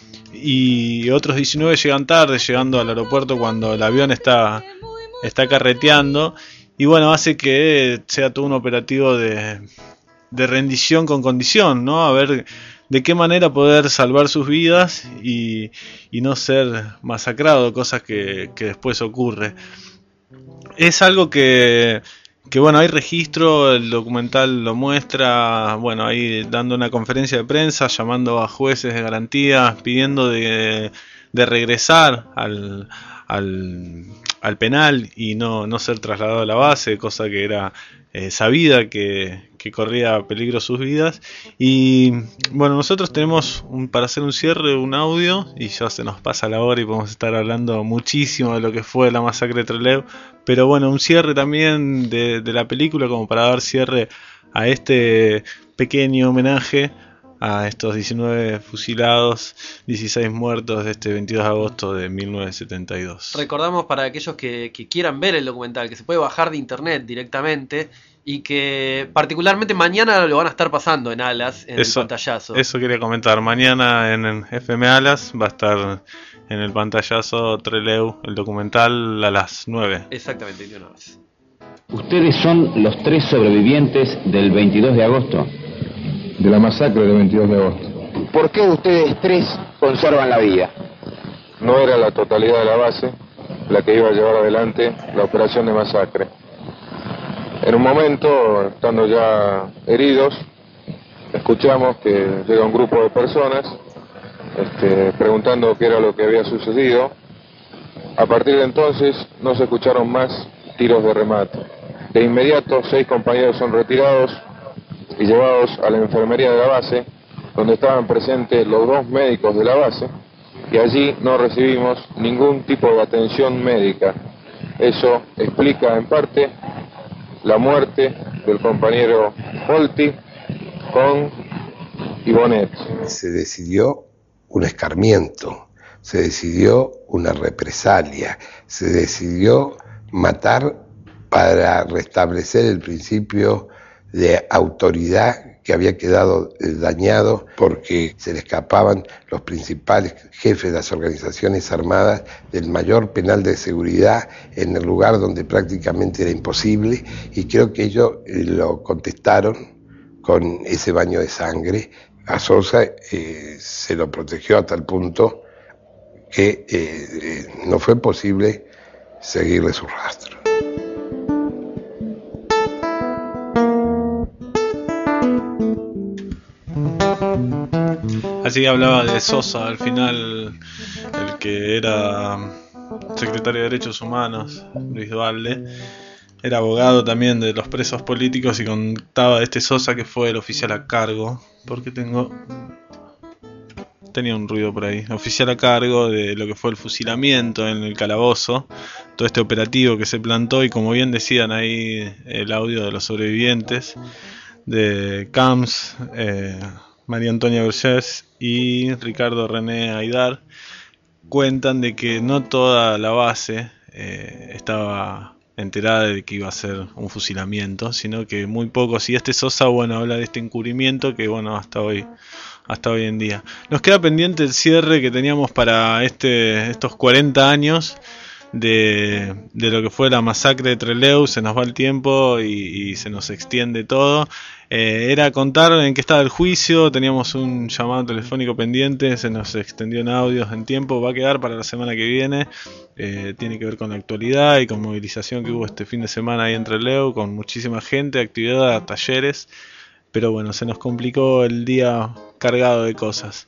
G: y otros diecinueve llegan tarde, llegando al aeropuerto cuando el avión está está carreteando, y bueno, hace que sea todo un operativo de de rendición con condición, ¿no? A ver de qué manera poder salvar sus vidas y, y no ser masacrado, cosas que, que después ocurre. Es algo que, que, bueno, hay registro, el documental lo muestra, bueno, ahí dando una conferencia de prensa, llamando a jueces de garantía, pidiendo de, de regresar al, al, al penal y no, no ser trasladado a la base, cosa que era eh, sabida que, que corría peligro sus vidas. Y bueno, nosotros tenemos un, para hacer un cierre, un audio, y ya se nos pasa la hora y podemos estar hablando muchísimo de lo que fue la masacre de Trelew, pero bueno, un cierre también de, de la película, como para dar cierre a este pequeño homenaje a estos diecinueve fusilados, dieciséis muertos de este veintidós de agosto de mil novecientos setenta y dos.
H: Recordamos para aquellos que, que quieran ver el documental, que se puede bajar de internet directamente, y que particularmente mañana lo van a estar pasando en Alas, en
G: eso,
H: el pantallazo.
G: Eso quería comentar, mañana en, en F M Alas va a estar en el pantallazo Trelew, el documental, a las nueve.
H: Exactamente, veintiuna horas.
A: Ustedes son los tres sobrevivientes del veintidós de agosto.
B: De la masacre del veintidós de agosto.
A: ¿Por qué ustedes tres conservan la vida?
B: No era la totalidad de la base la que iba a llevar adelante la operación de masacre. En un momento, estando ya heridos, escuchamos que llega un grupo de personas este, preguntando qué era lo que había sucedido. A partir de entonces no se escucharon más tiros de remate. De inmediato, seis compañeros son retirados y llevados a la enfermería de la base, donde estaban presentes los dos médicos de la base, y allí no recibimos ningún tipo de atención médica. Eso explica en parte la muerte del compañero Holti con Ibonet.
T: Se decidió un escarmiento, se decidió una represalia, se decidió matar para restablecer el principio de autoridad que había quedado dañado porque se le escapaban los principales jefes de las organizaciones armadas del mayor penal de seguridad en el lugar donde prácticamente era imposible, y creo que ellos lo contestaron con ese baño de sangre. A Sosa eh, se lo protegió a tal punto que eh, eh, no fue posible seguirle su rastro.
G: Así que hablaba de Sosa, al final, el que era secretario de Derechos Humanos, Luis Dualde, era abogado también de los presos políticos, y contaba de este Sosa que fue el oficial a cargo, porque tengo... tenía un ruido por ahí, oficial a cargo de lo que fue el fusilamiento en el calabozo, todo este operativo que se plantó, y como bien decían ahí el audio de los sobrevivientes de Camps, eh, María Antonia Vergés y Ricardo René Aidar cuentan de que no toda la base eh, estaba enterada de que iba a ser un fusilamiento, sino que muy pocos. Y este Sosa, bueno, habla de este encubrimiento que, bueno, hasta hoy, hasta hoy en día. Nos queda pendiente el cierre que teníamos para este, estos cuarenta años de, de lo que fue la masacre de Trelew. Se nos va el tiempo y, y se nos extiende todo. Eh, era contar en qué estaba el juicio. Teníamos un llamado telefónico pendiente, se nos extendió en audios en tiempo. Va a quedar para la semana que viene. Eh, tiene que ver con la actualidad y con movilización que hubo este fin de semana ahí en Trelew, con muchísima gente, actividad, talleres. Pero bueno, se nos complicó el día cargado de cosas.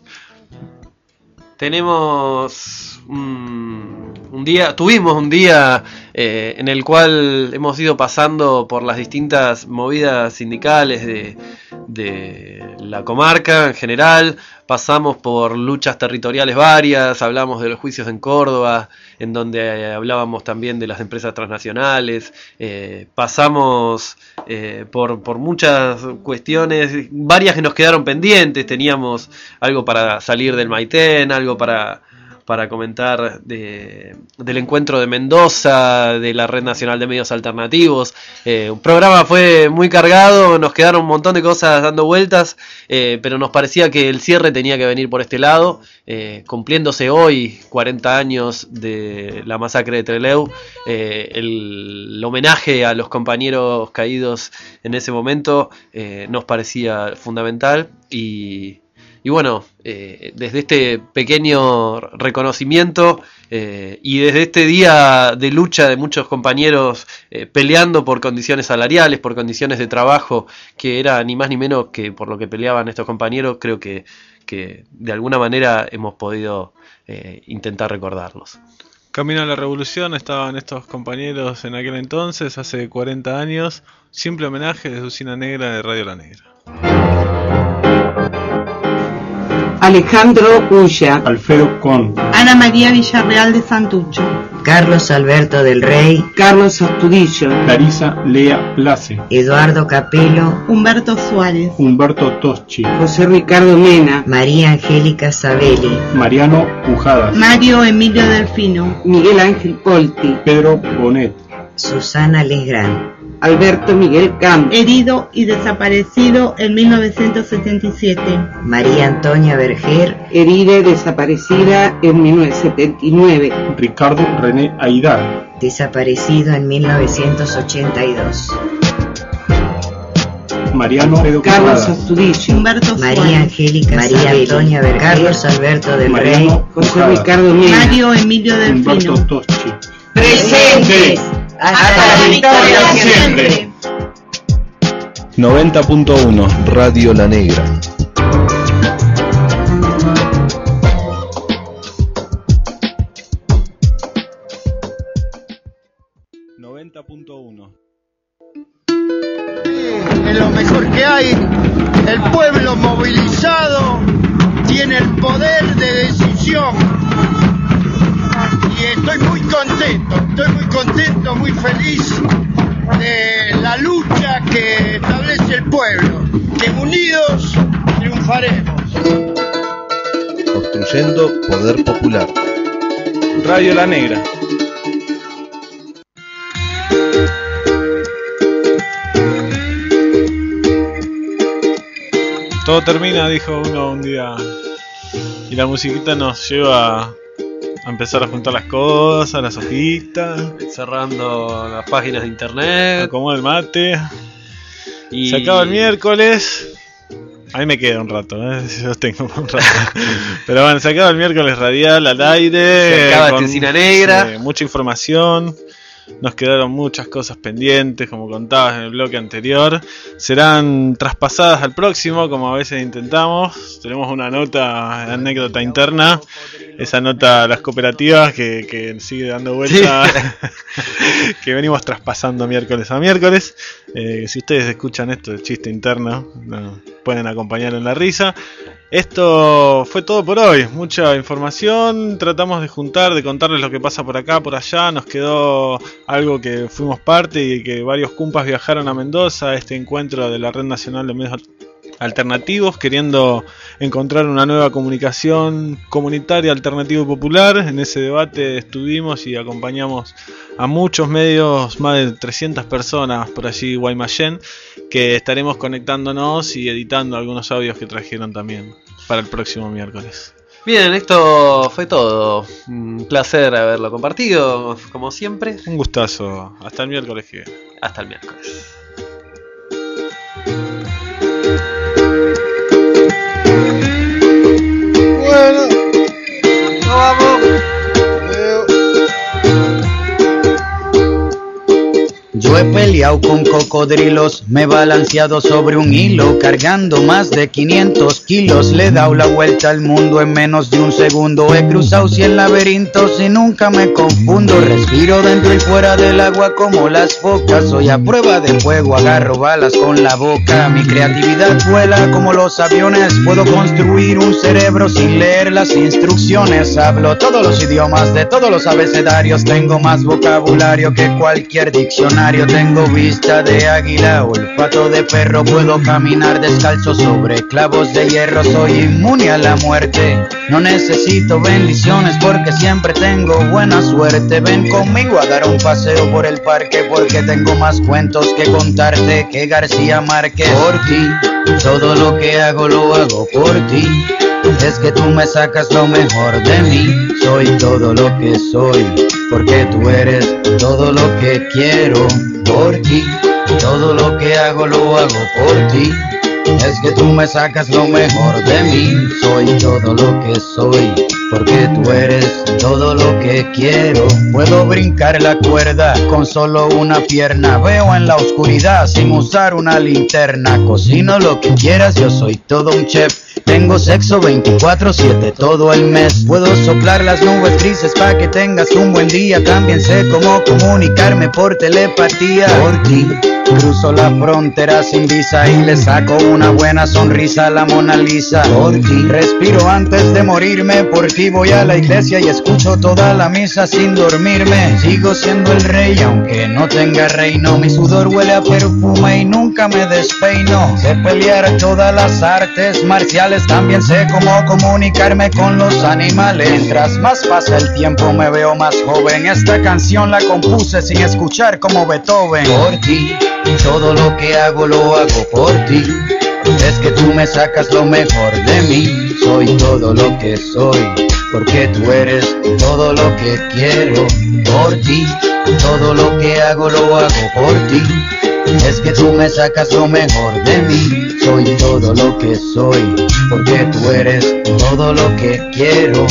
H: Tenemos un, un día, tuvimos un día eh, en el cual hemos ido pasando por las distintas movidas sindicales de, de la comarca en general. Pasamos por luchas territoriales varias, hablamos de los juicios en Córdoba, en donde hablábamos también de las empresas transnacionales, eh, pasamos eh, por, por muchas cuestiones, varias que nos quedaron pendientes. Teníamos algo para salir del Maitén, algo para, para comentar de, del encuentro de Mendoza, de la Red Nacional de Medios Alternativos. Eh, un programa fue muy cargado, nos quedaron un montón de cosas dando vueltas, eh, pero nos parecía que el cierre tenía que venir por este lado, eh, cumpliéndose hoy cuarenta años de la masacre de Trelew, eh, el, el homenaje a los compañeros caídos en ese momento eh, nos parecía fundamental. y Y bueno, eh, desde este pequeño reconocimiento eh, y desde este día de lucha de muchos compañeros eh, peleando por condiciones salariales, por condiciones de trabajo, que era ni más ni menos que por lo que peleaban estos compañeros, creo que, que de alguna manera hemos podido eh, intentar recordarlos.
G: Camino a la Revolución estaban estos compañeros en aquel entonces, hace cuarenta años. Simple homenaje desde Usina Negra de Radio La Negra.
C: Alejandro Ulla,
D: Alfredo Con,
C: Ana María Villarreal de Santucho,
E: Carlos Alberto del Rey,
C: Carlos Astudillo,
D: Clarisa Lea Place,
E: Eduardo Capelo,
C: Humberto Suárez,
D: Humberto Toschi,
C: José Ricardo Mena,
E: María Angélica Sabelli,
D: Mariano Pujadas,
C: Mario Emilio Delfino, Miguel Ángel Polti,
D: Pedro Bonet,
E: Susana Lesgrán,
C: Alberto Miguel Camp, herido y desaparecido en mil novecientos setenta y siete.
E: María Antonia Vergés,
C: herida y desaparecida en mil novecientos setenta y nueve.
D: Ricardo René Aidar,
E: desaparecido en mil novecientos ochenta y dos.
D: Mariano Pedro
C: Carlos Astudillo, Humberto
E: María
C: Suárez,
E: Angélica María Sabelli, Antonia Vergés, Carlos Alberto del
D: Mariano
E: Rey,
C: José
D: Pujadas,
C: Ricardo Mena, Mario Emilio Delfino.
D: Humberto Toschi.
C: Presentes. Hasta la victoria siempre.
F: noventa punto uno Radio La Negra.
G: noventa punto uno.
M: Es lo mejor que hay. El pueblo movilizado tiene el poder de decisión. Y estoy muy contento, estoy muy contento, muy feliz de la lucha que establece el pueblo, que unidos triunfaremos.
F: Construyendo poder popular.
G: Radio La Negra. Todo termina, dijo uno un día, y la musiquita nos lleva a empezar a juntar las cosas, las hojitas,
H: cerrando las páginas de internet,
G: acomoda el mate,
H: y
G: se acaba el miércoles. A mí me queda un rato, ¿eh? Yo tengo un rato. Pero bueno, se acaba el miércoles radial al aire.
H: Se acaba
G: con,
H: esta Usina Negra.
G: Sí, mucha información. Nos quedaron muchas cosas pendientes, como contabas en el bloque anterior. Serán traspasadas al próximo, como a veces intentamos. Tenemos una nota, anécdota interna. Esa nota a las cooperativas que, que sigue dando vuelta. Sí. Que venimos traspasando miércoles a miércoles. Eh, si ustedes escuchan esto, el chiste interno, no, pueden acompañar en la risa. Esto fue todo por hoy, mucha información, tratamos de juntar, de contarles lo que pasa por acá, por allá. Nos quedó algo que fuimos parte y que varios cumpas viajaron a Mendoza, a este encuentro de la Red Nacional de Medios alternativos, queriendo encontrar una nueva comunicación comunitaria, alternativa y popular. En ese debate estuvimos y acompañamos a muchos medios, más de trescientas personas por allí, Guaymallén, que estaremos conectándonos y editando algunos audios que trajeron también para el próximo miércoles.
H: Bien, esto fue todo. Un placer haberlo compartido, como siempre.
G: Un gustazo. Hasta el miércoles que viene.
H: Hasta el miércoles.
M: Bueno, nos vamos.
I: Yo he peleado con cocodrilos, me he balanceado sobre un hilo, cargando más de quinientos kilos. Le he dado la vuelta al mundo en menos de un segundo. He cruzado cien laberintos y nunca me confundo. Respiro dentro y fuera del agua como las focas. Soy a prueba de fuego, agarro balas con la boca. Mi creatividad vuela como los aviones. Puedo construir un cerebro sin leer las instrucciones. Hablo todos los idiomas de todos los abecedarios. Tengo más vocabulario que cualquier diccionario. Tengo vista de águila, olfato de perro. Puedo caminar descalzo sobre clavos de hierro. Soy inmune a la muerte. No necesito bendiciones porque siempre tengo buena suerte. Ven conmigo a dar un paseo por el parque porque tengo más cuentos que contarte que García Márquez. Por ti, todo lo que hago lo hago por ti. Es que tú me sacas lo mejor de mí. Soy todo lo que soy porque tú eres todo lo que quiero. Por ti, todo lo que hago lo hago por ti. Es que tú me sacas lo mejor de mí. Soy todo lo que soy porque tú eres todo lo que quiero. Puedo brincar la cuerda con solo una pierna. Veo en la oscuridad sin usar una linterna. Cocino lo que quieras, yo soy todo un chef. Tengo sexo veinticuatro siete todo el mes. Puedo soplar las nubes grises pa' que tengas un buen día. También sé cómo comunicarme por telepatía. Por ti cruzo la frontera sin visa y le saco una buena sonrisa a la Mona Lisa. Por ti respiro antes de morirme. Por ti voy a la iglesia y escucho toda la misa sin dormirme. Sigo siendo el rey aunque no tenga reino. Mi sudor huele a perfume y nunca me despeino. Sé pelear todas las artes marciales. También sé cómo comunicarme con los animales. Mientras más pasa el tiempo me veo más joven. Esta canción la compuse sin escuchar como Beethoven. Por ti, todo lo que hago lo hago por ti. Es que tú me sacas lo mejor de mí. Soy todo lo que soy porque tú eres todo lo que quiero. Por ti, todo lo que hago lo hago por ti. Es que tú me sacas lo mejor de mí. Soy todo lo que soy porque tú eres todo lo que quiero.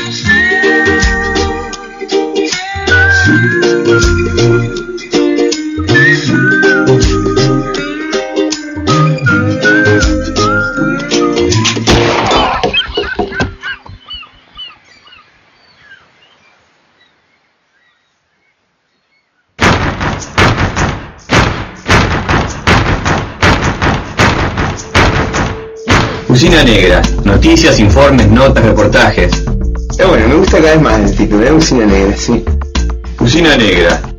K: Usina Negra, noticias, informes, notas, reportajes.
N: Eh, bueno, me gusta cada vez más el título, ¿eh? Usina Negra, sí.
K: Usina Negra,